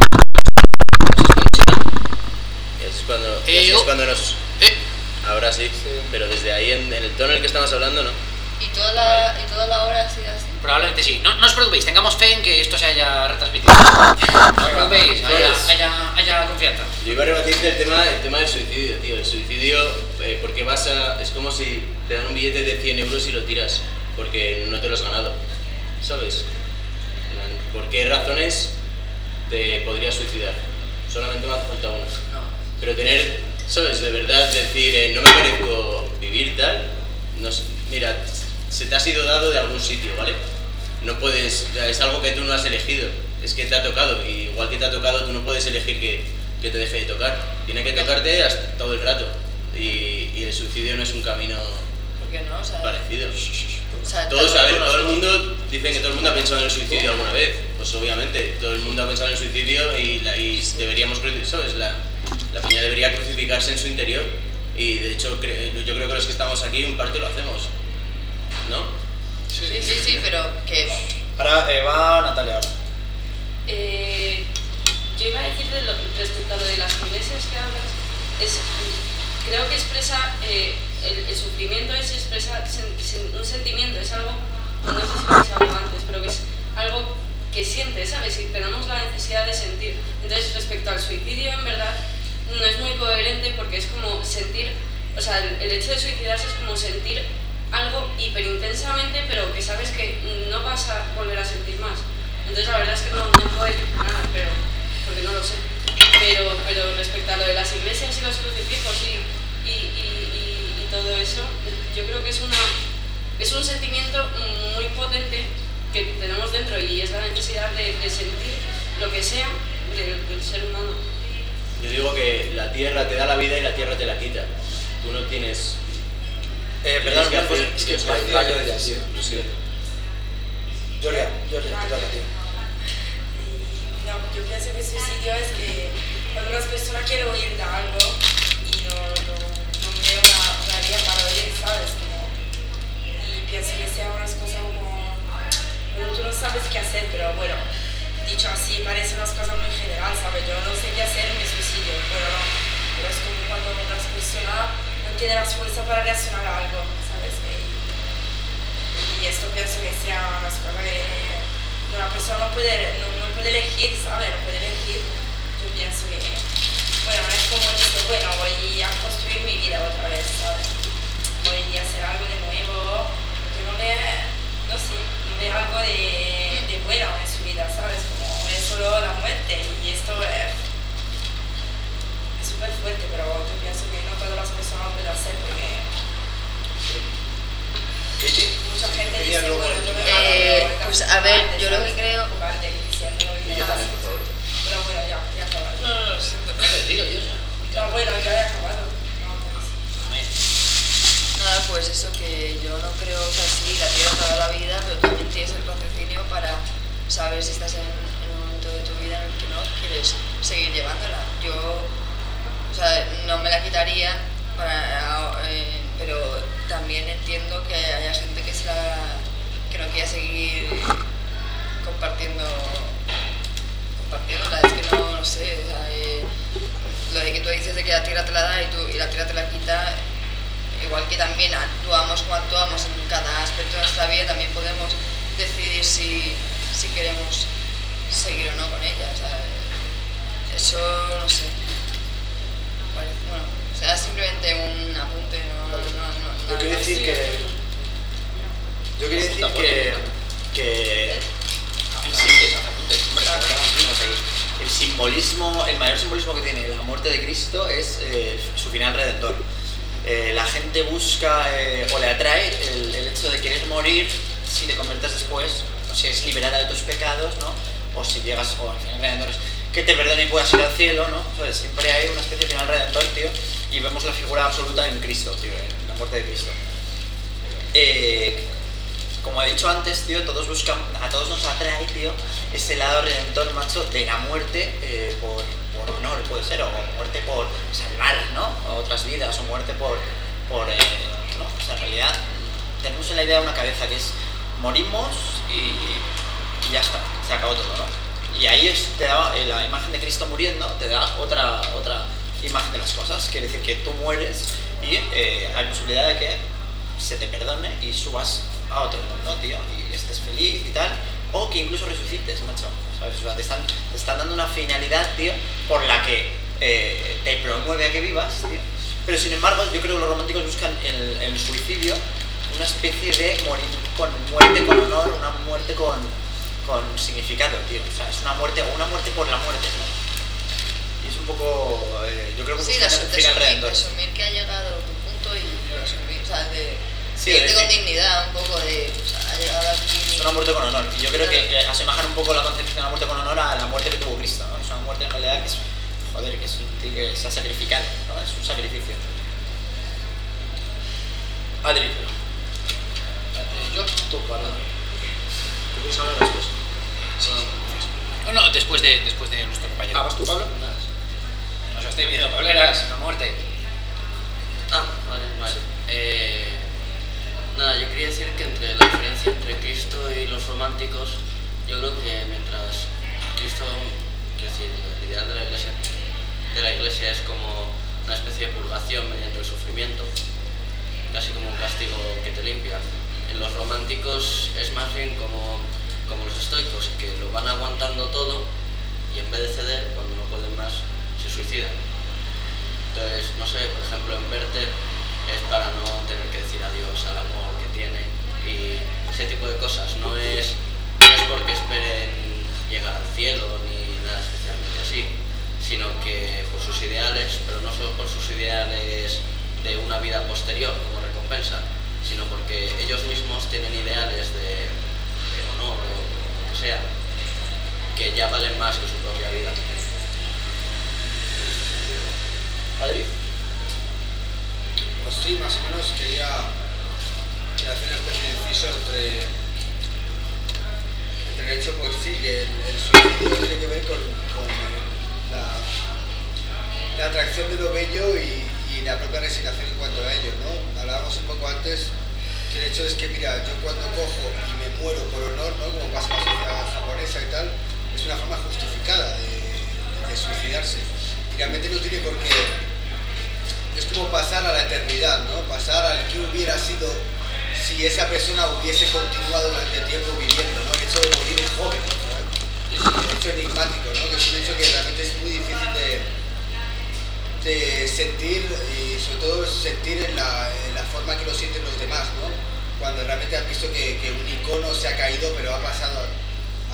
Es cuando, y Eh, así es oh. cuando nos... Eh, Ahora sí, pero desde ahí, en, en el tono en el que estamos hablando, ¿no? Y toda la, y toda la hora ha sido así. probablemente sí. No, no os preocupéis, tengamos fe en que esto se haya retransmitido. No os preocupéis, haya, haya, haya confianza. Yo iba a rebatirte el tema, el tema del suicidio, tío. El suicidio, eh, porque vas a... Es como si te dan un billete de cien euros y lo tiras, porque no te lo has ganado, ¿sabes? ¿Por qué razones te podrías suicidar? Solamente me hace falta una. Pero tener, ¿sabes? De verdad decir, eh, no me merezco vivir tal, no sé, mira, se te ha sido dado de algún sitio, ¿vale? No puedes, o sea, es algo que tú no has elegido, es que te ha tocado, y igual que te ha tocado, tú no puedes elegir que, que te deje de tocar. Tiene que tocarte hasta todo el rato, y, y el suicidio no es un camino ¿Por qué no? O sea, parecido. o sea, Todos, a ver, tal- todo el mundo, dicen que todo el mundo ha pensado en el suicidio alguna vez. Pues obviamente, todo el mundo ha pensado en el suicidio y, la, y deberíamos, cruci- ¿sabes? La, la peña debería crucificarse en su interior. Y de hecho, cre- yo creo que los que estamos aquí, en parte lo hacemos. ¿No? Sí, sí, sí, pero que... Ahora eh, va Natalia ahora. Eh, yo iba a decir de lo- respecto a lo de las iglesias que hablas, es, creo que expresa, eh, el, el sufrimiento es expresa sen- sen- un sentimiento, es algo, no sé si lo habéis hablado antes, pero que es algo que sientes, ¿sabes? Y tenemos la necesidad de sentir. Entonces, respecto al suicidio, en verdad, no es muy coherente porque es como sentir, o sea, el, el hecho de suicidarse es como sentir algo hiperintensamente, pero que sabes que no vas a volver a sentir más. Entonces la verdad es que no, no puedo decir nada, pero, porque no lo sé. Pero, pero respecto a lo de las iglesias y los crucifijos y, y, y, y, y todo eso, yo creo que es, una, es un sentimiento muy potente que tenemos dentro y es la necesidad de, de sentir lo que sea del, del ser humano. Yo digo que la tierra te da la vida y la tierra te la quita. Tú no tienes... Eh, tienes perdón, que una cosa, hacer- es que tienes va- hacer- va yo ya, sí, lo siento. Gloria, Gloria, te toca a ti. No, yo pienso que el suicidio es que cuando una persona quiere huir de algo y no, no, no ve una, una vía para huir, ¿sabes? Como, y pienso que sea unas cosas como, bueno, tú no sabes qué hacer, pero bueno, dicho así parece unas cosas muy general, ¿sabes? Yo no sé qué hacer, me suicidio, pero no. Pero es como cuando una persona no tiene las fuerzas para reaccionar a algo, ¿sabes? Y, y esto pienso que sea unas cosas que una persona no puede, no, no puede elegir, ¿sabes? No puede elegir. Yo pienso que, bueno, no es como decir, bueno, voy a construir mi vida otra vez, ¿sabes? Voy a hacer algo de nuevo, porque no ve, no sé, no ve algo de, de bueno en su vida, ¿sabes? Como es solo la muerte y esto es es súper fuerte, pero yo pienso que no todas las personas pueden hacer porque mucha gente dice, bueno, yo me Eh, voy a pues a ver, yo lo que creo... Y yo también, por favor. Pero bueno, ya, ya he acabado. No, no, lo siento. No te digo yo, ya. No, bueno, ya he acabado. No, pues. Nada, pues eso que yo no creo, o sea, sí, la tienes toda la vida, pero también tienes el raciocinio para saber si estás en, en un momento de tu vida en el que no quieres seguir llevándola. Yo, o sea, no me la quitaría, para, eh, pero también entiendo que haya gente que, se la, que no quiera seguir compartiendo, compartiéndola. Es que no, no sé, o sea, eh, lo de que tú dices de que la tierra te la da y, tú, y la tierra te la quita. Igual que también actuamos como actuamos en cada aspecto de nuestra vida, también podemos decidir si, si queremos seguir o no con ella. O sea, eso no sé. Bueno, o sea, simplemente un apunte, no, no, no, no Yo quiero decir que. Yo quería decir que. que el, sim- el simbolismo, el mayor simbolismo que tiene la muerte de Cristo es eh, su final redentor. Eh, la gente busca eh, o le atrae el, el hecho de querer morir si te conviertes después, o si es liberada de tus pecados, ¿no? O si llegas, o al final redentor es que te perdone y puedas ir al cielo, ¿no? Entonces, siempre hay una especie de final redentor, tío, y vemos la figura absoluta en Cristo, tío, en la muerte de Cristo. Eh, como he dicho antes, tío, todos buscan, a todos nos atrae, tío, ese lado redentor, macho, de la muerte eh, por, por honor, puede ser, o muerte por salvar, ¿no? A otras vidas, o muerte por, por eh, ¿no? O sea, en realidad tenemos en la idea una cabeza que es morimos y, y ya está, se acabó todo, ¿no? Y ahí es, te da eh, la imagen de Cristo muriendo, te da otra, otra imagen de las cosas, quiere decir que tú mueres y eh, hay posibilidad de que se te perdone y subas a otro mundo, tío, y estés feliz y tal, o que incluso resucites, macho, ¿sabes? O sea, te están, te están dando una finalidad, tío, por la que eh, te promueve a que vivas, tío. Pero sin embargo, yo creo que los románticos buscan el, el suicidio, una especie de morir con muerte con honor, una muerte con, con significado, tío. O sea, es una muerte, o una muerte por la muerte, ¿no? Y es un poco, eh, yo creo que sí, buscan de, el de final asumir, redentor. de asumir que ha llegado tu punto y lo asumir, o sea, de, Sí, de irte de con decir- dignidad, un poco de, o sea, ha llegado aquí. Es una muerte con honor. Y yo creo que eh, asemejan un poco la concepción de la muerte con honor a la muerte que tuvo Cristo, ¿no? Es una muerte en realidad que es, joder, que, es, un- que se ha sacrificado, ¿no? Es un sacrificio. Adri. Eh, Yo, tú, Pablo. ¿Tú quieres hablar después? Sí. No, no, después de, después de nuestro compañero. Ah, ¿vas tú, Pablo? Nos estoy viendo, Pableras, la muerte. Ah, vale, vale. Eh, nada, yo quería decir que entre la diferencia entre Cristo y los románticos, yo creo que mientras Cristo, quiero decir, el ideal de la iglesia, de la iglesia es como una especie de purgación mediante el sufrimiento, casi como un castigo que te limpia. En los románticos es más bien como, como los estoicos, que lo van aguantando todo y en vez de ceder, cuando no pueden más, se suicidan. Entonces, no sé, por ejemplo, en Werther es para no tener que decir adiós al amor que tiene y ese tipo de cosas. No es, no es porque esperen llegar al cielo ni nada especialmente así, sino que por sus ideales, pero no solo por sus ideales de una vida posterior como recompensa, sino porque ellos mismos tienen ideales de, de honor o lo que sea, que ya valen más que su propia vida. Adri. Pues sí, más o menos quería quería hacer una especie de inciso entre, entre el hecho, pues sí, que el, el suicidio tiene que ver con, con la, la atracción de lo bello y, y la propia resignación en cuanto a ello, ¿no? Hablábamos un poco antes que el hecho es que, mira, yo cuando cojo y me muero por honor, ¿no? Como pasa en la sociedad japonesa y tal, es una forma justificada de, de suicidarse. Y realmente no tiene por qué. Es como pasar a la eternidad, ¿no? Pasar al que hubiera sido si esa persona hubiese continuado durante tiempo viviendo, ¿no? El hecho de morir joven, ¿no? Es un hecho enigmático, ¿no? Que es un hecho que realmente es muy difícil de, de sentir y sobre todo sentir en la, en la forma que lo sienten los demás, ¿no? Cuando realmente has visto que, que un icono se ha caído pero ha pasado a,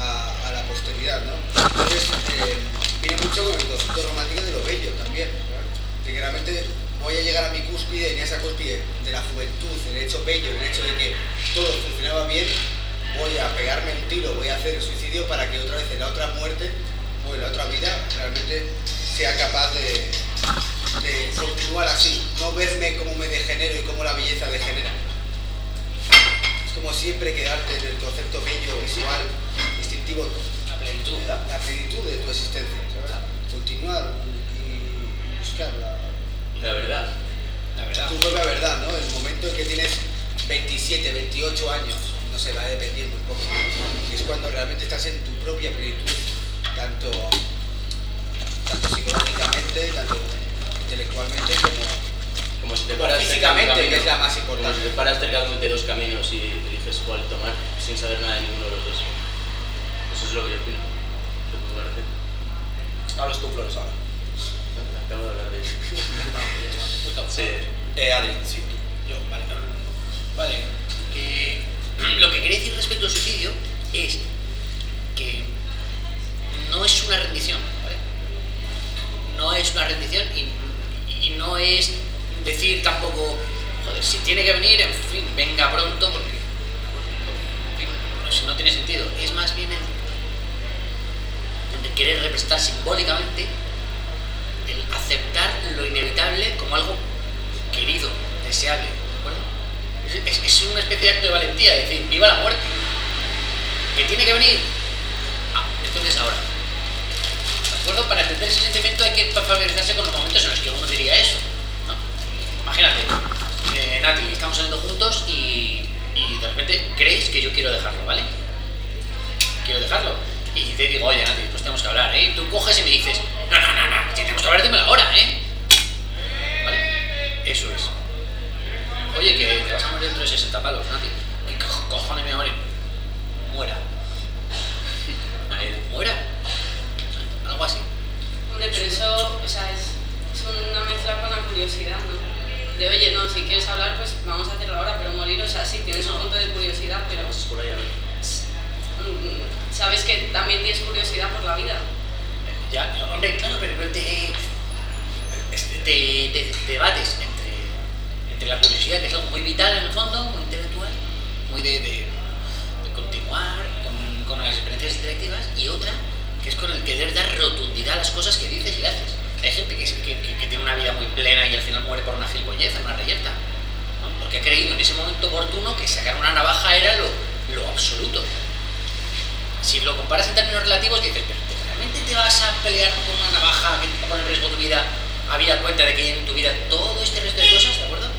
a, a la posteridad, ¿no? Entonces, eh, viene mucho con el concepto romántico de lo bello también, ¿no? De que realmente voy a llegar a mi cúspide, en esa cúspide de la juventud, el hecho bello, el hecho de que todo funcionaba bien, voy a pegarme un tiro, voy a hacer el suicidio para que otra vez en la otra muerte o en la otra vida realmente sea capaz de, de continuar así, no verme como me degenero y como la belleza degenera. Es como siempre quedarte en el concepto bello, visual, instintivo, La plenitud. la, la plenitud de tu existencia, ¿sabes? Continuar y buscar la, La verdad. La verdad. tu propia verdad, ¿no? El momento en que tienes veintisiete, veintiocho años, no sé, va a depender muy poco, que es cuando realmente estás en tu propia plenitud, tanto, tanto psicológicamente, tanto intelectualmente como, Como si te como paras cerca de un físicamente, que camino, es la más como importante. si te paras cerca de dos caminos y eliges cuál tomar sin saber nada de ninguno de los dos. Eso es lo que yo opino. ¿Qué te parece? Hablas tú, Flores, ahora. Acabo de hablar de eso. Sí. Eh, Adri, sí. Yo, vale, no, no, no. Vale. Eh, lo que quería decir respecto al suicidio es que no es una rendición, ¿vale? No es una rendición y, y no es decir tampoco, joder, si tiene que venir, en fin, venga pronto, porque, en fin, no, si no tiene sentido. Es más bien el, el querer representar simbólicamente, el aceptar lo inevitable como algo querido, deseable, ¿de acuerdo? Es, es, es una especie de acto de valentía, es decir, viva la muerte. ¿Que tiene que venir? Ah, entonces ahora. ¿De acuerdo? Para entender ese sentimiento hay que familiarizarse con los momentos en los que uno diría eso, ¿no? Imagínate, eh, Nati, estamos saliendo juntos y, y de repente crees que yo quiero dejarlo, ¿vale? Quiero dejarlo. Y te digo, oye, Nati, pues tenemos que hablar, ¿eh? Y tú coges y me dices, no, no, no, no, si tenemos que hablar, dímelo ahora, ¿eh? ¿Vale? Eso es. Oye, que te vas a morir dentro de sesenta palos, Nati. ¿Qué co- cojones me voy a morir? Muera. Ahí, muera. Algo así. Hombre, pero eso, o sea, es, es una mezcla con la curiosidad, ¿no? De, oye, no, si quieres hablar, pues vamos a hacerlo ahora, pero morir, o sea, sí, tienes un punto de curiosidad, pero Es por ahí a ver. mm, sabes que también tienes curiosidad por la vida. Ya, hombre, claro, pero te, te, te- te debates entre, entre la curiosidad, que es algo muy vital en el fondo, muy intelectual, muy de, de, de continuar con, con las experiencias directivas, y otra, que es con el querer dar rotundidad a las cosas que dices y haces. Hay gente que, que, que, que tiene una vida muy plena y al final muere por una gilipollez, una reyerta, ¿no? Porque ha creído en ese momento oportuno que sacar una navaja era lo, lo absoluto. Si lo comparas en términos relativos, dices, pero ¿realmente te vas a pelear con una navaja que te pone en riesgo tu vida, habida cuenta de que hay en tu vida todo este resto de cosas, ¿de acuerdo?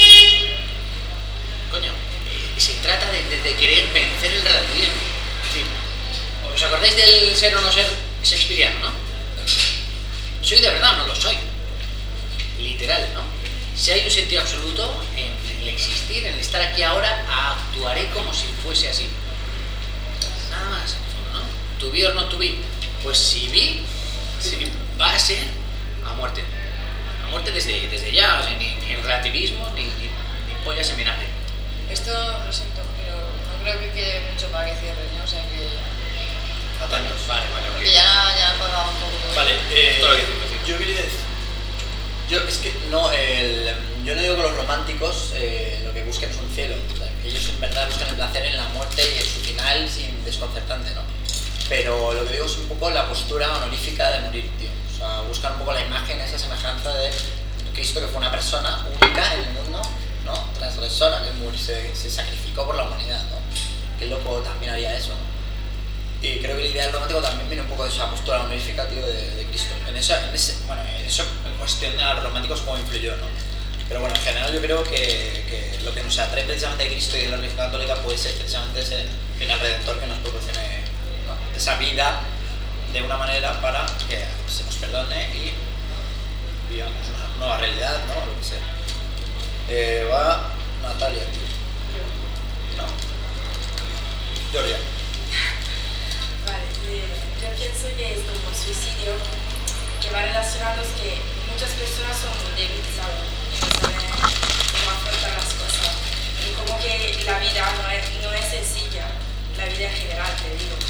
Coño, eh, se trata de, de, de querer vencer el relativismo. Es decir, ¿os acordáis del ser o no ser shakespeariano, no? ¿Soy de verdad o no lo soy? Literal, ¿no? Si hay un sentido absoluto en el existir, en el estar aquí ahora, actuaré como si fuese así. Nada más, ¿no? To be or not to be. Pues si vi, si va a ser a muerte. A muerte desde, desde ya, o sea, ni, ni en relativismo, ni, ni, ni pollas en vinagre. Esto lo siento, pero no creo que quede mucho para que cierre, ¿no? O sea que. Vale, vale, vale. Porque ya, ya he pagado un poco todo. Vale, eh, Todo lo que digo, sí. yo quería decir. Yo, es que no, el, yo no digo que los románticos eh, lo que busquen es un cielo. O sea, que ellos en verdad buscan el placer en la muerte y en su final sin desconcertante, ¿no? Pero lo que digo es un poco la postura honorífica de morir, tío. O sea, buscar un poco la imagen, esa semejanza de Cristo, que fue una persona única en el mundo, ¿no? Transgresora, que murió, se, se sacrificó por la humanidad, ¿no? Qué loco también haría eso, ¿no? Y creo que el ideal romántico también viene un poco de esa postura honorífica, tío, de, de Cristo. En eso, en ese, bueno, en eso, en cuestión de los románticos, cómo influyó, ¿no? Pero bueno, en general yo creo que, que lo que nos atrae precisamente de Cristo y de la religión católica puede ser precisamente ese final redentor que nos proporcione, ¿no? Esa vida de una manera para que se nos perdone y vivamos una nueva realidad, ¿no? Lo que sea. Eh, va Natalia, tío. No. Gloria. Vale, eh, yo pienso que es como suicidio, que va relacionado es que muchas personas son muy débiles, ¿sabes? No saben cómo afrontar las cosas. Y como que la vida no es, no es sencilla, la vida en general, te digo.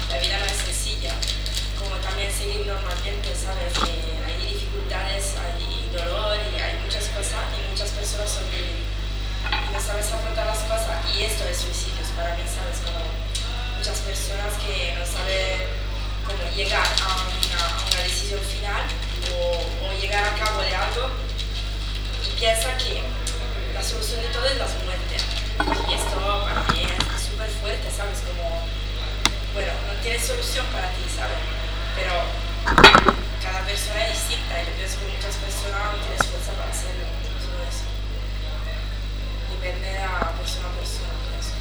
la vida no es sencilla, como también seguir normalmente, ¿sabes? Eh, hay dificultades, hay dolor y hay muchas cosas y muchas personas sobreviven. Y no sabes afrontar las cosas y esto es suicidios para mí, ¿sabes? Como muchas personas que no saben cómo llegar a una, a una decisión final o, o llegar a cabo de algo y piensa que la solución de todo es la muerte. Y esto para mí es súper fuerte, ¿sabes? Como, bueno, no tiene solución para ti, ¿sabes? Pero cada persona es distinta y yo pienso que muchas personas no tienen fuerza para hacerlo. Todo eso. Depende de la persona a persona. Pienso.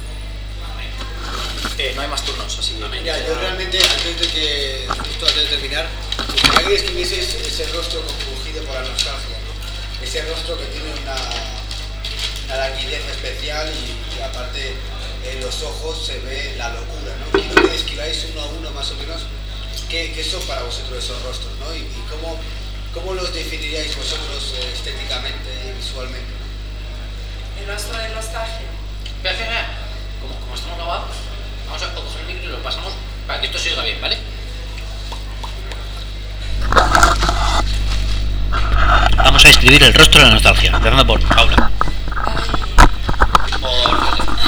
Eh, no hay más turnos, así que... Mira, yo realmente, antes de que, justo antes de terminar, me gustaría que describieses ese rostro compungido por la nostalgia, ¿no? Ese rostro que tiene una, una languidez especial y, y aparte en los ojos se ve la locura, ¿no? Quiero que describáis uno a uno más o menos qué, qué son para vosotros esos rostros, ¿no? Y, y cómo, cómo los definiríais vosotros eh, estéticamente y visualmente. El rostro de nostalgia. Espera, espera, espera. Como, como estamos grabados, vamos a coger el micro y lo pasamos para que esto se oiga bien, ¿vale? Vamos a describir el rostro de la nostalgia, empezando por Paula. Por...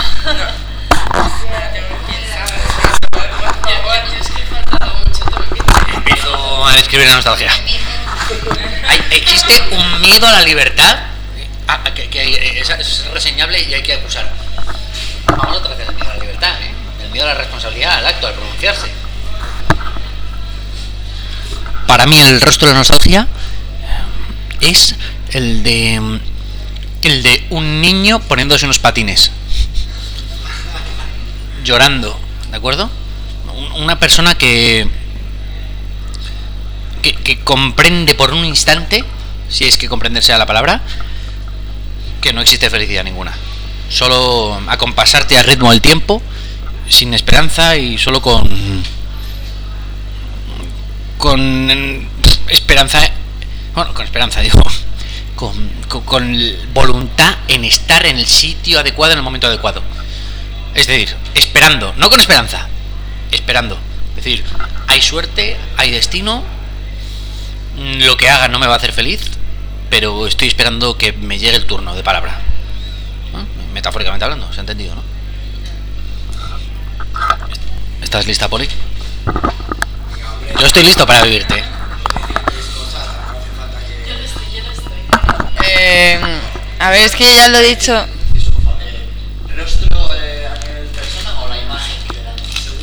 Empiezo a describir la nostalgia. Hay, existe un miedo a la libertad ah, que, que es, es reseñable y hay que acusar. Vamos otra vez al miedo a la libertad, ¿eh? El miedo a la responsabilidad, al acto, al pronunciarse. Para mí el rostro de la nostalgia es el de el de un niño poniéndose unos patines, llorando, ¿de acuerdo? Una persona que, que que comprende por un instante, si es que comprender sea la palabra, que no existe felicidad ninguna. Solo acompasarte al ritmo del tiempo, sin esperanza y solo con con esperanza, bueno, con esperanza digo, con, con, con voluntad en estar en el sitio adecuado en el momento adecuado. Es decir, esperando, no con esperanza, esperando. Es decir, hay suerte, hay destino, lo que haga no me va a hacer feliz, pero estoy esperando que me llegue el turno de palabra. ¿No? Metafóricamente hablando, ¿se ha entendido, no? ¿Estás lista, Poli? Yo estoy listo para vivirte. Yo lo estoy, yo lo estoy. Eh, a ver, es que ya lo he dicho. ¿Rostro eh, a nivel persona o la imagen que dan?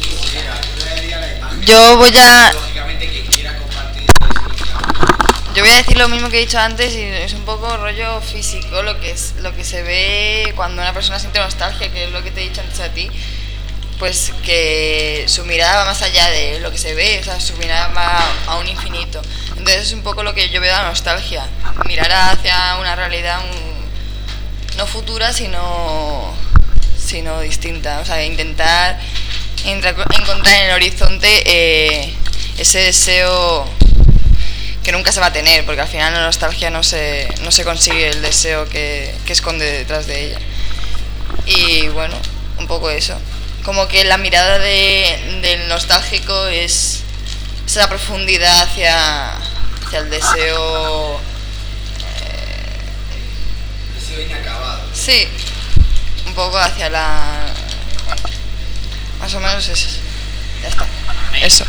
Yo voy a... Lógicamente, quien quiera compartir... Yo voy a decir lo mismo que he dicho antes y es un poco rollo físico lo que es lo que se ve cuando una persona siente nostalgia, que es lo que te he dicho antes a ti, pues que su mirada va más allá de lo que se ve, o sea, su mirada va a un infinito. Entonces es un poco lo que yo veo de la nostalgia, mirar hacia una realidad un, no futura sino sino distinta, o sea, intentar entra, encontrar en el horizonte eh, ese deseo que nunca se va a tener, porque al final la nostalgia no se, no se consigue el deseo que, que esconde detrás de ella. Y bueno, un poco eso. Como que la mirada de, del nostálgico es esa profundidad hacia, hacia el deseo... Eh, deseo inacabado. Sí, un poco hacia la... Más o menos es eso. Ya está. Eso.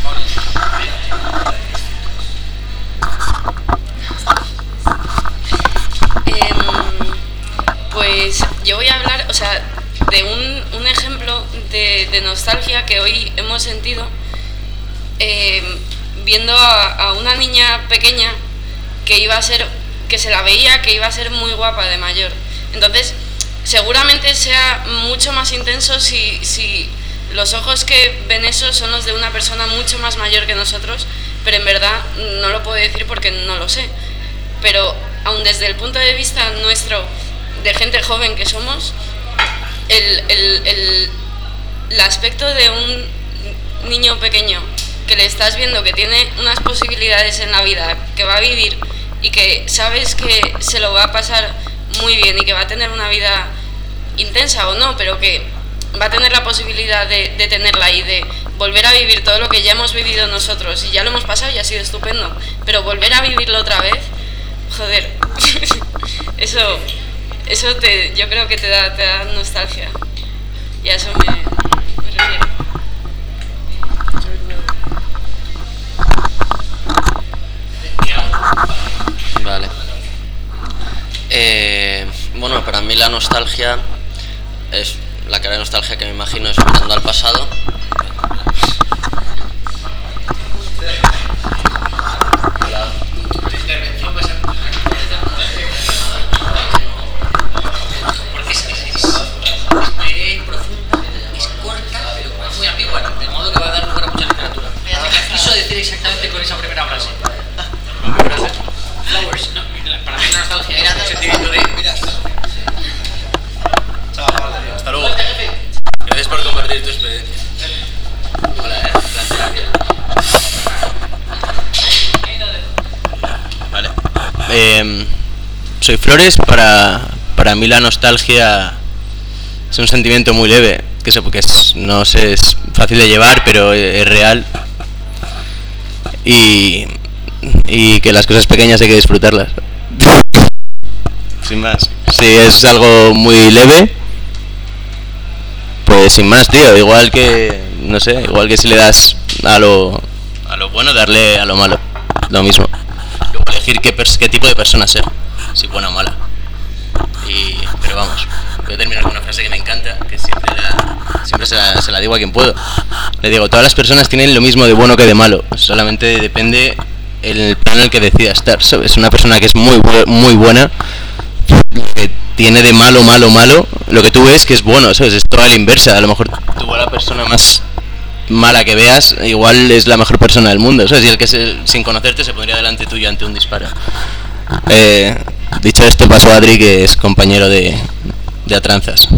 Eh, pues yo voy a hablar, o sea, de un, un ejemplo de, de nostalgia que hoy hemos sentido eh, viendo a, a una niña pequeña que iba a ser, que se la veía que iba a ser muy guapa de mayor. Entonces, seguramente sea mucho más intenso si, si los ojos que ven eso son los de una persona mucho más mayor que nosotros, pero en verdad no lo puedo decir porque no lo sé. Pero aun desde el punto de vista nuestro, de gente joven que somos, el, el, el, el aspecto de un niño pequeño que le estás viendo que tiene unas posibilidades en la vida, que va a vivir y que sabes que se lo va a pasar muy bien y que va a tener una vida intensa o no, pero que va a tener la posibilidad de, de tenerla y de volver a vivir todo lo que ya hemos vivido nosotros, y ya lo hemos pasado y ha sido estupendo, pero volver a vivirlo otra vez, joder, eso, eso te, yo creo que te da, te da nostalgia, y a eso me, me refiero. Vale. Eh, bueno, para mí la nostalgia es la cara de nostalgia que me imagino es mirando al pasado. Tu intervención va a ser porque es, es, es, es profunda, es corta, pero es muy ambigua, de modo que va a dar lugar a mucha literatura. ¿Qué quiso decir exactamente con esa primera frase? Flowers, no, para mí la nostalgia es el sentimiento de... Hasta luego. Gracias por compartir tu experiencia. Hola, eh. Vale. Eh, soy Flores. Para, para mí la nostalgia es un sentimiento muy leve, que sé porque es, no sé, es fácil de llevar, pero es real. Y, y que las cosas pequeñas hay que disfrutarlas. Sin más. Si es algo muy leve, pues sin más, tío. Igual que, no sé, igual que si le das a lo, a lo bueno, darle a lo malo. Lo mismo. Luego elegir qué, pers qué tipo de persona ser, si buena o mala. Y, pero vamos, voy a terminar con una frase que me encanta, que siempre, la, siempre se, la, se la digo a quien puedo. Le digo, todas las personas tienen lo mismo de bueno que de malo, solamente depende el plan en el que decida estar, ¿sabes? Una persona que es muy, muy buena, lo que tiene de malo, malo, malo, lo que tú ves que es bueno, ¿sabes? Es todo a la inversa. A lo mejor tú a la persona más mala que veas, igual es la mejor persona del mundo, ¿sabes? Y el que se, sin conocerte se pondría delante tuyo ante un disparo. Eh, dicho esto, paso a Adri, que es compañero de, de Atranzas.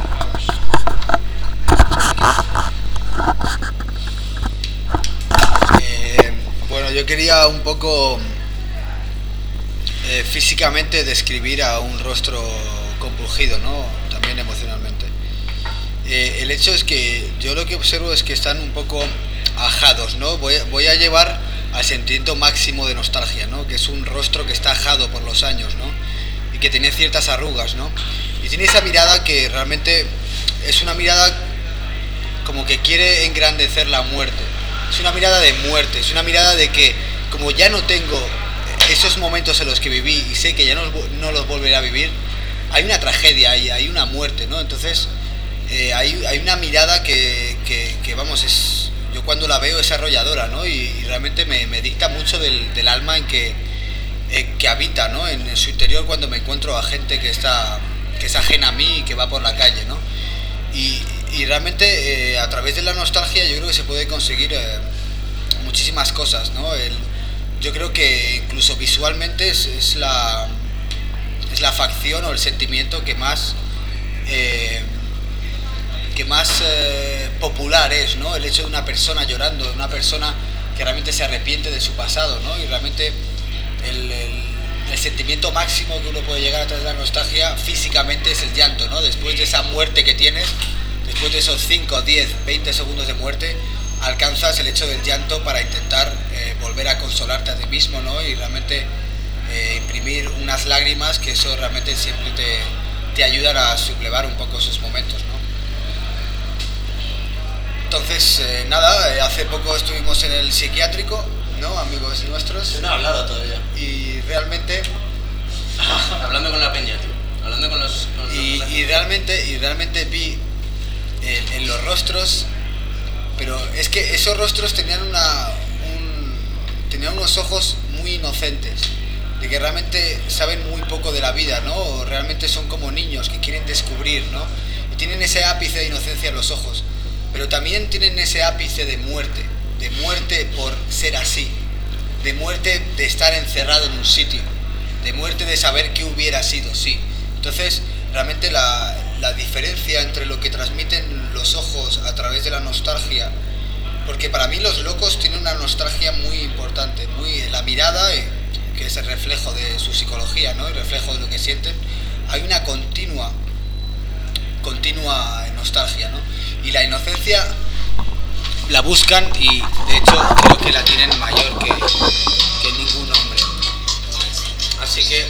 Eh, bueno, yo quería un poco eh, físicamente describir a un rostro compungido, ¿no? También emocionalmente. Eh, el hecho es que yo lo que observo es que están un poco ajados, ¿no? Voy, voy a llevar al sentimiento máximo de nostalgia, ¿no? Que es un rostro que está ajado por los años, ¿no? Y que tiene ciertas arrugas, ¿no? Y tiene esa mirada que realmente es una mirada como que quiere engrandecer la muerte. Es una mirada de muerte, es una mirada de que como ya no tengo esos momentos en los que viví y sé que ya no, no los volveré a vivir, hay una tragedia, hay, hay una muerte, ¿no? Entonces eh, hay, hay una mirada que, que, que, vamos, es, yo cuando la veo es arrolladora, ¿no? Y, y realmente me, me dicta mucho del, del alma en que, eh, que habita, ¿no? En, en su interior cuando me encuentro a gente que, está, que es ajena a mí y que va por la calle, ¿no? Y, y realmente eh, a través de la nostalgia yo creo que se puede conseguir eh, muchísimas cosas, ¿no? El, yo creo que incluso visualmente es, es, la, es la facción o el sentimiento que más, eh, que más eh, popular es, ¿no? El hecho de una persona llorando, de una persona que realmente se arrepiente de su pasado, ¿no? Y realmente el, el, el sentimiento máximo que uno puede llegar a través de la nostalgia físicamente es el llanto, ¿no? Después de esa muerte que tienes, después de esos cinco, diez, veinte segundos de muerte, alcanzas el hecho del llanto para intentar eh, volver a consolarte a ti mismo, ¿no? Y realmente eh, imprimir unas lágrimas que eso realmente siempre te, te ayudan a sublevar un poco esos momentos, ¿no? Entonces, eh, nada, eh, hace poco estuvimos en el psiquiátrico, ¿no? Amigos nuestros. Yo no he hablado todavía. Y realmente... Hablando con la peña, tío. Hablando con los... Con los y, y, realmente, y realmente vi en, en los rostros... Pero es que esos rostros tenían una un, tenían unos ojos muy inocentes, de que realmente saben muy poco de la vida, ¿no? O realmente son como niños que quieren descubrir, ¿no? Y tienen ese ápice de inocencia en los ojos, pero también tienen ese ápice de muerte, de muerte por ser así, de muerte de estar encerrado en un sitio, de muerte de saber qué hubiera sido, sí. Entonces, realmente la, la diferencia entre lo que transmiten los ojos a través de la nostalgia, porque para mí los locos tienen una nostalgia muy importante, muy la mirada, eh, que es el reflejo de su psicología, ¿no? El reflejo de lo que sienten, hay una continua, continua nostalgia, ¿no? Y la inocencia la buscan y de hecho creo que la tienen mayor que, que ningún hombre. Así que...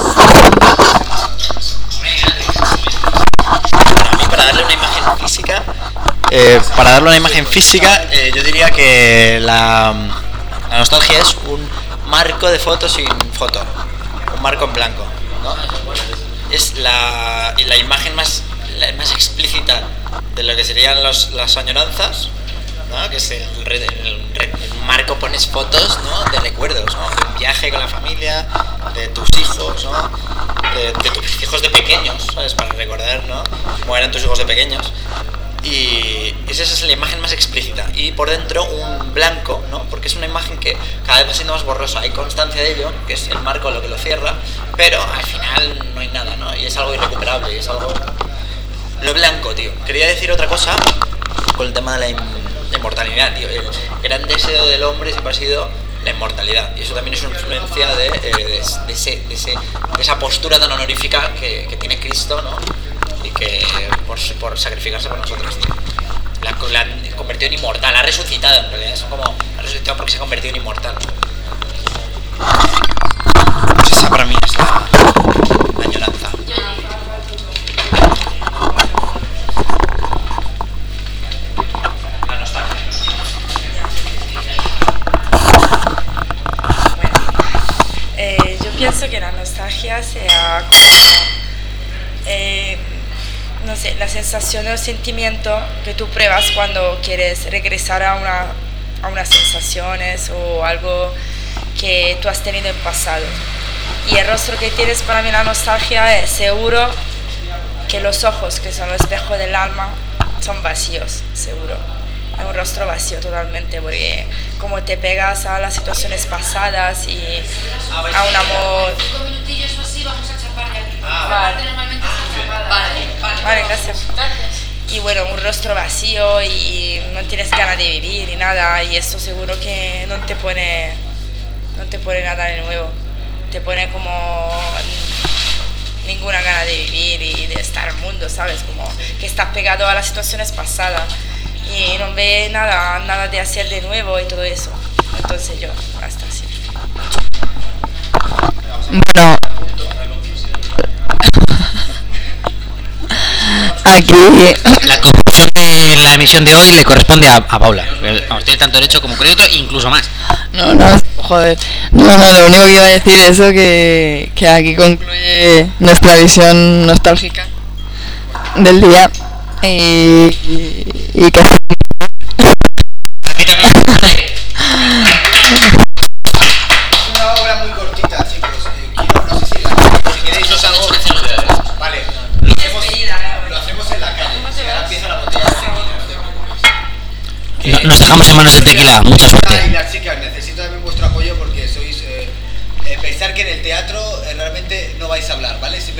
A mí, para darle una imagen física, eh, para darle una imagen física, eh, yo diría que la, la nostalgia es un marco de fotos sin foto, un marco en blanco, ¿no? Es la, la imagen más, la más explícita de lo que serían los, las añoranzas, ¿no? Que es el, el, el, el marco, pones fotos, ¿no? De recuerdos, ¿no? De un viaje con la familia, de tus hijos, ¿no? De, de tus hijos de pequeños, ¿sabes? Para recordar, ¿no? Cómo eran tus hijos de pequeños. Y esa es la imagen más explícita. Y por dentro un blanco, ¿no? Porque es una imagen que cada vez va siendo más borrosa. Hay constancia de ello, que es el marco lo que lo cierra, pero al final no hay nada, ¿no? Y es algo irrecuperable, y es algo... Lo blanco, tío. Quería decir otra cosa con el tema de la, in la inmortalidad, tío. El gran deseo del hombre siempre ha sido la inmortalidad. Y eso también es una influencia de, eh, de, de, ese, de, ese, de esa postura tan honorífica que, que tiene Cristo, ¿no? Y que por, por sacrificarse por nosotros, tío. La, la han convertido en inmortal, ha resucitado en realidad. Es como, ha resucitado porque se ha convertido en inmortal. Pues esa para mí es la, la añoranza. La nostalgia. Eh, yo pienso que la nostalgia sea como, eh, no sé, la sensación o el sentimiento que tú pruebas cuando quieres regresar a, una, a unas sensaciones o algo que tú has tenido en el pasado. Y el rostro que tienes, para mí la nostalgia es seguro que los ojos, que son el espejo del alma, son vacíos, seguro. Es un rostro vacío totalmente, porque como te pegas a las situaciones pasadas y a un amor... Cinco minutillos o así vamos a chaparle aquí. Ah, vale. Normalmente es chapada. Vale, vale. Vale, gracias. Y bueno, un rostro vacío y no tienes ganas de vivir ni nada, y eso seguro que no te pone, no te pone nada de nuevo. Te pone como ninguna gana de vivir y de estar en el mundo, ¿sabes? Como que estás pegado a las situaciones pasadas y no ve nada, nada de hacer de nuevo y todo eso. Entonces yo, hasta así. Bueno, aquí La conclusión de la emisión de hoy le corresponde a, a Paula. Vamos, tiene tanto derecho como crédito, incluso más. no, no, joder, no, no, lo único que iba a decir es eso, que, que aquí concluye nuestra visión nostálgica del día y, y, y que Una obra muy cortita, chicos. Eh, quiero, no sé si, la, si queréis os hago... Vale, lo hacemos, lo hacemos en la calle. Y ahora empieza la botella de tequila. Nos dejamos en manos del tequila, mucha suerte. Y las chicas, necesito también vuestro apoyo porque sois... Eh, eh, pensar que en el teatro eh, realmente no vais a hablar, ¿vale?